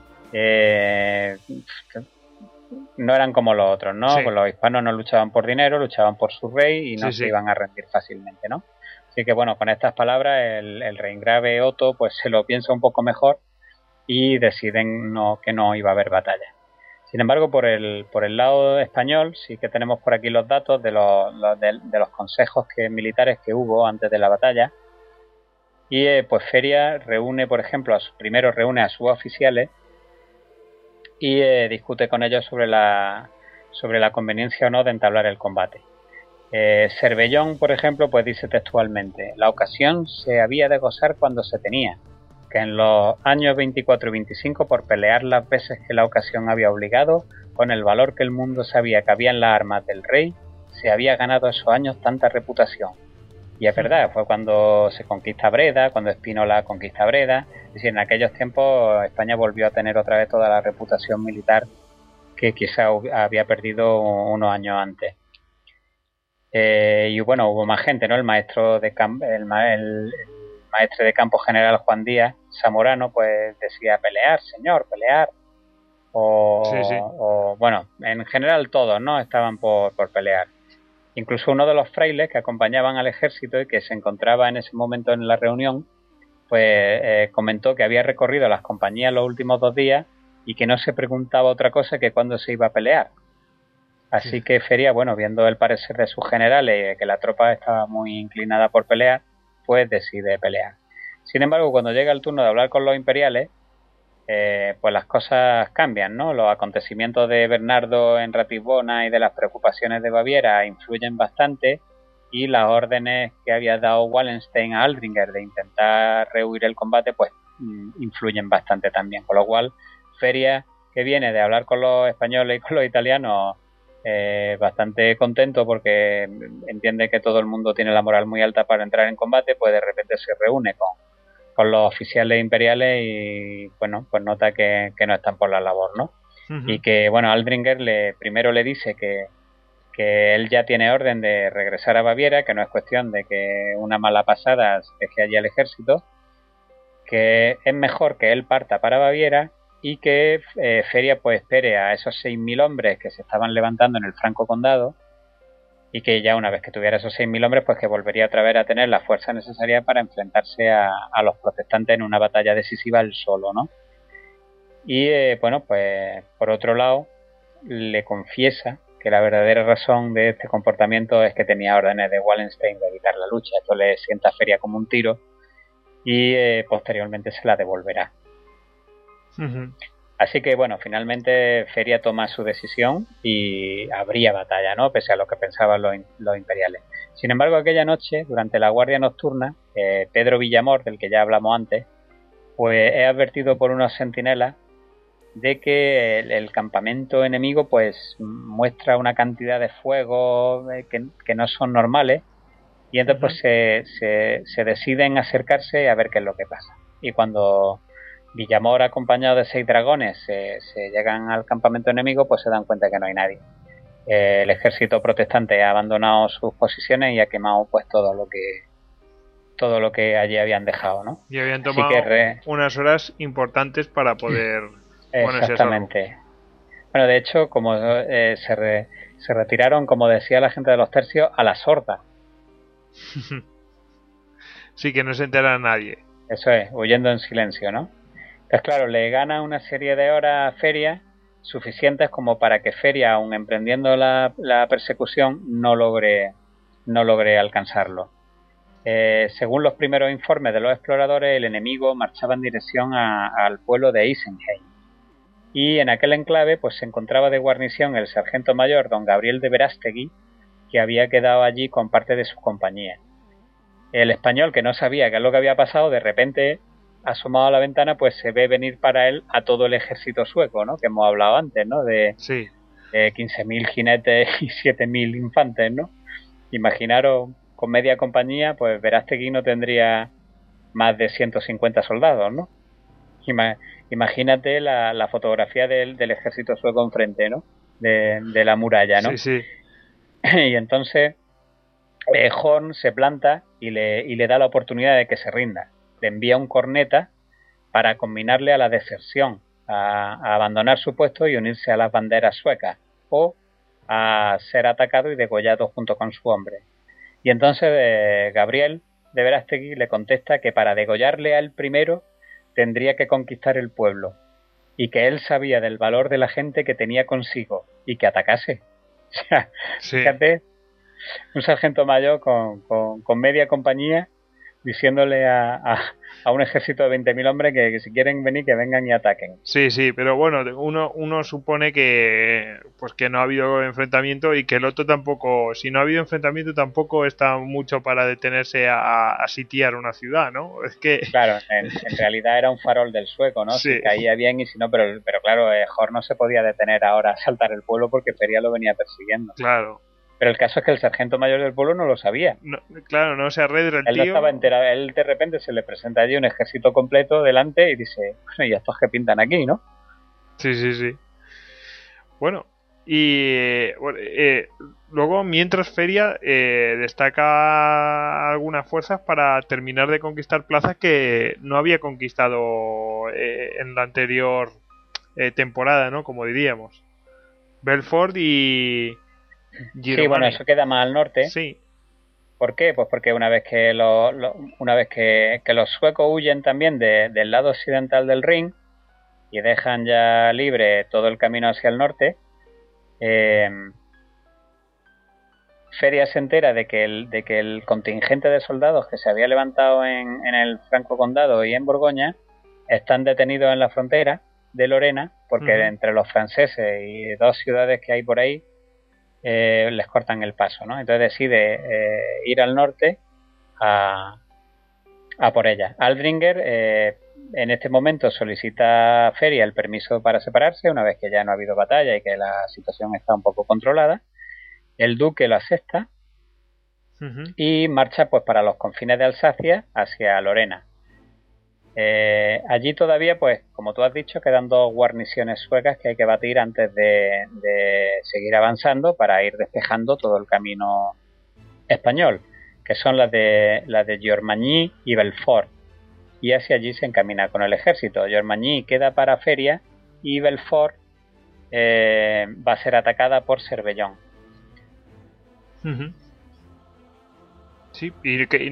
no eran como los otros, ¿no? Sí. Pues los hispanos no luchaban por dinero, luchaban por su rey y no se iban a rendir fácilmente, ¿no? Así que bueno, con estas palabras el reingrave Otto pues se lo piensa un poco mejor y deciden que no iba a haber batalla. Sin embargo, por el lado español sí que tenemos por aquí los datos de los consejos militares que hubo antes de la batalla. Y pues Feria reúne, por ejemplo, primero reúne a sus oficiales y discute con ellos sobre la conveniencia o no de entablar el combate. Cervellón, por ejemplo, pues dice textualmente: la ocasión se había de gozar cuando se tenía, que en los años 24 y 25, por pelear las veces que la ocasión había obligado, con el valor que el mundo sabía que había en las armas del rey, se había ganado esos años tanta reputación. Y es verdad, fue cuando se conquista Breda, cuando Spínola conquista Breda, es decir, en aquellos tiempos España volvió a tener otra vez toda la reputación militar que quizá había perdido unos años antes. Y bueno, hubo más gente, ¿no? El maestre de campo general Juan Díaz Zamorano pues decía: pelear, señor, pelear. O bueno, en general todos, ¿no? Estaban por pelear. Incluso uno de los frailes que acompañaban al ejército y que se encontraba en ese momento en la reunión, pues comentó que había recorrido las compañías los últimos 2 días y que no se preguntaba otra cosa que cuándo se iba a pelear. Así que Feria, bueno, viendo el parecer de sus generales, que la tropa estaba muy inclinada por pelear, pues decide pelear. Sin embargo, cuando llega el turno de hablar con los imperiales, pues las cosas cambian, ¿no? Los acontecimientos de Bernardo en Ratisbona y de las preocupaciones de Baviera influyen bastante, y las órdenes que había dado Wallenstein a Aldringer de intentar rehuir el combate pues influyen bastante también, con lo cual Feria, que viene de hablar con los españoles y con los italianos, bastante contento porque entiende que todo el mundo tiene la moral muy alta para entrar en combate, pues de repente se reúne con los oficiales imperiales y bueno, pues nota que no están por la labor, ¿no? Uh-huh. Y que bueno, Aldringer primero le dice que él ya tiene orden de regresar a Baviera, que no es cuestión de que una mala pasada deje allí al ejército, que es mejor que él parta para Baviera y que Feria pues espere a esos 6.000 hombres que se estaban levantando en el Franco Condado, y que ya una vez que tuviera esos 6.000 hombres pues que volvería otra vez a tener la fuerza necesaria para enfrentarse a los protestantes en una batalla decisiva él solo, ¿no? Y bueno, pues por otro lado le confiesa que la verdadera razón de este comportamiento es que tenía órdenes de Wallenstein de evitar la lucha. Esto le sienta a Feria como un tiro y posteriormente se la devolverá. Uh-huh. Así que bueno, finalmente Feria toma su decisión y habría batalla, ¿no? Pese a lo que pensaban los imperiales. Sin embargo, aquella noche, durante la guardia nocturna, Pedro Villamor, del que ya hablamos antes, pues es advertido por unos centinelas de que el campamento enemigo pues muestra una cantidad de fuego que no son normales, y entonces pues se deciden acercarse a ver qué es lo que pasa. Y cuando Villamor, acompañado de 6 dragones, se llegan al campamento enemigo, pues se dan cuenta que no hay nadie. El ejército protestante ha abandonado sus posiciones y ha quemado pues todo lo que allí habían dejado, ¿no? Y habían tomado unas horas importantes para poder... Exactamente. Bueno, de hecho, como se retiraron, como decía la gente de los tercios, a la sorda. Sí, que no se entera nadie. Eso es, huyendo en silencio, ¿no? Entonces, claro, le gana una serie de horas a Feria suficientes como para que Feria, aun emprendiendo la persecución, no logre alcanzarlo. Según los primeros informes de los exploradores, el enemigo marchaba en dirección al pueblo de Isenheim. Y en aquel enclave pues se encontraba de guarnición el sargento mayor don Gabriel de Verástegui, que había quedado allí con parte de su compañía. El español, que no sabía qué es lo que había pasado, de repente, asomado a la ventana, pues se ve venir para él a todo el ejército sueco, ¿no? Que hemos hablado antes, ¿no? De 15.000 jinetes y 7.000 infantes, ¿no? Imaginaros, con media compañía, pues Verástegui no tendría más de 150 soldados, ¿no? Imagínate la fotografía del ejército sueco enfrente, ¿no? De la muralla, ¿no? Sí, sí. Y entonces Horn se planta y le da la oportunidad de que se rinda. Le envía un corneta para combinarle a la deserción, a abandonar su puesto y unirse a las banderas suecas, o a ser atacado y degollado junto con su hombre. Y entonces Gabriel de Verástegui le contesta que para degollarle al primero tendría que conquistar el pueblo, y que él sabía del valor de la gente que tenía consigo y que atacase. O sea, sí. Fíjate, un sargento mayor con media compañía diciéndole a un ejército de 20.000 hombres que si quieren venir, que vengan y ataquen. Sí, sí, pero bueno, uno supone que pues que no ha habido enfrentamiento y que el otro tampoco, si no ha habido enfrentamiento tampoco está mucho para detenerse a sitiar una ciudad, ¿no? Es que... Claro, en realidad era un farol del sueco, ¿no? Sí. Si caía bien y si no, pero claro, Horn no se podía detener ahora a saltar el pueblo porque Feria lo venía persiguiendo. Claro. Pero el caso es que el sargento mayor del pueblo no lo sabía. No, claro, no se arredra el tío. Él no estaba enterado. Él de repente se le presenta allí un ejército completo delante y dice, bueno, ¿y estos que pintan aquí, no? Sí, sí, sí. Bueno, y luego mientras Feria destaca algunas fuerzas para terminar de conquistar plazas que no había conquistado en la anterior temporada, ¿no? Como diríamos. Belfort y... Giromagny. Sí, bueno, eso queda más al norte. Sí. ¿Por qué? Pues porque una vez que los suecos huyen también del lado occidental del Rin y dejan ya libre todo el camino hacia el norte, Feria se entera de que el contingente de soldados que se había levantado en el Franco Condado y en Borgoña están detenidos en la frontera de Lorena porque entre los franceses y dos ciudades que hay por ahí les cortan el paso, ¿no? Entonces decide ir al norte a por ella. Aldringer en este momento solicita a Feria el permiso para separarse una vez que ya no ha habido batalla y que la situación está un poco controlada. El duque lo acepta y marcha pues para los confines de Alsacia hacia Lorena. Allí todavía, pues, como tú has dicho, quedan dos guarniciones suecas que hay que batir antes de seguir avanzando para ir despejando todo el camino español, que son las de Jormagny y Belfort, y hacia allí se encamina con el ejército. Jormagny queda para Feria y Belfort va a ser atacada por Cervellón. Sí, y que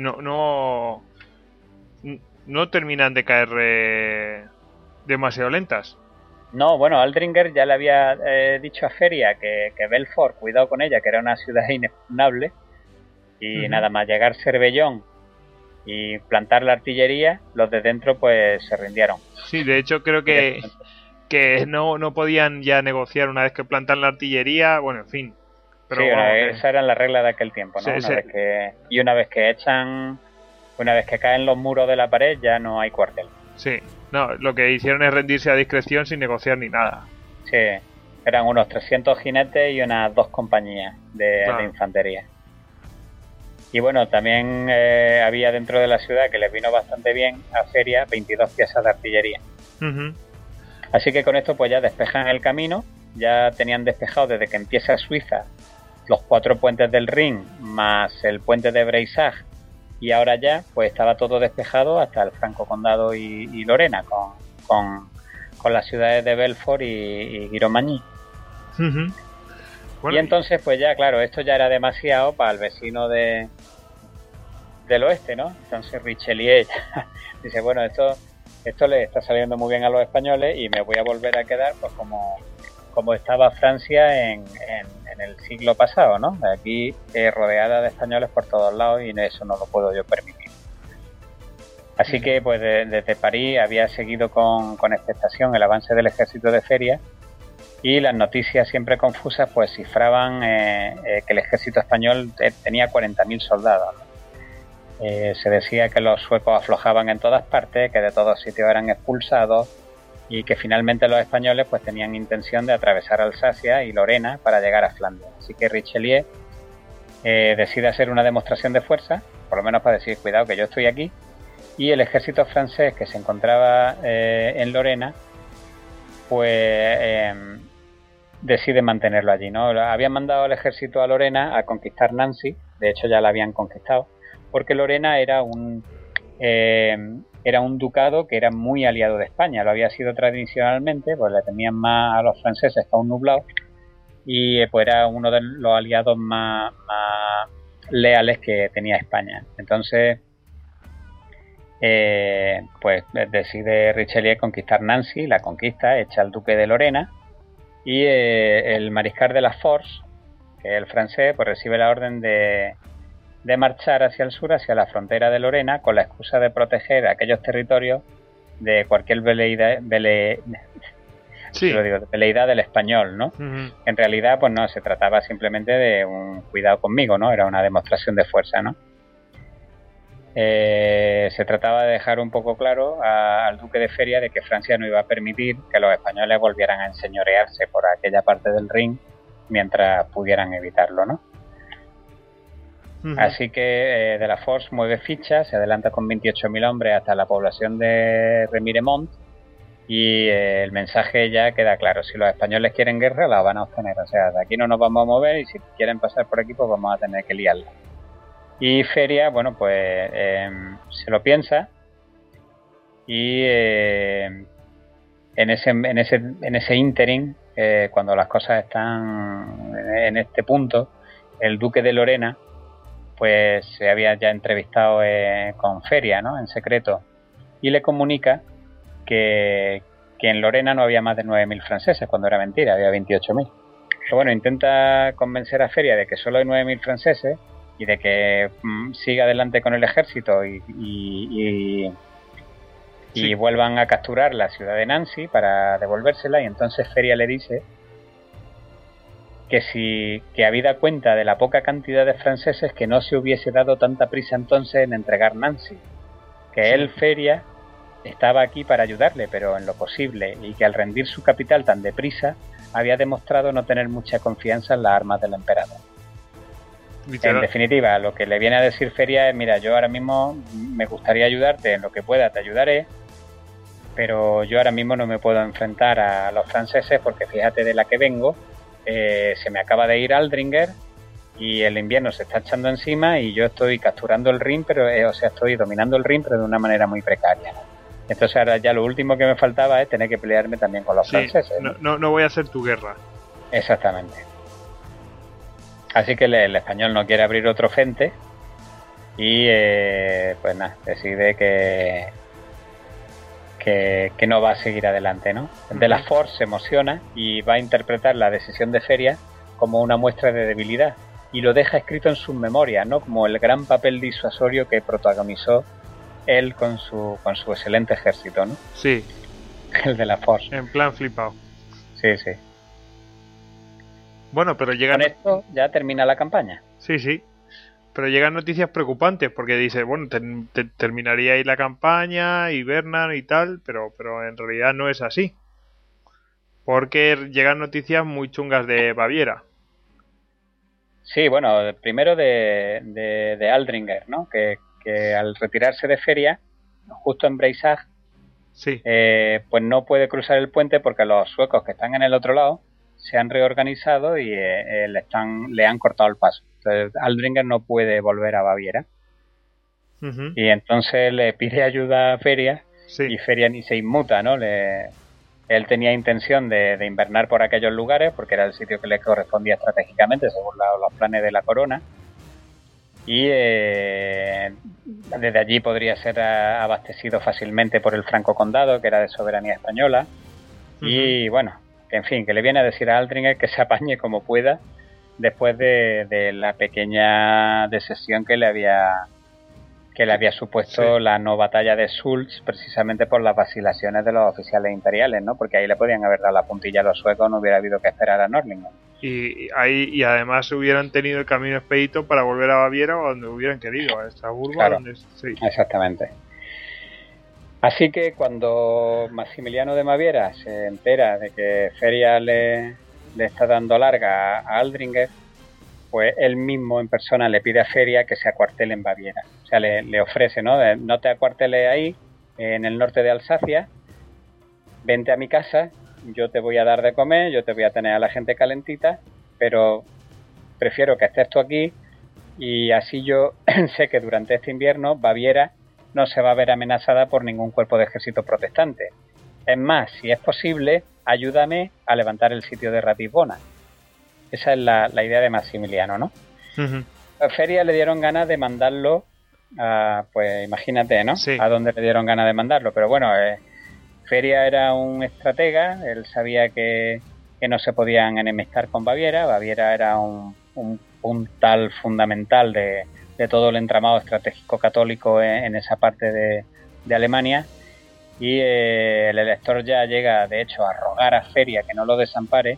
no terminan de caer demasiado lentas. No, bueno, Aldringer ya le había dicho a Feria que Belfort, cuidado con ella, que era una ciudad inexpugnable, y nada más llegar Cervellón y plantar la artillería, los de dentro pues se rindieron. Sí, de hecho creo que no podían ya negociar una vez que plantan la artillería, bueno, en fin. Pero sí, esa era la regla de aquel tiempo, ¿no? Sí, Una vez que caen los muros de la pared ya no hay cuartel. Sí, no, lo que hicieron es rendirse a discreción sin negociar ni nada. Sí, eran unos 300 jinetes y unas 2 compañías de infantería. Y bueno, también había dentro de la ciudad, que les vino bastante bien a Feria, 22 piezas de artillería. Así que con esto pues ya despejan el camino, ya tenían despejado desde que empieza Suiza los 4 puentes del Rin más el puente de Breisach, y ahora ya pues estaba todo despejado hasta el Franco Condado y Lorena con las ciudades de Belfort y Giromagny. Bueno, y entonces pues ya claro, esto ya era demasiado para el vecino de del oeste, ¿no? Entonces Richelieu dice, bueno, esto le está saliendo muy bien a los españoles y me voy a volver a quedar pues como estaba Francia en el siglo pasado, ¿no? Aquí rodeada de españoles por todos lados y eso no lo puedo yo permitir. Así que pues desde París había seguido con expectación el avance del ejército de Feria y las noticias siempre confusas pues cifraban que el ejército español tenía 40.000 soldados, ¿no? Se decía que los suecos aflojaban en todas partes, que de todos sitios eran expulsados y que finalmente los españoles pues tenían intención de atravesar Alsacia y Lorena para llegar a Flandes. Así que Richelieu decide hacer una demostración de fuerza, por lo menos para decir, cuidado que yo estoy aquí, y el ejército francés que se encontraba en Lorena pues decide mantenerlo allí, ¿no? Habían mandado al ejército a Lorena a conquistar Nancy, de hecho ya la habían conquistado, porque Lorena era un ducado que era muy aliado de España, lo había sido tradicionalmente, pues le temían más a los franceses que a un nublado, y pues era uno de los aliados más leales que tenía España. Entonces pues decide Richelieu conquistar Nancy, la conquista, echa al duque de Lorena, y el mariscal de la Force, que es el francés, pues recibe la orden de marchar hacia el sur, hacia la frontera de Lorena, con la excusa de proteger aquellos territorios de cualquier veleidad del español, ¿no? Uh-huh. En realidad, pues no, se trataba simplemente de un cuidado conmigo, ¿no? Era una demostración de fuerza, ¿no? Se trataba de dejar un poco claro al duque de Feria de que Francia no iba a permitir que los españoles volvieran a enseñorearse por aquella parte del Rin mientras pudieran evitarlo, ¿no? Uh-huh. Así que de la Force mueve fichas, se adelanta con 28.000 hombres hasta la población de Remiremont y el mensaje ya queda claro: si los españoles quieren guerra la van a obtener, o sea, de aquí no nos vamos a mover y si quieren pasar por aquí pues vamos a tener que liarla. Y Feria, bueno, pues se lo piensa y en ese ínterin, cuando las cosas están en este punto, el duque de Lorena pues se había ya entrevistado con Feria, ¿no?, en secreto, y le comunica que en Lorena no había más de 9.000 franceses, cuando era mentira, había 28.000. Pero bueno, intenta convencer a Feria de que solo hay 9.000 franceses y de que siga adelante con el ejército y vuelvan a capturar la ciudad de Nancy para devolvérsela, y entonces Feria le dice que habida cuenta de la poca cantidad de franceses, que no se hubiese dado tanta prisa entonces en entregar Nancy, que él, Feria, estaba aquí para ayudarle, pero en lo posible, y que al rendir su capital tan deprisa había demostrado no tener mucha confianza en las armas del emperador. En definitiva, lo que le viene a decir Feria es: mira, yo ahora mismo me gustaría ayudarte en lo que pueda, te ayudaré, pero yo ahora mismo no me puedo enfrentar a los franceses porque fíjate de la que vengo, se me acaba de ir Aldringer y el invierno se está echando encima y yo estoy capturando el Rin, pero estoy dominando el Rin, pero de una manera muy precaria. Entonces ahora ya lo último que me faltaba es tener que pelearme también con los franceses. No voy a hacer tu guerra. Exactamente. Así que el español no quiere abrir otro frente y pues nada, decide que no va a seguir adelante, ¿no? De la Force se emociona y va a interpretar la decisión de Feria como una muestra de debilidad y lo deja escrito en sus memorias, ¿no?, como el gran papel disuasorio que protagonizó él con su excelente ejército, ¿no? Sí. El de la Force. En plan flipado. Sí, sí. Bueno, pero llegan... Con esto ya termina la campaña. Sí. Pero llegan noticias preocupantes porque dice, bueno, terminaría ahí la campaña y Bernard y tal, pero en realidad no es así. Porque llegan noticias muy chungas de Baviera. Sí, bueno, primero de Aldringer, ¿no? Que al retirarse de Feria, justo en Breisach, sí. Pues no puede cruzar el puente porque los suecos que están en el otro lado se han reorganizado y le han cortado el paso. Entonces Aldringer no puede volver a Baviera. Uh-huh. Y entonces le pide ayuda a Feria, sí. Y Feria ni se inmuta, ¿no? Él tenía intención de invernar por aquellos lugares porque era el sitio que le correspondía estratégicamente según los planes de la corona. y desde allí podría ser abastecido fácilmente por el Franco Condado, que era de soberanía española. Y bueno, que en fin, que le viene a decir a Aldringer que se apañe como pueda después de la pequeña decepción que le había supuesto la no batalla de Sulz, precisamente por las vacilaciones de los oficiales imperiales, ¿no? Porque ahí le podían haber dado la puntilla a los suecos, no hubiera habido que esperar a Nördlingen. Y además hubieran tenido el camino expedito para volver a Baviera o donde hubieran querido, a Estrasburgo. Claro, donde, sí. Exactamente. Así que cuando Maximiliano de Baviera se entera de que Feria le está dando larga a Aldringer, pues él mismo en persona le pide a Feria que se acuartele en Baviera. O sea, le ofrece, ¿no? No te acuarteles ahí, en el norte de Alsacia, vente a mi casa, yo te voy a dar de comer, yo te voy a tener a la gente calentita, pero prefiero que estés tú aquí y así yo sé que durante este invierno Baviera no se va a ver amenazada por ningún cuerpo de ejército protestante. Es más, si es posible, ayúdame a levantar el sitio de Ratisbona. Esa es la idea de Maximiliano, ¿no? A Feria le dieron ganas de mandarlo a, pues imagínate, ¿no? Sí. A dónde le dieron ganas de mandarlo, pero bueno, Feria era un estratega, él sabía que no se podían enemistar con Baviera. Baviera era un puntal fundamental de todo el entramado estratégico católico en esa parte de Alemania, y el elector ya llega de hecho a rogar a Feria que no lo desampare,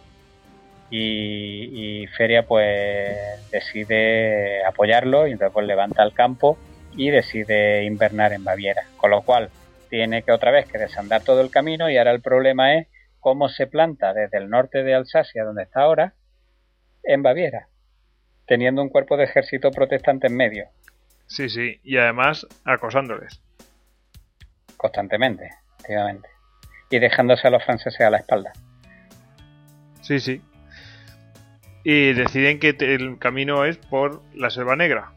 y Feria pues decide apoyarlo y entonces pues levanta el campo y decide invernar en Baviera, con lo cual tiene que otra vez que desandar todo el camino, y ahora el problema es cómo se planta desde el norte de Alsacia, donde está ahora, en Baviera, teniendo un cuerpo de ejército protestante en medio. Sí, sí, y además acosándoles. Constantemente, efectivamente. Y dejándose a los franceses a la espalda. Sí, sí. Y deciden que el camino es por la Selva Negra.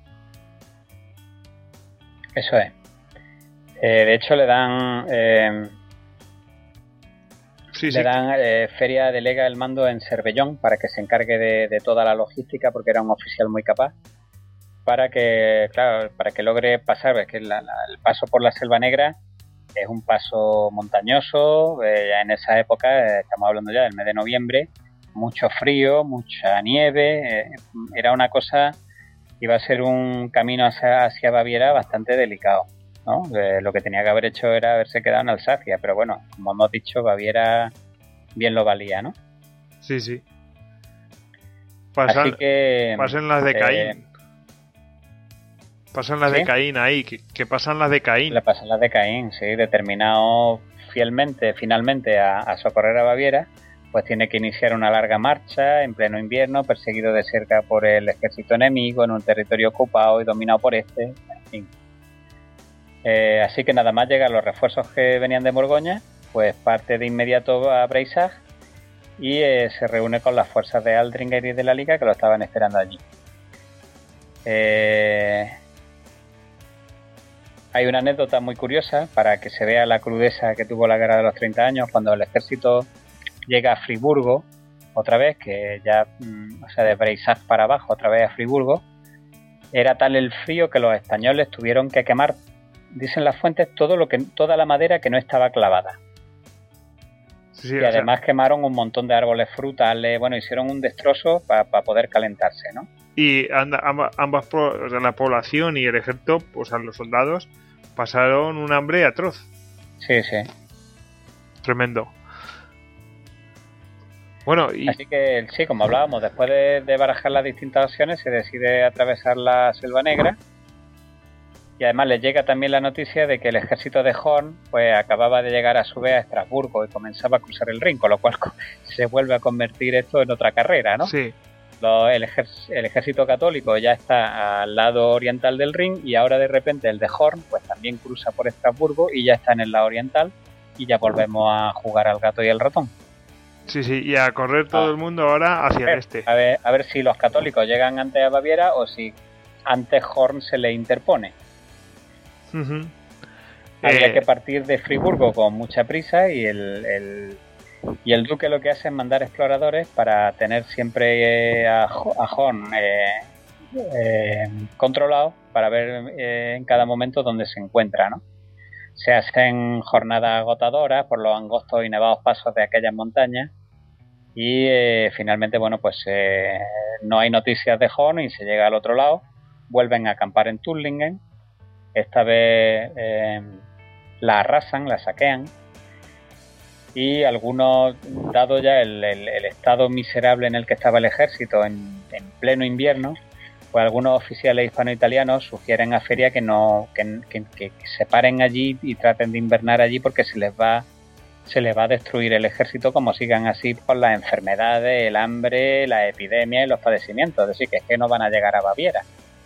Eso es. De hecho le dan... Feria delega el mando en Cervellón para que se encargue de toda la logística, porque era un oficial muy capaz, para que logre pasar. Es que el paso por la Selva Negra es un paso montañoso, ya en esa época, estamos hablando ya del mes de noviembre, mucho frío, mucha nieve, era una cosa, iba a ser un camino hacia Baviera bastante delicado, ¿no? Lo que tenía que haber hecho era haberse quedado en Alsacia, pero bueno, como hemos dicho, Baviera bien lo valía, ¿no? Sí, sí. Así que pasan las de Caín. Pasan las de Caín ahí, que pasan las de Caín. Le pasan las de Caín, sí, determinado finalmente a socorrer a Baviera, pues tiene que iniciar una larga marcha en pleno invierno, perseguido de cerca por el ejército enemigo en un territorio ocupado y dominado por este, en fin. Así que nada más llegan los refuerzos que venían de Borgoña, pues parte de inmediato a Breisach y se reúne con las fuerzas de Aldringer y de la Liga que lo estaban esperando allí. Hay una anécdota muy curiosa para que se vea la crudeza que tuvo la guerra de los 30 años cuando el ejército llega a Friburgo otra vez, que ya, o sea, de Breisach para abajo otra vez a Friburgo. Era tal el frío que los españoles tuvieron que quemar, dicen las fuentes, toda la madera que no estaba clavada. Sí, y además quemaron un montón de árboles frutales, bueno, hicieron un destrozo para poder calentarse, ¿no? Y ambas, la población y el ejército, pues a los soldados, pasaron un hambre atroz. Sí, sí. Tremendo. Bueno, así que sí, como hablábamos, después de barajar las distintas opciones, se decide atravesar la Selva Negra. Y además les llega también la noticia de que el ejército de Horn pues acababa de llegar a su vez a Estrasburgo y comenzaba a cruzar el Rin, con lo cual se vuelve a convertir esto en otra carrera, ¿no? Sí. El ejército católico ya está al lado oriental del Rin, y ahora de repente el de Horn pues también cruza por Estrasburgo y ya está en el lado oriental, y ya volvemos a jugar al gato y al ratón. Sí, sí, y a correr todo el mundo ahora hacia el este. A ver si los católicos llegan antes a Baviera o si antes Horn se le interpone. Había que partir de Friburgo con mucha prisa, y el duque lo que hace es mandar exploradores para tener siempre a Horn controlado para ver en cada momento dónde se encuentra, ¿no? Se hacen jornadas agotadoras por los angostos y nevados pasos de aquellas montañas y finalmente, bueno, pues no hay noticias de Horn y se llega al otro lado. Vuelven a acampar en Turlingen. Esta vez la arrasan, la saquean y algunos, dado ya el estado miserable en el que estaba el ejército en pleno invierno, pues algunos oficiales hispano-italianos sugieren a Feria que se paren allí y traten de invernar allí porque se les va a destruir el ejército como sigan así por las enfermedades, el hambre, las epidemias y los padecimientos. Es decir, que es que no van a llegar a Baviera.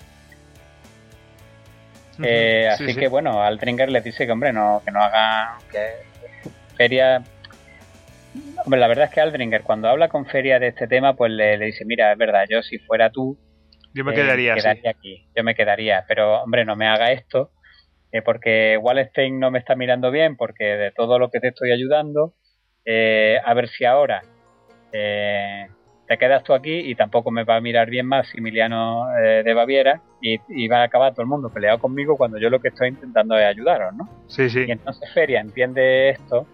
Así que bueno, Aldringer les dice que hombre, que no haga, que Feria. Hombre, la verdad es que Aldringer cuando habla con Feria de este tema, pues le dice, mira, es verdad, yo si fuera tú, yo me quedaría aquí, yo me quedaría, pero hombre, no me haga esto, porque Wallenstein no me está mirando bien, porque de todo lo que te estoy ayudando, a ver si ahora te quedas tú aquí y tampoco me va a mirar bien Maximiliano de Baviera y va a acabar todo el mundo peleado conmigo cuando yo lo que estoy intentando es ayudaros, ¿no? Sí, sí. Y entonces Feria entiende esto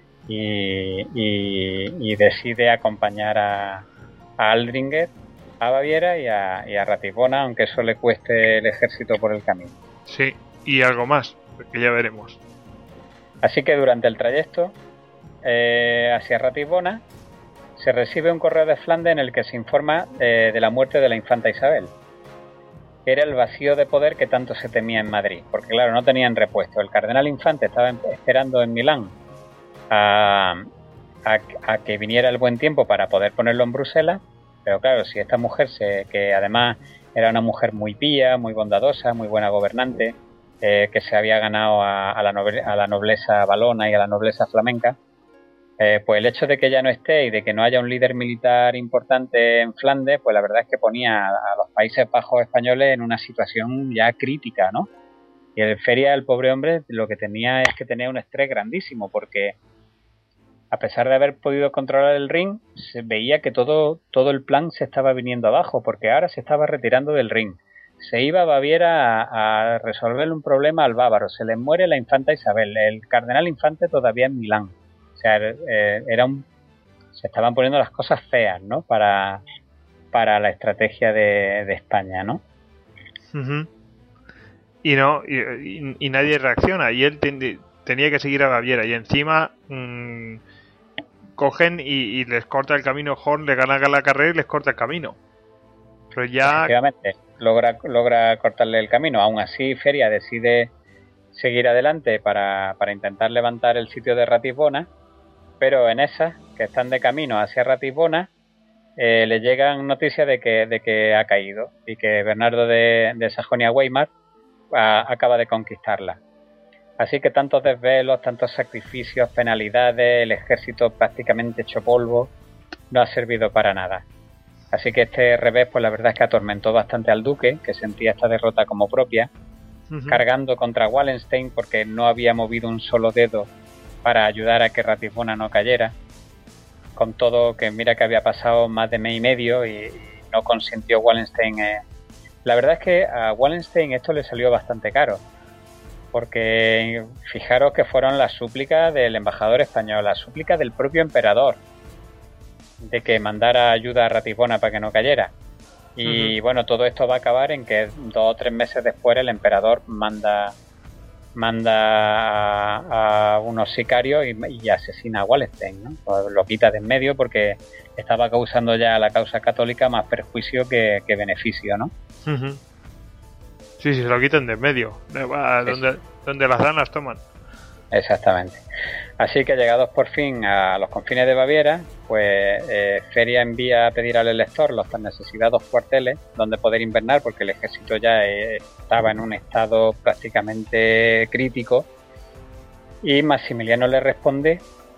y decide acompañar a Aldringer a Baviera y a Ratisbona, aunque eso le cueste el ejército por el camino. Sí, y algo más, que ya veremos. Así que durante el trayecto hacia Ratisbona se recibe un correo de Flandes en el que se informa de la muerte de la infanta Isabel. Era el vacío de poder que tanto se temía en Madrid, porque claro, no tenían repuesto. El cardenal infante estaba esperando en Milán a que viniera el buen tiempo para poder ponerlo en Bruselas, pero claro, si esta mujer, que además era una mujer muy pía, muy bondadosa, muy buena gobernante, que se había ganado a la nobleza valona y a la nobleza flamenca, pues el hecho de que ya no esté y de que no haya un líder militar importante en Flandes, pues la verdad es que ponía a los Países Bajos españoles en una situación ya crítica, ¿no? Y el Feria, el pobre hombre, lo que tenía es que tenía un estrés grandísimo, porque a pesar de haber podido controlar el Rin, se veía que todo el plan se estaba viniendo abajo, porque ahora se estaba retirando del Rin. Se iba a Baviera a resolver un problema al bávaro, se le muere la infanta Isabel, el cardenal infante todavía en Milán. O sea, se estaban poniendo las cosas feas, ¿no? Para la estrategia de España, ¿no? Uh-huh. Y nadie reacciona, y él tenía que seguir a Baviera, y encima cogen y les corta el camino. Horn le gana la carrera y les corta el camino. Pero ya efectivamente logra cortarle el camino. Aún así, Feria decide seguir adelante para intentar levantar el sitio de Ratisbona, pero en esas que están de camino hacia Ratisbona le llegan noticias de que ha caído y que Bernardo de Sajonia-Weimar acaba de conquistarla. Así que tantos desvelos, tantos sacrificios, penalidades, el ejército prácticamente hecho polvo, no ha servido para nada. Así que este revés, pues la verdad es que atormentó bastante al duque, que sentía esta derrota como propia, cargando contra Wallenstein porque no había movido un solo dedo para ayudar a que Ratisbona no cayera. Con todo, que mira que había pasado más de mes y medio y no consintió Wallenstein. La verdad es que a Wallenstein esto le salió bastante caro, porque fijaros que fueron las súplicas del embajador español, las súplicas del propio emperador, de que mandara ayuda a Ratisbona para que no cayera. Y bueno, todo esto va a acabar en que 2 o 3 meses después el emperador manda a unos sicarios y asesina a Wallenstein, ¿no? Pues lo quita de en medio porque estaba causando ya a la causa católica más perjuicio que beneficio, ¿no? Sí, se lo quitan de en medio. Donde las dan las toman. Exactamente. Así que llegados por fin a los confines de Baviera, pues Feria envía a pedir al elector los tan necesitados cuarteles donde poder invernar, porque el ejército ya estaba en un estado prácticamente crítico, y Maximiliano le responde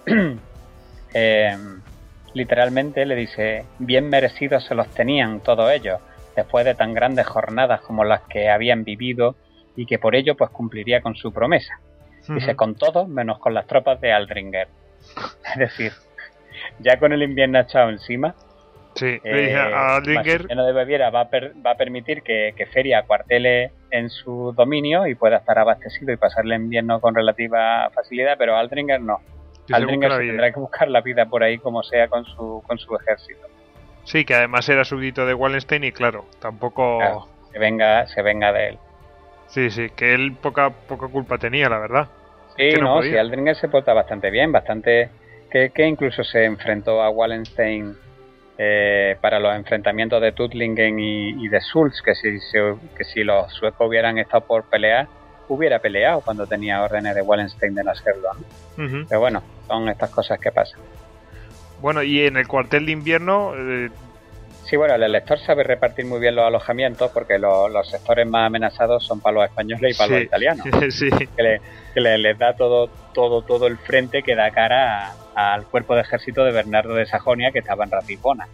literalmente le dice: bien merecidos se los tenían todos ellos después de tan grandes jornadas como las que habían vivido, y que por ello pues cumpliría con su promesa. Dice, con todos menos con las tropas de Aldringer. Es decir, ya con el invierno echado encima, Sí, le dije a Aldringer... Maximiliano de Baviera va a permitir que Feria acuartele en su dominio y pueda estar abastecido y pasar el invierno con relativa facilidad, pero Aldringer no. Aldringer se tendrá que buscar la vida por ahí como sea con su ejército. Sí, que además era súbdito de Wallenstein y claro, tampoco... Claro, se venga de él. Sí, que él poca culpa tenía, la verdad. Sí, sí, Aldringer se porta bastante bien, que incluso se enfrentó a Wallenstein para los enfrentamientos de Tuttlingen y de Sulz, que si los suecos hubieran estado por pelear, hubiera peleado cuando tenía órdenes de Wallenstein de no hacerlo, ¿no? Uh-huh. Pero bueno, son estas cosas que pasan. Bueno, y en el cuartel de invierno... Sí, bueno, el elector sabe repartir muy bien los alojamientos porque los sectores más amenazados son para los españoles y para los italianos. Sí. Que les da todo el frente que da cara al cuerpo de ejército de Bernardo de Sajonia, que estaba en Ratisbona.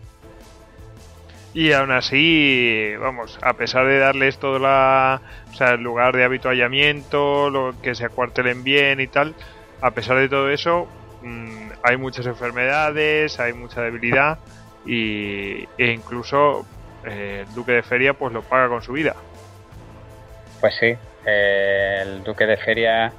Y aún así, vamos, a pesar de darles todo el lugar de habituallamiento, lo que se acuartelen bien y tal, a pesar de todo eso, hay muchas enfermedades, hay mucha debilidad e incluso el duque de Feria pues lo paga con su vida. Pues sí, el duque de Feria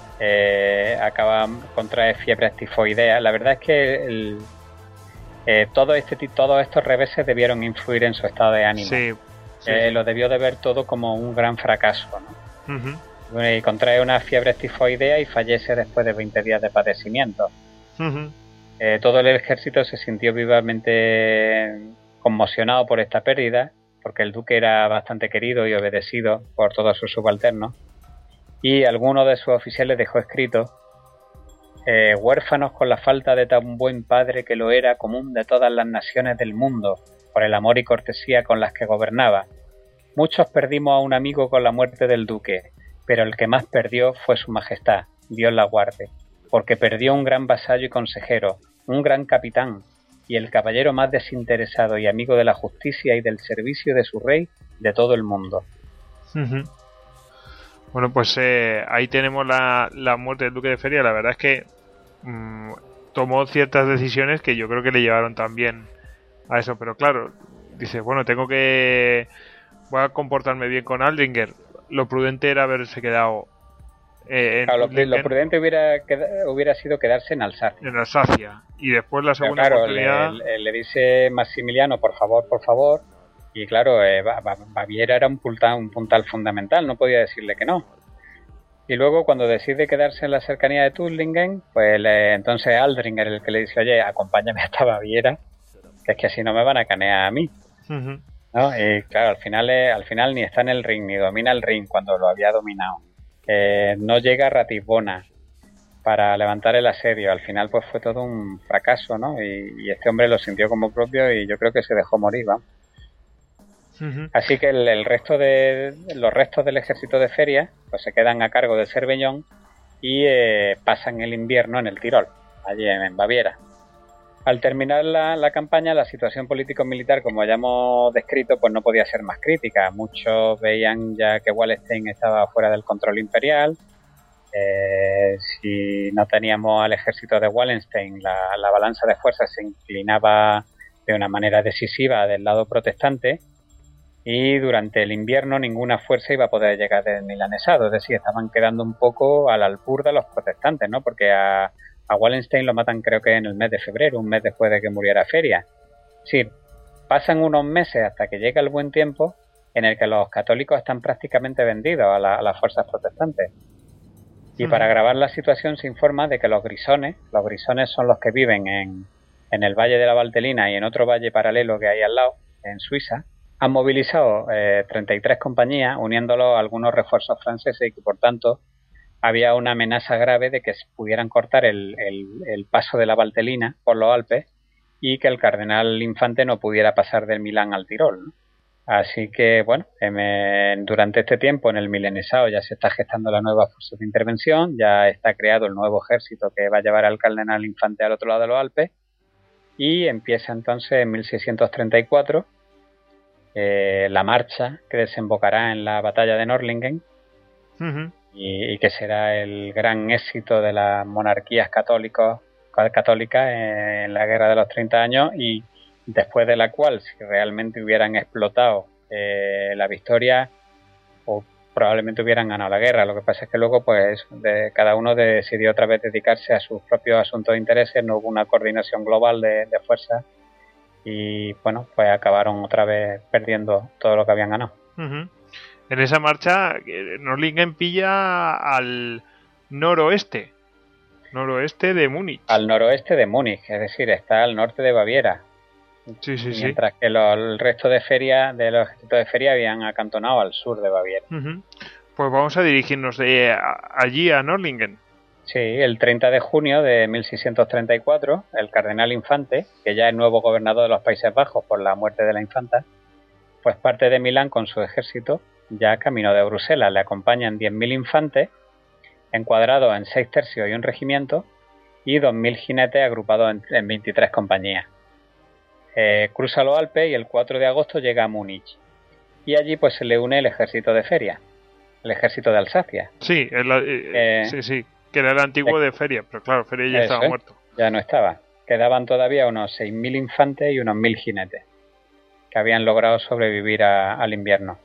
acaba contraer fiebres tifoideas. La verdad es que todos estos reveses debieron influir en su estado de ánimo. Sí. Lo debió de ver todo como un gran fracaso, ¿no? Uh-huh. Y contrae una fiebre tifoidea y fallece después de 20 días de padecimiento. Uh-huh. Todo el ejército se sintió vivamente conmocionado por esta pérdida, porque el duque era bastante querido y obedecido por todos sus subalternos, y alguno de sus oficiales dejó escrito: huérfanos con la falta de tan buen padre que lo era común de todas las naciones del mundo, por el amor y cortesía con las que gobernaba. Muchos perdimos a un amigo con la muerte del duque, pero el que más perdió fue su majestad, Dios la guarde, porque perdió un gran vasallo y consejero, un gran capitán, y el caballero más desinteresado y amigo de la justicia y del servicio de su rey de todo el mundo. Uh-huh. Bueno, pues ahí tenemos la muerte del duque de Feria. La verdad es que tomó ciertas decisiones que yo creo que le llevaron también a eso, pero claro, dice, bueno, voy a comportarme bien con Aldringer. Lo prudente era haberse quedado lo prudente hubiera sido quedarse en Alsacia. En Alsacia. Y después la segunda oportunidad... Le dice Maximiliano, por favor. Y claro, Baviera era un puntal fundamental, no podía decirle que no. Y luego cuando decide quedarse en la cercanía de Tuttlingen, pues entonces Aldringer el que le dice, oye, acompáñame hasta Baviera, que es que así no me van a canear a mí. Uh-huh. ¿No? Y claro, al final ni está en el Rin, ni domina el Rin cuando lo había dominado. No llega a Ratisbona para levantar el asedio. Al final pues fue todo un fracaso, ¿no? Y este hombre lo sintió como propio y yo creo que se dejó morir, ¿va? Uh-huh. Así que los restos del ejército de Feria pues se quedan a cargo de Cervellón y pasan el invierno en el Tirol, allí en Baviera. Al terminar la campaña, la situación político-militar, como ya hemos descrito, pues no podía ser más crítica. Muchos veían ya que Wallenstein estaba fuera del control imperial. Si no teníamos al ejército de Wallenstein, la balanza de fuerzas se inclinaba de una manera decisiva del lado protestante. Y durante el invierno ninguna fuerza iba a poder llegar del milanesado. Es decir, estaban quedando un poco al albur de los protestantes, ¿no? Porque a Wallenstein lo matan creo que en el mes de febrero, un mes después de que muriera Feria. Sí, pasan unos meses hasta que llega el buen tiempo en el que los católicos están prácticamente vendidos a las fuerzas protestantes. Y para agravar la situación se informa de que los grisones son los que viven en el valle de la Valtelina y en otro valle paralelo que hay al lado, en Suiza, han movilizado 33 compañías uniéndolos a algunos refuerzos franceses y que por tanto había una amenaza grave de que pudieran cortar el paso de la Valtelina por los Alpes y que el cardenal Infante no pudiera pasar del Milán al Tirol, ¿no? Así que, bueno, durante este tiempo en el milanesado ya se está gestando la nueva fuerza de intervención, ya está creado el nuevo ejército que va a llevar al cardenal Infante al otro lado de los Alpes y empieza entonces en 1634 la marcha que desembocará en la batalla de Nördlingen. Uh-huh. Y que será el gran éxito de las monarquías católicas en la Guerra de los 30 años y después de la cual, si realmente hubieran explotado la victoria, o probablemente hubieran ganado la guerra. Lo que pasa es que luego pues cada uno decidió otra vez dedicarse a sus propios asuntos de intereses, no hubo una coordinación global de fuerzas y bueno, pues acabaron otra vez perdiendo todo lo que habían ganado. En esa marcha Nordlingen pilla al noroeste de Múnich. Al noroeste de Múnich, es decir, está al norte de Baviera. Sí. Mientras que el resto de los ejércitos de feria habían acantonado al sur de Baviera. Pues vamos a dirigirnos allí a Nordlingen. Sí, el 30 de junio de 1634, el cardenal Infante, que ya es nuevo gobernador de los Países Bajos por la muerte de la infanta, pues parte de Milán con su ejército, ya camino de Bruselas. Le acompañan 10.000 infantes, encuadrados en 6 tercios y un regimiento, y 2.000 jinetes agrupados en 23 compañías. Cruza los Alpes y el 4 de agosto llega a Múnich. Y allí pues se le une el ejército de feria, el ejército de Alsacia. Sí, sí, que era el antiguo de feria, pero claro, feria ya estaba muerto. Ya no estaba. Quedaban todavía unos 6.000 infantes y unos 1.000 jinetes, que habían logrado sobrevivir al invierno.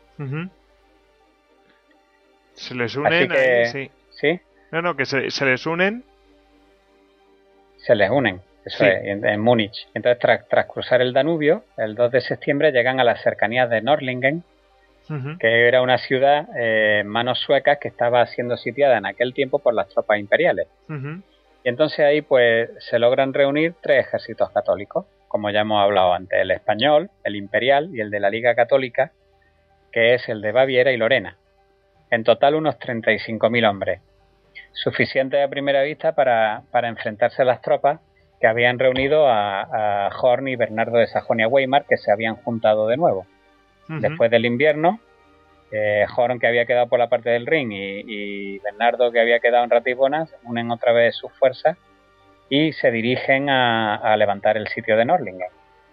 Se les unen ahí, sí. No, que se les unen. Se les unen. Eso es, en Múnich. Entonces, tras cruzar el Danubio, el 2 de septiembre llegan a las cercanías de Nordlingen, que era una ciudad en manos suecas que estaba siendo sitiada en aquel tiempo por las tropas imperiales. Y entonces ahí pues se logran reunir 3 ejércitos católicos, como ya hemos hablado antes, el español, el imperial y el de la Liga Católica, que es el de Baviera y Lorena. En total unos 35.000 hombres, suficientes a primera vista para enfrentarse a las tropas que habían reunido a Horn y Bernardo de Sajonia-Weimar, que se habían juntado de nuevo. Después del invierno, Horn, que había quedado por la parte del Rin, y Bernardo, que había quedado en Ratisbona, unen otra vez sus fuerzas y se dirigen a levantar el sitio de Nordlingen.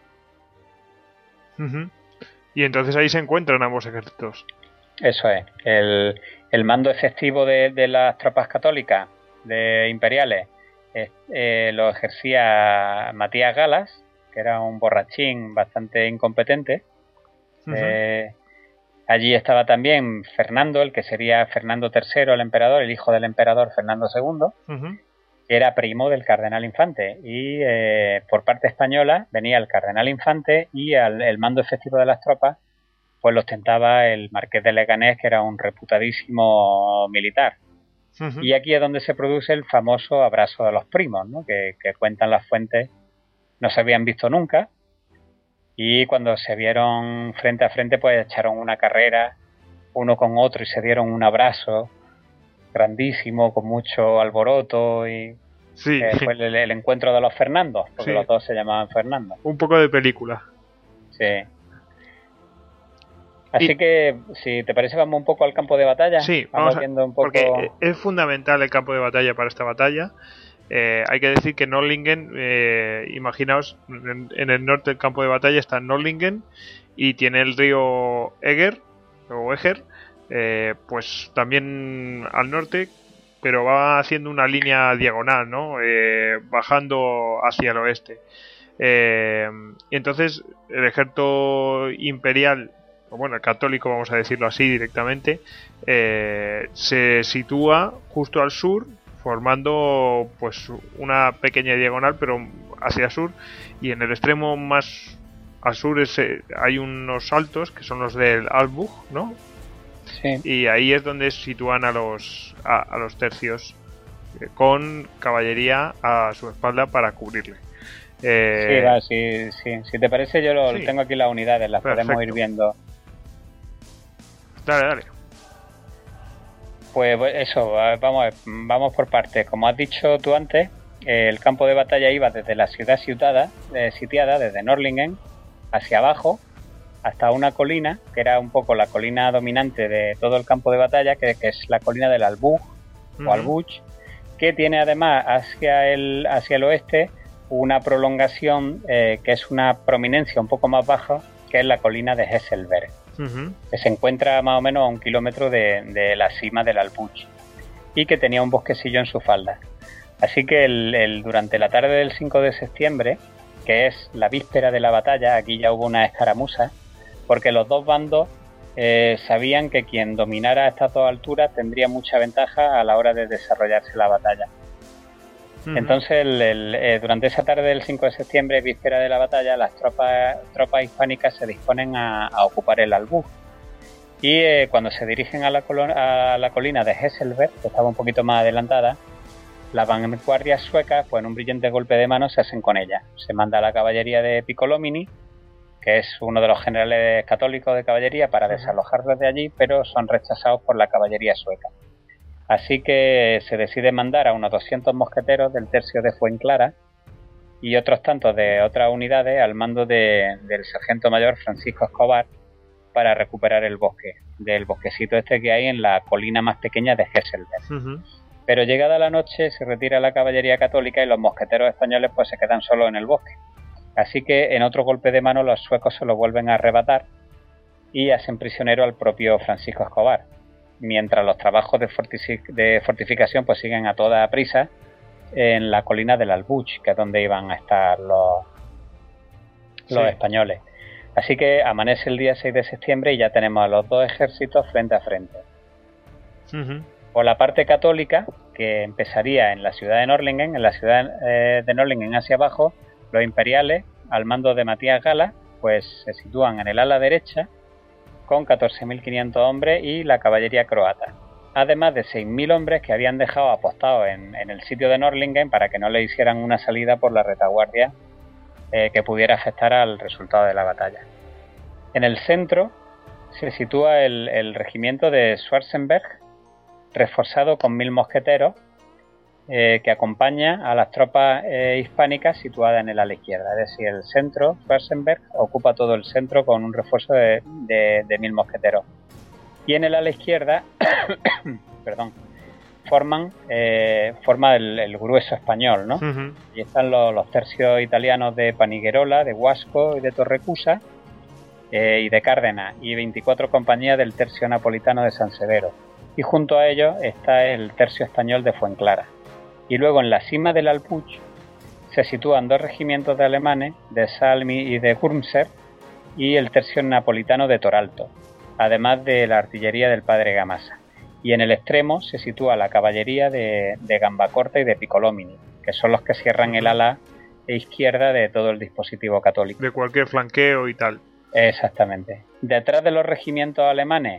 Y entonces ahí se encuentran ambos ejércitos. Eso es. El mando efectivo de las tropas católicas imperiales lo ejercía Matías Galas, que era un borrachín bastante incompetente. Allí estaba también Fernando, el que sería Fernando III, el emperador, el hijo del emperador Fernando II, que era primo del cardenal Infante. Y por parte española venía el cardenal Infante y el mando efectivo de las tropas pues lo ostentaba el marqués de Leganés, que era un reputadísimo militar. Y aquí es donde se produce el famoso abrazo de los primos, ¿no? que cuentan las fuentes, no se habían visto nunca, y cuando se vieron frente a frente pues echaron una carrera uno con otro y se dieron un abrazo grandísimo con mucho alboroto y fue el encuentro de los Fernandos, porque los dos se llamaban Fernando. Un poco de película. Sí. Así que, si te parece, vamos un poco al campo de batalla. Sí, vamos viendo un poco... porque es fundamental el campo de batalla para esta batalla. Hay que decir que Nordlingen, imaginaos, en el norte del campo de batalla está Nordlingen y tiene el río Eger, pues también al norte, pero va haciendo una línea diagonal, ¿no? Bajando hacia el oeste. Y entonces el ejército imperial, o bueno, el católico, vamos a decirlo así directamente, se sitúa justo al sur, formando pues una pequeña diagonal, pero hacia el sur, y en el extremo más al sur hay unos altos que son los del Albuch, ¿no? Sí. Y ahí es donde sitúan a los tercios con caballería a su espalda para cubrirle. Si te parece, yo tengo aquí las unidades, las podemos ir viendo. Dale. Pues eso, vamos por partes. Como has dicho tú antes, el campo de batalla iba desde la ciudad sitiada, desde Nordlingen, hacia abajo, hasta una colina, que era un poco la colina dominante de todo el campo de batalla, que es la colina del Albuch, o Albuch, que tiene además hacia el oeste una prolongación que es una prominencia un poco más baja, que es la colina de Hesselberg, que se encuentra más o menos a 1 kilómetro de la cima del Albuch y que tenía un bosquecillo en su falda. Así que durante la tarde del 5 de septiembre que es la víspera de la batalla. Aquí ya hubo una escaramuza, porque los dos bandos sabían que quien dominara estas dos alturas tendría mucha ventaja a la hora de desarrollarse la batalla. Entonces, durante esa tarde del 5 de septiembre, víspera de la batalla, las tropas hispánicas se disponen a ocupar el Albú. Y cuando se dirigen a la colina de Hesselberg, que estaba un poquito más adelantada, las vanguardias suecas, pues en un brillante golpe de mano, se hacen con ella. Se manda a la caballería de Piccolomini, que es uno de los generales católicos de caballería, para desalojarlos de allí, pero son rechazados por la caballería sueca. Así que se decide mandar a unos 200 mosqueteros del tercio de Fuenclara y otros tantos de otras unidades al mando del sargento mayor Francisco Escobar para recuperar el bosque, del bosquecito este que hay en la colina más pequeña de Hesselberg. Pero llegada la noche se retira la caballería católica y los mosqueteros españoles pues se quedan solos en el bosque. Así que en otro golpe de mano los suecos se lo vuelven a arrebatar y hacen prisionero al propio Francisco Escobar, mientras los trabajos de fortificación pues siguen a toda prisa en la colina del Albuch, que es donde iban a estar los españoles. Así que amanece el día 6 de septiembre y ya tenemos a los dos ejércitos frente a frente. Por la parte católica, que empezaría en la ciudad de Nördlingen, en la ciudad de Nördlingen hacia abajo, los imperiales, al mando de Matías Gala, pues se sitúan en el ala derecha con 14.500 hombres y la caballería croata, además de 6.000 hombres que habían dejado apostados en el sitio de Nördlingen para que no le hicieran una salida por la retaguardia que pudiera afectar al resultado de la batalla. En el centro se sitúa el regimiento de Schwarzenberg, reforzado con 1.000 mosqueteros, que acompaña a las tropas hispánicas situadas en el ala izquierda. Es decir, el centro, Schwarzenberg, ocupa todo el centro con un refuerzo de 1.000 mosqueteros. Y en el ala izquierda, forma el grueso español, ¿no? Y están los tercios italianos de Panigherola, de Huasco y de Torrecusa, y de Cárdenas, y 24 compañías del tercio napolitano de San Severo. Y junto a ellos está el tercio español de Fuenclara. Y luego en la cima del Alpuch se sitúan dos regimientos de alemanes, de Salmi y de Wurmser, y el tercio napolitano de Toralto, además de la artillería del padre Gamasa. Y en el extremo se sitúa la caballería de Gambacorta y de Piccolomini, que son los que cierran el ala izquierda de todo el dispositivo católico. De cualquier flanqueo y tal. Exactamente. Detrás de los regimientos alemanes,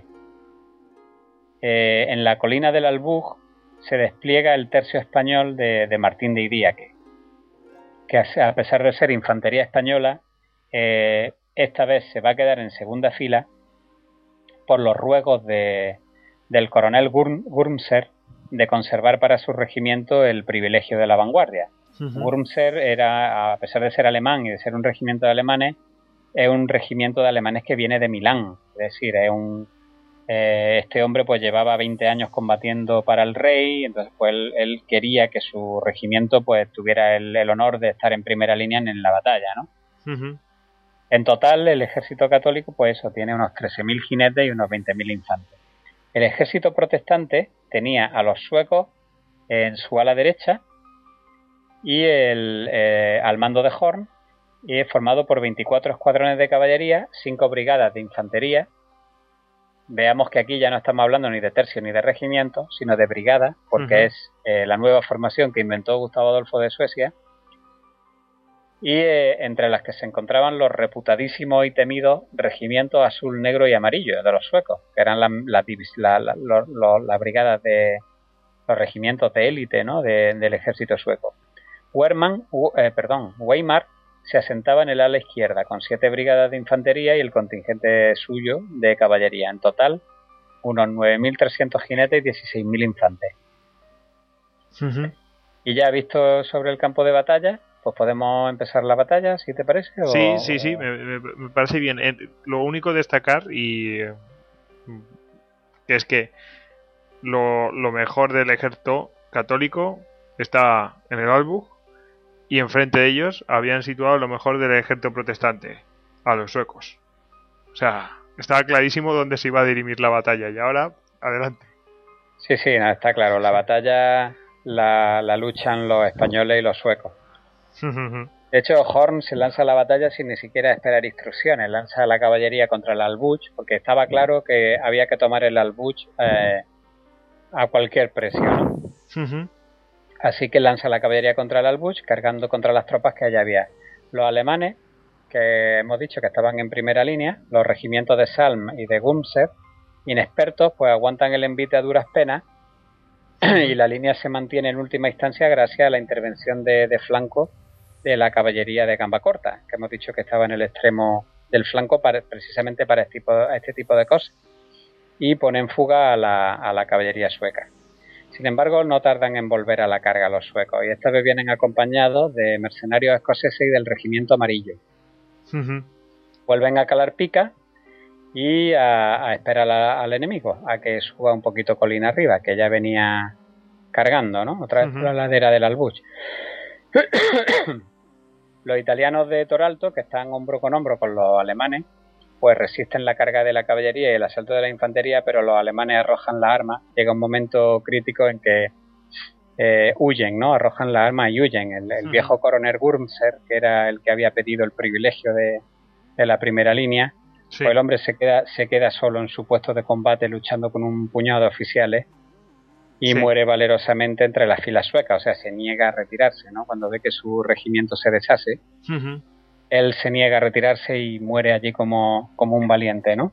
en la colina del Albug, se despliega el tercio español de Martín de Idiáquez, que a pesar de ser infantería española, esta vez se va a quedar en segunda fila por los ruegos del coronel Wurmser de conservar para su regimiento el privilegio de la vanguardia. Wurmser era, a pesar de ser alemán y de ser un regimiento de alemanes, es un regimiento de alemanes que viene de Milán, es decir, este hombre pues llevaba 20 años combatiendo para el rey, entonces pues él quería que su regimiento pues tuviera el honor de estar en primera línea en la batalla, ¿no? En total el ejército católico pues eso, tiene unos 13.000 jinetes y unos 20.000 infantes. El ejército protestante tenía a los suecos en su ala derecha y al mando de Horn, y es formado por 24 escuadrones de caballería, 5 brigadas de infantería. Veamos que aquí ya no estamos hablando ni de tercio ni de regimiento, sino de brigada, porque es la nueva formación que inventó Gustavo Adolfo de Suecia, y entre las que se encontraban los reputadísimos y temidos regimientos azul, negro y amarillo de los suecos, que eran las brigadas de los regimientos de élite, ¿no? del ejército sueco. Weimar se asentaba en el ala izquierda con 7 brigadas de infantería y el contingente suyo de caballería. En total, unos 9.300 jinetes y 16.000 infantes. Y ya visto sobre el campo de batalla, pues podemos empezar la batalla, si te parece. Sí, me parece bien. Lo único destacar es que lo mejor del ejército católico está en el Albug, y enfrente de ellos habían situado lo mejor del ejército protestante, a los suecos. O sea, estaba clarísimo dónde se iba a dirimir la batalla, y ahora, adelante. Sí, no, está claro, la batalla la luchan los españoles y los suecos. De hecho, Horn se lanza a la batalla sin ni siquiera esperar instrucciones. Lanza a la caballería contra el Albuch, porque estaba claro que había que tomar el Albuch a cualquier precio, ¿no? Uh-huh. Así que lanza la caballería contra el Albuch, cargando contra las tropas que allá había. Los alemanes, que hemos dicho que estaban en primera línea, los regimientos de Salm y de Gumser, inexpertos, pues aguantan el envite a duras penas y la línea se mantiene en última instancia gracias a la intervención de flanco de la caballería de gamba corta, que hemos dicho que estaba en el extremo del flanco precisamente para este tipo de cosas, y pone en fuga a la caballería sueca. Sin embargo, no tardan en volver a la carga los suecos, y esta vez vienen acompañados de mercenarios escoceses y del regimiento amarillo. Uh-huh. Vuelven a calar pica y a esperar al enemigo, a que suba un poquito colina arriba, que ya venía cargando, ¿no? Otra vez por la ladera del Albuch. Los italianos de Toralto, que están hombro con hombro con los alemanes, pues resisten la carga de la caballería y el asalto de la infantería, pero los alemanes arrojan las armas. Llega un momento crítico en que huyen, ¿no? Arrojan las armas y huyen. El viejo coronel Gurmser, que era el que había pedido el privilegio de la primera línea, sí. Pues el hombre se queda solo en su puesto de combate luchando con un puñado de oficiales y muere valerosamente entre las filas suecas, o sea, se niega a retirarse, ¿no? Cuando ve que su regimiento se deshace, él se niega a retirarse y muere allí como un valiente, ¿no?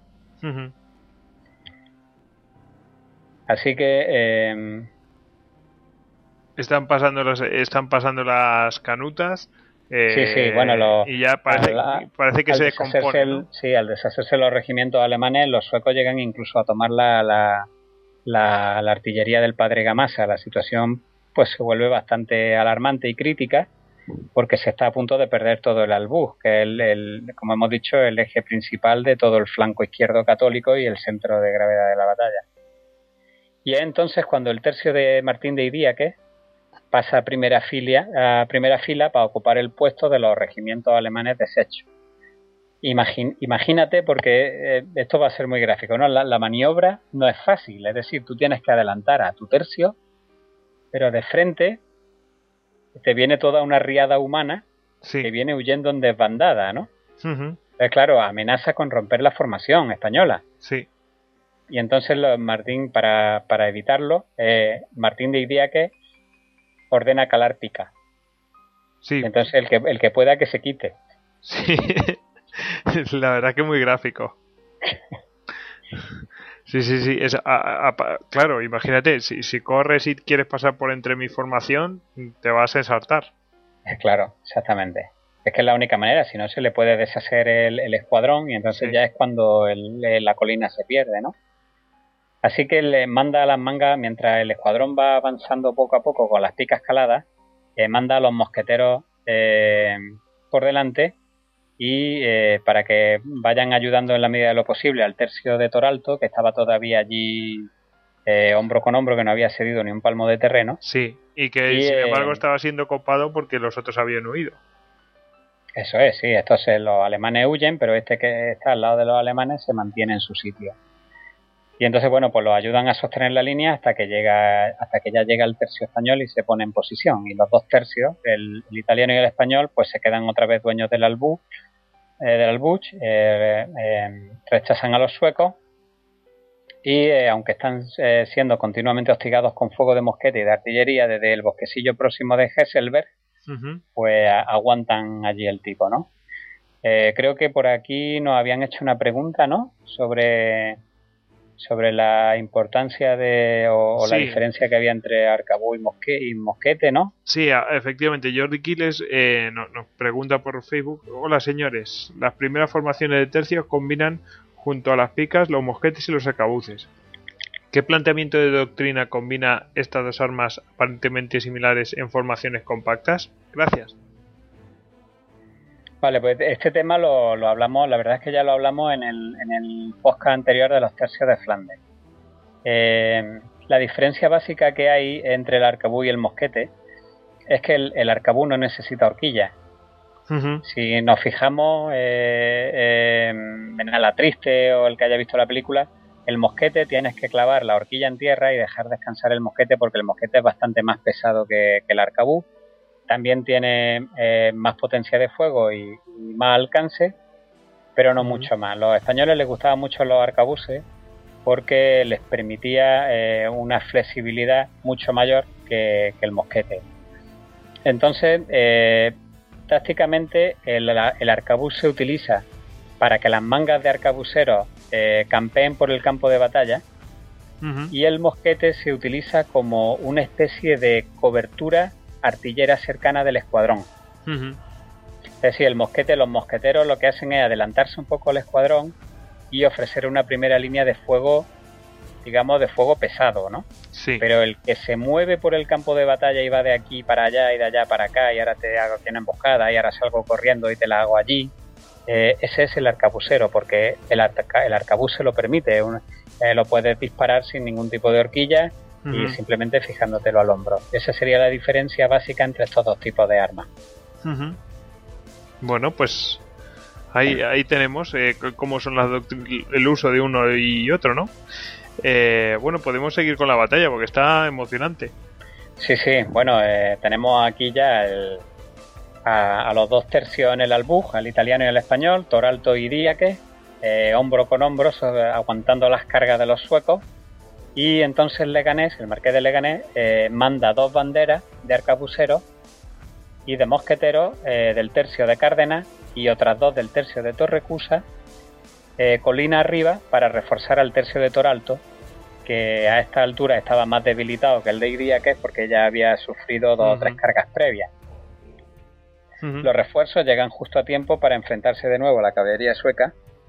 Así que están pasando las canutas. Sí, bueno, y ya parece que se descompone, ¿no? Sí, al deshacerse los regimientos alemanes, los suecos llegan incluso a tomar la artillería del padre Gamasa. La situación pues se vuelve bastante alarmante y crítica porque se está a punto de perder todo el Albuch, que es como hemos dicho, el eje principal de todo el flanco izquierdo católico y el centro de gravedad de la batalla. Y es entonces cuando el tercio de Martín de Idiáquez pasa a primera fila para ocupar el puesto de los regimientos alemanes deshechos. Imagínate, porque esto va a ser muy gráfico, ¿no? La maniobra no es fácil, es decir, tú tienes que adelantar a tu tercio, pero de frente te viene toda una riada humana que viene huyendo en desbandada, ¿no? Entonces, claro, amenaza con romper la formación española. Sí. Y entonces Martín, para evitarlo, Martín de Idiáquez ordena calar pica. Sí. Entonces el que pueda que se quite. Sí. La verdad que muy gráfico. Sí. Claro, imagínate, si corres y quieres pasar por entre mi formación, te vas a ensartar. Claro, exactamente. Es que es la única manera, si no se le puede deshacer el escuadrón y entonces ya es cuando la colina se pierde, ¿no? Así que le manda a las mangas, mientras el escuadrón va avanzando poco a poco con las picas caladas, manda a los mosqueteros por delante y para que vayan ayudando en la medida de lo posible al tercio de Toralto, que estaba todavía allí hombro con hombro, que no había cedido ni un palmo de terreno. Sí, y que sin embargo estaba siendo copado porque los otros habían huido. Eso es, sí, los alemanes huyen, pero este que está al lado de los alemanes se mantiene en su sitio. Y entonces, bueno, pues los ayudan a sostener la línea hasta que ya llega el tercio español y se pone en posición. Y los dos tercios, el italiano y el español, pues se quedan otra vez dueños del Albuch, rechazan a los suecos y aunque están siendo continuamente hostigados con fuego de mosquete y de artillería desde el bosquecillo próximo de Hesselberg, pues aguantan allí el tipo, ¿no? Creo que por aquí nos habían hecho una pregunta, ¿no? Sobre la importancia o la diferencia que había entre arcabuz y mosquete, ¿no? Sí, efectivamente. Jordi Quiles nos pregunta por Facebook: hola señores, las primeras formaciones de tercios combinan junto a las picas los mosquetes y los arcabuces. ¿Qué planteamiento de doctrina combina estas dos armas aparentemente similares en formaciones compactas? Gracias. Vale, pues este tema lo hablamos, la verdad es que ya lo hablamos en el podcast anterior de los tercios de Flandes. La diferencia básica que hay entre el arcabuz y el mosquete es que el arcabuz no necesita horquilla. Si nos fijamos en Ala Triste o el que haya visto la película, el mosquete tienes que clavar la horquilla en tierra y dejar descansar el mosquete porque el mosquete es bastante más pesado que el arcabuz. también tiene más potencia de fuego y más alcance, pero no mucho más. Los españoles les gustaban mucho los arcabuces porque les permitía una flexibilidad mucho mayor que el mosquete. Entonces, tácticamente el arcabuz se utiliza para que las mangas de arcabuceros campeen por el campo de batalla, y el mosquete se utiliza como una especie de cobertura artillera cercana del escuadrón. Es decir, los mosqueteros lo que hacen es adelantarse un poco al escuadrón y ofrecer una primera línea de fuego, digamos, de fuego pesado, ¿no? Sí. Pero el que se mueve por el campo de batalla y va de aquí para allá y de allá para acá, y ahora te hago aquí una emboscada y ahora salgo corriendo y te la hago allí, ese es el arcabucero, porque el arcabuz se lo permite. Lo puedes disparar sin ningún tipo de horquilla y simplemente fijándotelo al hombro. Esa sería la diferencia básica entre estos dos tipos de armas. Bueno, pues ahí tenemos cómo son el uso de uno y otro, ¿no? Bueno, podemos seguir con la batalla porque está emocionante. Sí, bueno, tenemos aquí ya a los dos tercios en el albuje, al italiano y al español, Toralto y Díaque, hombro con hombro, aguantando las cargas de los suecos. Y entonces Leganés, el marqués de Leganés, manda 2 banderas de arcabuceros y de mosqueteros del tercio de Cárdenas y otras 2 del tercio de Torrecusa, colina arriba, para reforzar al tercio de Toralto, que a esta altura estaba más debilitado que el de Idiáquez porque ya había sufrido 2 o 3 cargas previas. Los refuerzos llegan justo a tiempo para enfrentarse de nuevo a la caballería sueca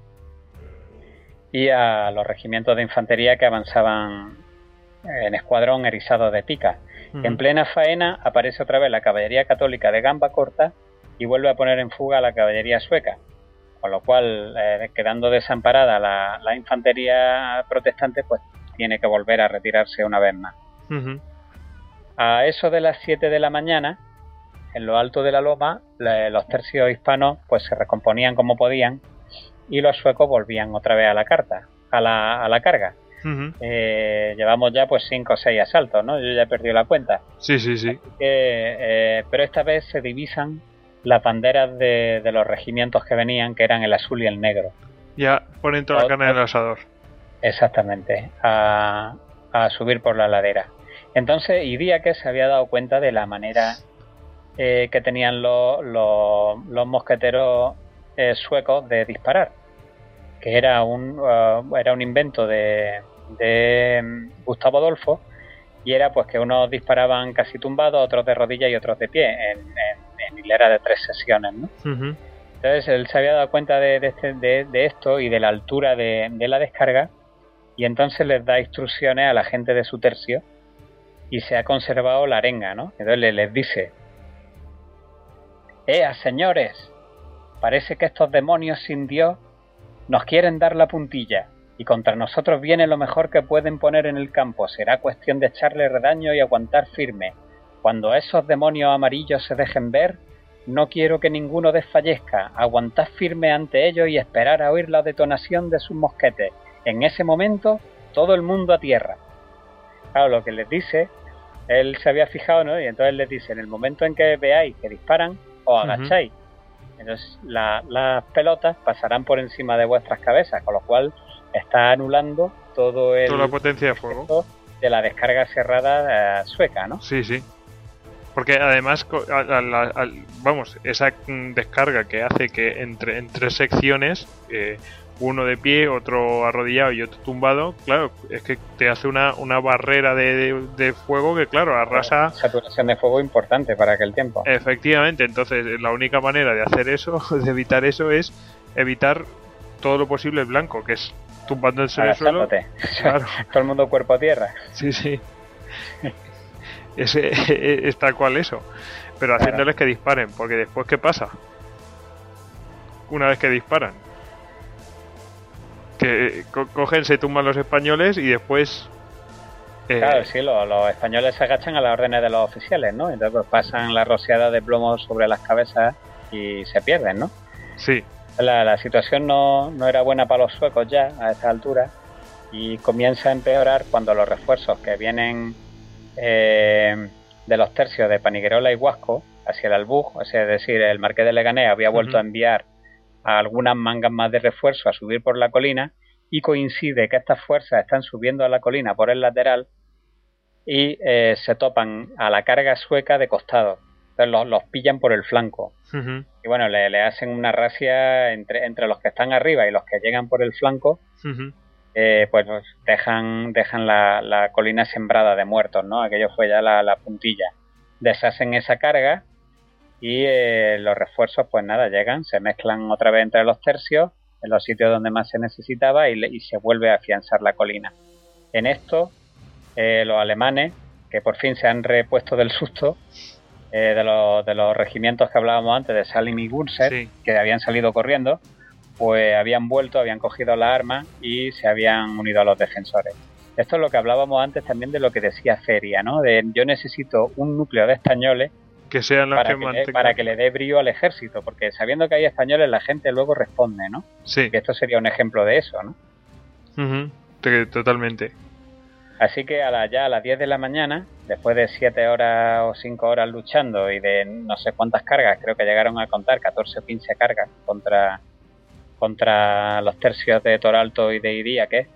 y a los regimientos de infantería que avanzaban en escuadrón erizados de pica. En plena faena aparece otra vez la caballería católica de gamba corta y vuelve a poner en fuga a la caballería sueca, con lo cual, quedando desamparada la infantería protestante, pues tiene que volver a retirarse una vez más. A eso de las 7 de la mañana, en lo alto de la loma, los tercios hispanos pues se recomponían como podían y los suecos volvían otra vez a la carga. Llevamos ya pues 5 o 6 asaltos, ¿no? Yo ya he perdido la cuenta. Sí. Pero esta vez se divisan las banderas de los regimientos que venían, que eran el azul y el negro. Ya ponen toda la carne en el asador. Exactamente, a subir por la ladera. Entonces Idiáquez se había dado cuenta de la manera que tenían los mosqueteros suecos de disparar, que era un invento de Gustavo Adolfo, y era pues que unos disparaban casi tumbados, otros de rodillas y otros de pie, en hilera de 3 sesiones, ¿no? Entonces él se había dado cuenta de esto y de la altura de la descarga, y entonces les da instrucciones a la gente de su tercio y se ha conservado la arenga, ¿no? Entonces les dice: ¡Ea, señores! Parece que estos demonios sin Dios nos quieren dar la puntilla y contra nosotros viene lo mejor que pueden poner en el campo. Será cuestión de echarle redaño y aguantar firme. Cuando esos demonios amarillos se dejen ver, no quiero que ninguno desfallezca. Aguantad firme ante ellos y esperar a oír la detonación de sus mosquetes. En ese momento, todo el mundo a tierra. Claro, lo que les dice, él se había fijado, ¿no? Y entonces les dice: en el momento en que veáis que disparan, os agacháis. Entonces las pelotas pasarán por encima de vuestras cabezas, con lo cual está anulando toda la potencia de fuego de la descarga cerrada sueca, ¿no? Sí. Porque además, esa descarga que hace que en 3 secciones, uno de pie, otro arrodillado y otro tumbado, claro, es que te hace una barrera de fuego que, claro, arrasa. Saturación de fuego importante para aquel tiempo. Efectivamente, entonces la única manera de hacer eso, de evitar eso, es evitar todo lo posible el blanco, que es tumbándose en el suelo. Claro. Todo el mundo cuerpo a tierra. Sí. Es tal cual eso. Pero haciéndoles que disparen, porque después, ¿qué pasa? Una vez que disparan, que cogen, se tumban los españoles y después... Claro, sí, los españoles se agachan a las órdenes de los oficiales, ¿no? Entonces pues pasan la rociada de plomo sobre las cabezas y se pierden, ¿no? Sí. La situación no era buena para los suecos ya a esta altura, y comienza a empeorar cuando los refuerzos que vienen de los tercios de Paniguerola y Huasco hacia el Albuz, es decir, el Marqués de Leganés había vuelto a enviar a algunas mangas más de refuerzo a subir por la colina, y coincide que estas fuerzas están subiendo a la colina por el lateral y se topan a la carga sueca de costado. Entonces los pillan por el flanco. Y bueno, le hacen una racia entre los que están arriba y los que llegan por el flanco. Pues dejan la colina sembrada de muertos, ¿no? Aquello fue ya la puntilla. Deshacen esa carga y los refuerzos, pues nada, llegan, se mezclan otra vez entre los tercios en los sitios donde más se necesitaba y se vuelve a afianzar la colina. En esto, los alemanes, que por fin se han repuesto del susto de los regimientos que hablábamos antes, de Salim y Gunset, sí, que habían salido corriendo, pues habían vuelto, habían cogido las armas y se habían unido a los defensores. Esto es lo que hablábamos antes también de lo que decía Feria, ¿no? De yo necesito un núcleo de españoles que sean los para que le dé brío al ejército, porque sabiendo que hay españoles la gente luego responde, ¿no? Sí. Y esto sería un ejemplo de eso, ¿no? Totalmente. Así que ya a las 10 de la mañana, después de 7 horas o 5 horas luchando y de no sé cuántas cargas, creo que llegaron a contar 14 o 15 cargas contra los tercios de Toralto y de Iríaque,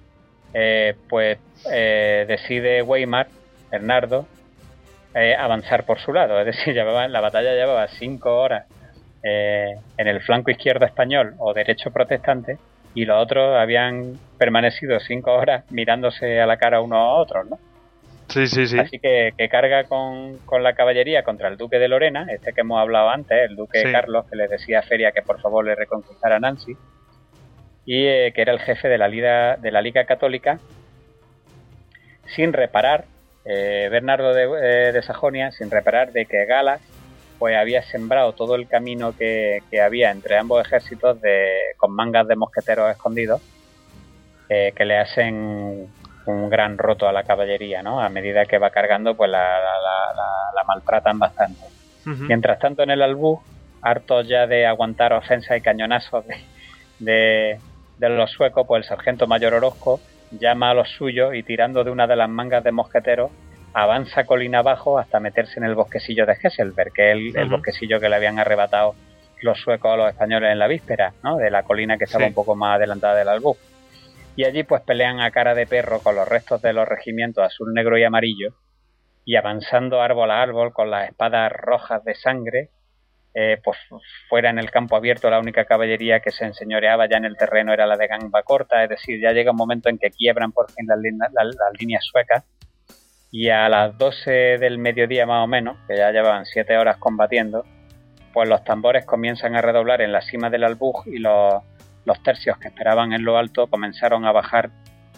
decide Weimar, Bernardo, avanzar por su lado. Es decir, la batalla llevaba 5 horas en el flanco izquierdo español o derecho protestante, y los otros habían permanecido 5 horas mirándose a la cara unos a otros, ¿no? Sí. Así que carga con la caballería contra el duque de Lorena, este que hemos hablado antes, el duque Carlos, que le decía a Feria que por favor le reconquistara a Nancy, y que era el jefe de la Liga Católica, sin reparar, Bernardo de Sajonia, sin reparar de que Galas pues había sembrado todo el camino que había entre ambos ejércitos con mangas de mosqueteros escondidos, que le hacen un gran roto a la caballería, ¿no? A medida que va cargando, pues la maltratan bastante. Mientras tanto, en el Albuz, hartos ya de aguantar ofensas y cañonazos de los suecos, pues el sargento mayor Orozco llama a los suyos y, tirando de una de las mangas de mosqueteros, avanza colina abajo hasta meterse en el bosquecillo de Hesselberg, que es el bosquecillo que le habían arrebatado los suecos a los españoles en la víspera, ¿no? De la colina que estaba un poco más adelantada del Albuz. Y allí pues pelean a cara de perro con los restos de los regimientos azul, negro y amarillo, y avanzando árbol a árbol con las espadas rojas de sangre, pues fuera en el campo abierto la única caballería que se enseñoreaba ya en el terreno era la de gamba corta. Es decir, ya llega un momento en que quiebran por fin las líneas suecas, y a las 12 del mediodía más o menos, que ya llevaban 7 horas combatiendo, pues los tambores comienzan a redoblar en la cima del Albuz, y los tercios que esperaban en lo alto comenzaron a bajar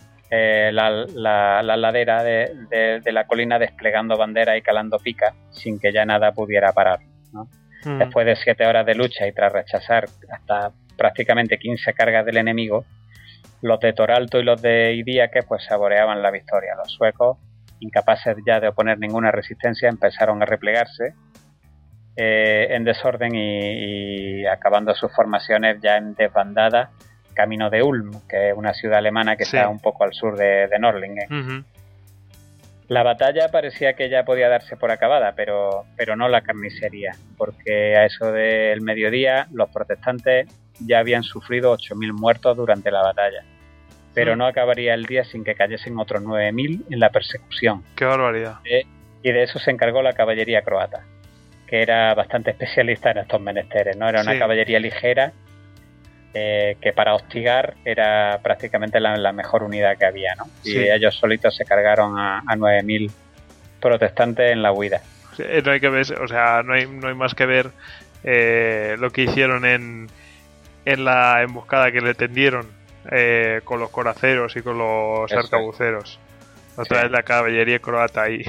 la ladera de la colina, desplegando bandera y calando pica, sin que ya nada pudiera parar, ¿no? Después de 7 horas de lucha y tras rechazar hasta prácticamente 15 cargas del enemigo, los de Toralto y los de Iríaque pues saboreaban la victoria. Los suecos, incapaces ya de oponer ninguna resistencia, empezaron a replegarse en desorden y acabando sus formaciones ya en desbandada camino de Ulm, que es una ciudad alemana que está un poco al sur de Nördlingen. La batalla parecía que ya podía darse por acabada, pero no la carnicería, porque a eso del mediodía los protestantes ya habían sufrido 8.000 muertos durante la batalla, pero no acabaría el día sin que cayesen otros 9.000 en la persecución. ¡Qué barbaridad! Y de eso se encargó la caballería croata, que era bastante especialista en estos menesteres, ¿no? Era una caballería ligera, que para hostigar era prácticamente la mejor unidad que había, ¿no? Y ellos solitos se cargaron a 9.000 protestantes en la huida. No hay que ver, o sea, no hay más que ver lo que hicieron en la emboscada que le tendieron con los coraceros y con los arcabuceros. Otra vez la caballería croata ahí.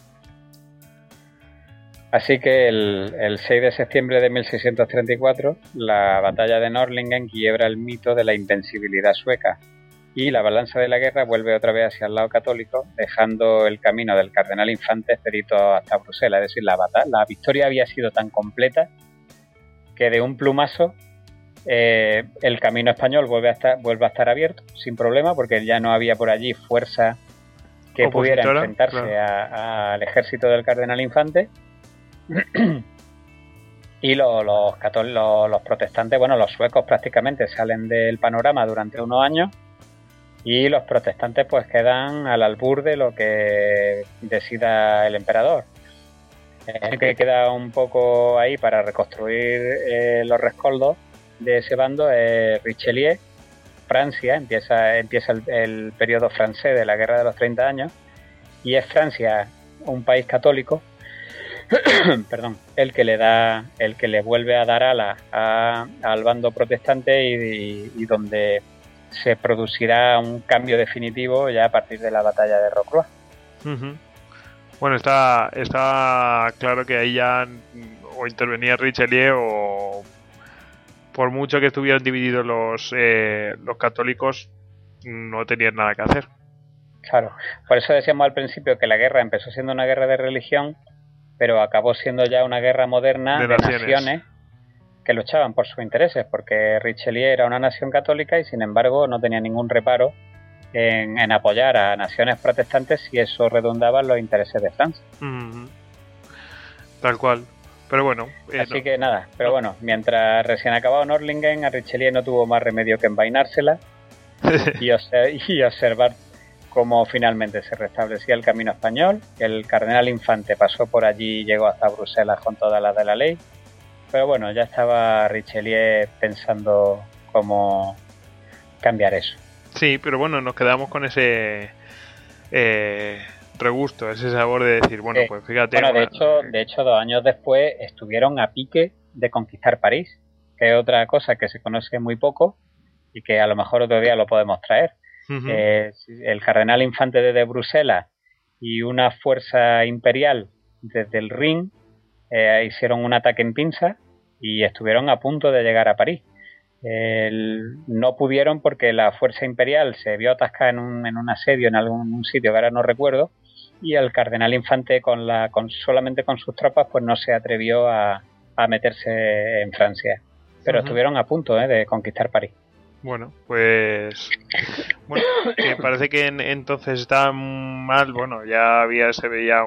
Así que el 6 de septiembre de 1634, la batalla de Nördlingen quiebra el mito de la invencibilidad sueca, y la balanza de la guerra vuelve otra vez hacia el lado católico, dejando el camino del cardenal Infante expedito hasta Bruselas. Es decir, la victoria había sido tan completa que de un plumazo el camino español vuelve a estar abierto sin problema, porque ya no había por allí fuerza que pudiera enfrentarse al ejército del cardenal Infante. Y los protestantes, bueno, los suecos prácticamente salen del panorama durante unos años y los protestantes pues quedan al albur de lo que decida el emperador. Que queda un poco ahí para reconstruir los rescoldos de ese bando es Richelieu. Francia, empieza el periodo francés de la Guerra de los 30 años, y es Francia, un país católico, perdón, el que le vuelve a dar alas al bando protestante y donde se producirá un cambio definitivo ya a partir de la batalla de Rocroi. Uh-huh. Bueno, está claro que ahí ya o intervenía Richelieu o, por mucho que estuvieran divididos los católicos, no tenían nada que hacer. Claro, por eso decíamos al principio que la guerra empezó siendo una guerra de religión, pero acabó siendo ya una guerra moderna de naciones que luchaban por sus intereses, porque Richelieu era una nación católica y sin embargo no tenía ningún reparo en apoyar a naciones protestantes si eso redundaba en los intereses de Francia. Mm-hmm. Tal cual. Pero bueno. Así que nada, pero bueno, mientras recién acabado Nördlingen, a Richelieu no tuvo más remedio que envainársela y observar cómo finalmente se restablecía el camino español. El cardenal Infante pasó por allí y llegó hasta Bruselas con todas las de la ley. Pero bueno, ya estaba Richelieu pensando cómo cambiar eso. Sí, pero bueno, nos quedamos con ese regusto, ese sabor de decir, bueno, pues fíjate. Bueno, de hecho, 2 años después estuvieron a pique de conquistar París, que es otra cosa que se conoce muy poco y que a lo mejor otro día lo podemos traer. Uh-huh. El cardenal Infante desde Bruselas y una fuerza imperial desde el Rin hicieron un ataque en pinza y estuvieron a punto de llegar a París. No pudieron porque la fuerza imperial se vio atascada en un asedio en algún sitio que ahora no recuerdo, y el cardenal Infante solamente con sus tropas pues no se atrevió a meterse en Francia, pero uh-huh. Estuvieron a punto de conquistar París. Bueno, pues que parece que entonces está mal. Bueno, ya se veía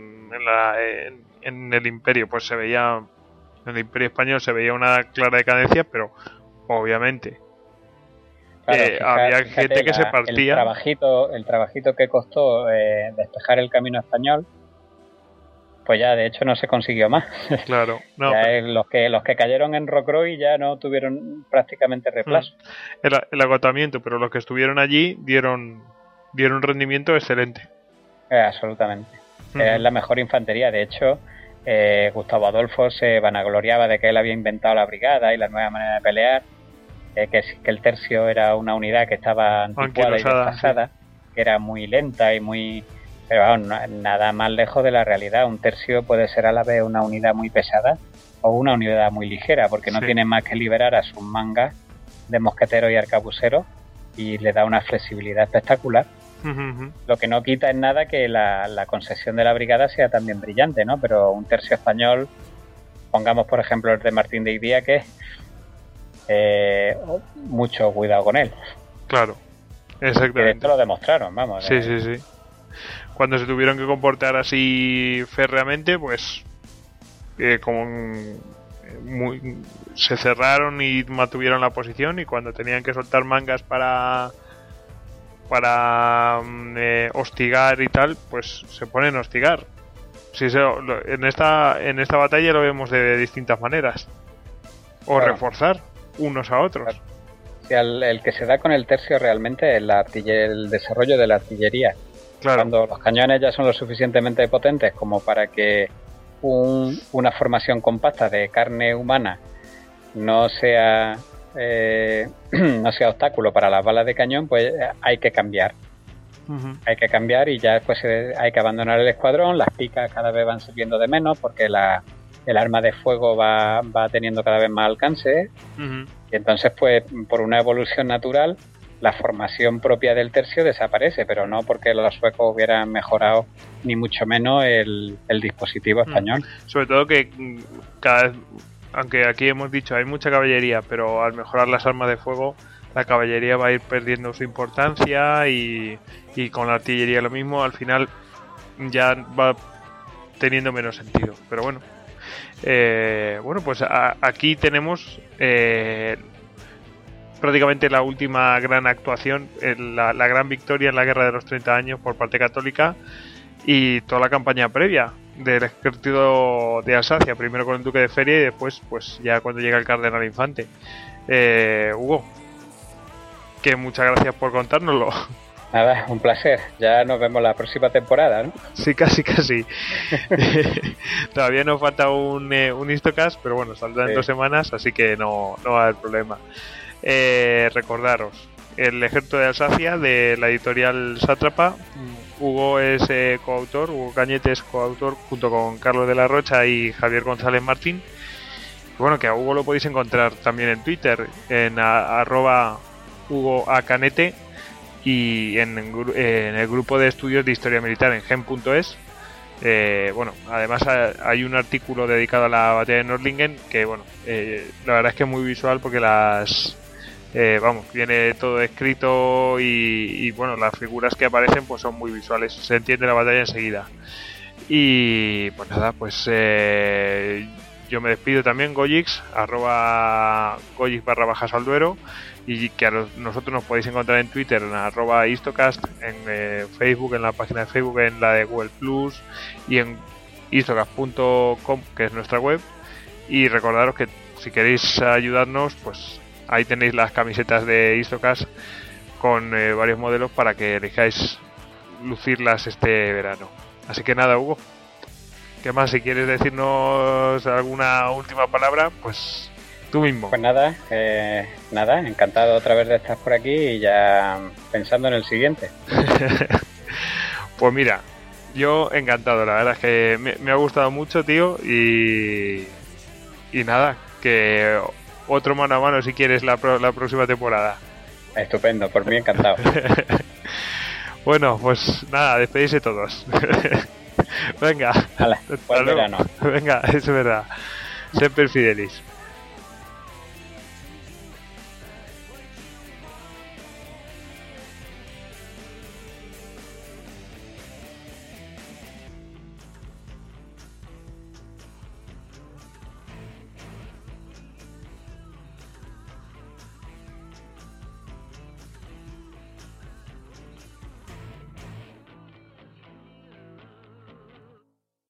en el imperio, pues se veía en el imperio español se veía una clara decadencia, pero obviamente claro, había gente que se partía. El trabajito que costó despejar el camino español, pues ya de hecho no se consiguió más. Claro, no. Los que cayeron en Rocroi ya no tuvieron prácticamente reemplazo. El agotamiento, pero los que estuvieron allí dieron un rendimiento excelente. Absolutamente. Es la mejor infantería. De hecho, Gustavo Adolfo se vanagloriaba de que él había inventado la brigada y la nueva manera de pelear, que el tercio era una unidad que estaba anticuada y desfasada, sí. Que era muy lenta y muy... Pero vamos, nada más lejos de la realidad. Un tercio puede ser a la vez una unidad muy pesada o una unidad muy ligera, porque no tiene más que liberar a sus mangas de mosqueteros y arcabuceros y le da una flexibilidad espectacular. Uh-huh. Lo que no quita en nada que la concesión de la brigada sea también brillante, ¿no? Pero un tercio español, pongamos por ejemplo el de Martín de Idiáquez, mucho cuidado con él. Claro, exactamente. Esto lo demostraron, vamos. Sí. Cuando se tuvieron que comportar así férreamente, pues se cerraron y mantuvieron la posición, y cuando tenían que soltar mangas para hostigar y tal, pues se ponen a hostigar. En esta batalla lo vemos de distintas maneras. O claro. Reforzar unos a otros. Claro. Sí, el que se da con el tercio realmente es el desarrollo de la artillería. Claro. Cuando los cañones ya son lo suficientemente potentes como para que una formación compacta de carne humana no sea obstáculo para las balas de cañón, pues hay que cambiar. Uh-huh. Hay que cambiar y ya después hay que abandonar el escuadrón. Las picas cada vez van sirviendo de menos porque el arma de fuego va teniendo cada vez más alcance. Uh-huh. Y entonces, pues, por una evolución natural, la formación propia del tercio desaparece, pero no porque los suecos hubieran mejorado ni mucho menos el dispositivo español. Sobre todo que cada vez, aunque aquí hemos dicho hay mucha caballería, pero al mejorar las armas de fuego, la caballería va a ir perdiendo su importancia y con la artillería lo mismo, al final ya va teniendo menos sentido. Pero bueno, Bueno, pues aquí tenemos prácticamente la última gran actuación, la gran victoria en la Guerra de los 30 años por parte católica y toda la campaña previa del ejército de Alsacia, primero con el duque de Feria y después pues ya cuando llega el cardenal infante. Hugo, que muchas gracias por contárnoslo. Nada, un placer. Ya nos vemos la próxima temporada, ¿no? Sí, casi. Todavía nos falta un Histocast, pero bueno, saldrá en 2 semanas, así que no va a haber problema. Recordaros, el ejército de Alsacia, de la editorial Sátrapa. Hugo es coautor, Hugo Cañete es coautor junto con Carlos de la Rocha y Javier González Martín. Bueno, que a Hugo lo podéis encontrar también en Twitter, en @HugoAcanete, y en el grupo de estudios de historia militar en gen.es. Bueno, además hay un artículo dedicado a la batalla de Nördlingen que, bueno, la verdad es que es muy visual porque viene todo escrito y bueno, las figuras que aparecen pues son muy visuales, se entiende la batalla enseguida. Y pues nada, pues yo me despido también, Goyix, @Goyix_Salduero, y que nosotros nos podéis encontrar en Twitter en @Histocast, en Facebook, en la página de Facebook, en la de Google Plus y en histocast.com, que es nuestra web. Y recordaros que si queréis ayudarnos, pues ahí tenéis las camisetas de Histocast con varios modelos para que elijáis lucirlas este verano. Así que nada, Hugo, ¿qué más? Si quieres decirnos alguna última palabra, pues tú mismo. Pues nada, encantado otra vez de estar por aquí y ya pensando en el siguiente. Pues mira, yo encantado, la verdad es que me ha gustado mucho, tío, y nada, que otro mano a mano si quieres la próxima temporada. Estupendo, por mí encantado. Bueno, pues nada, despedidse todos. Venga. Hala, buen verano. Venga, es verdad. Semper Fidelis.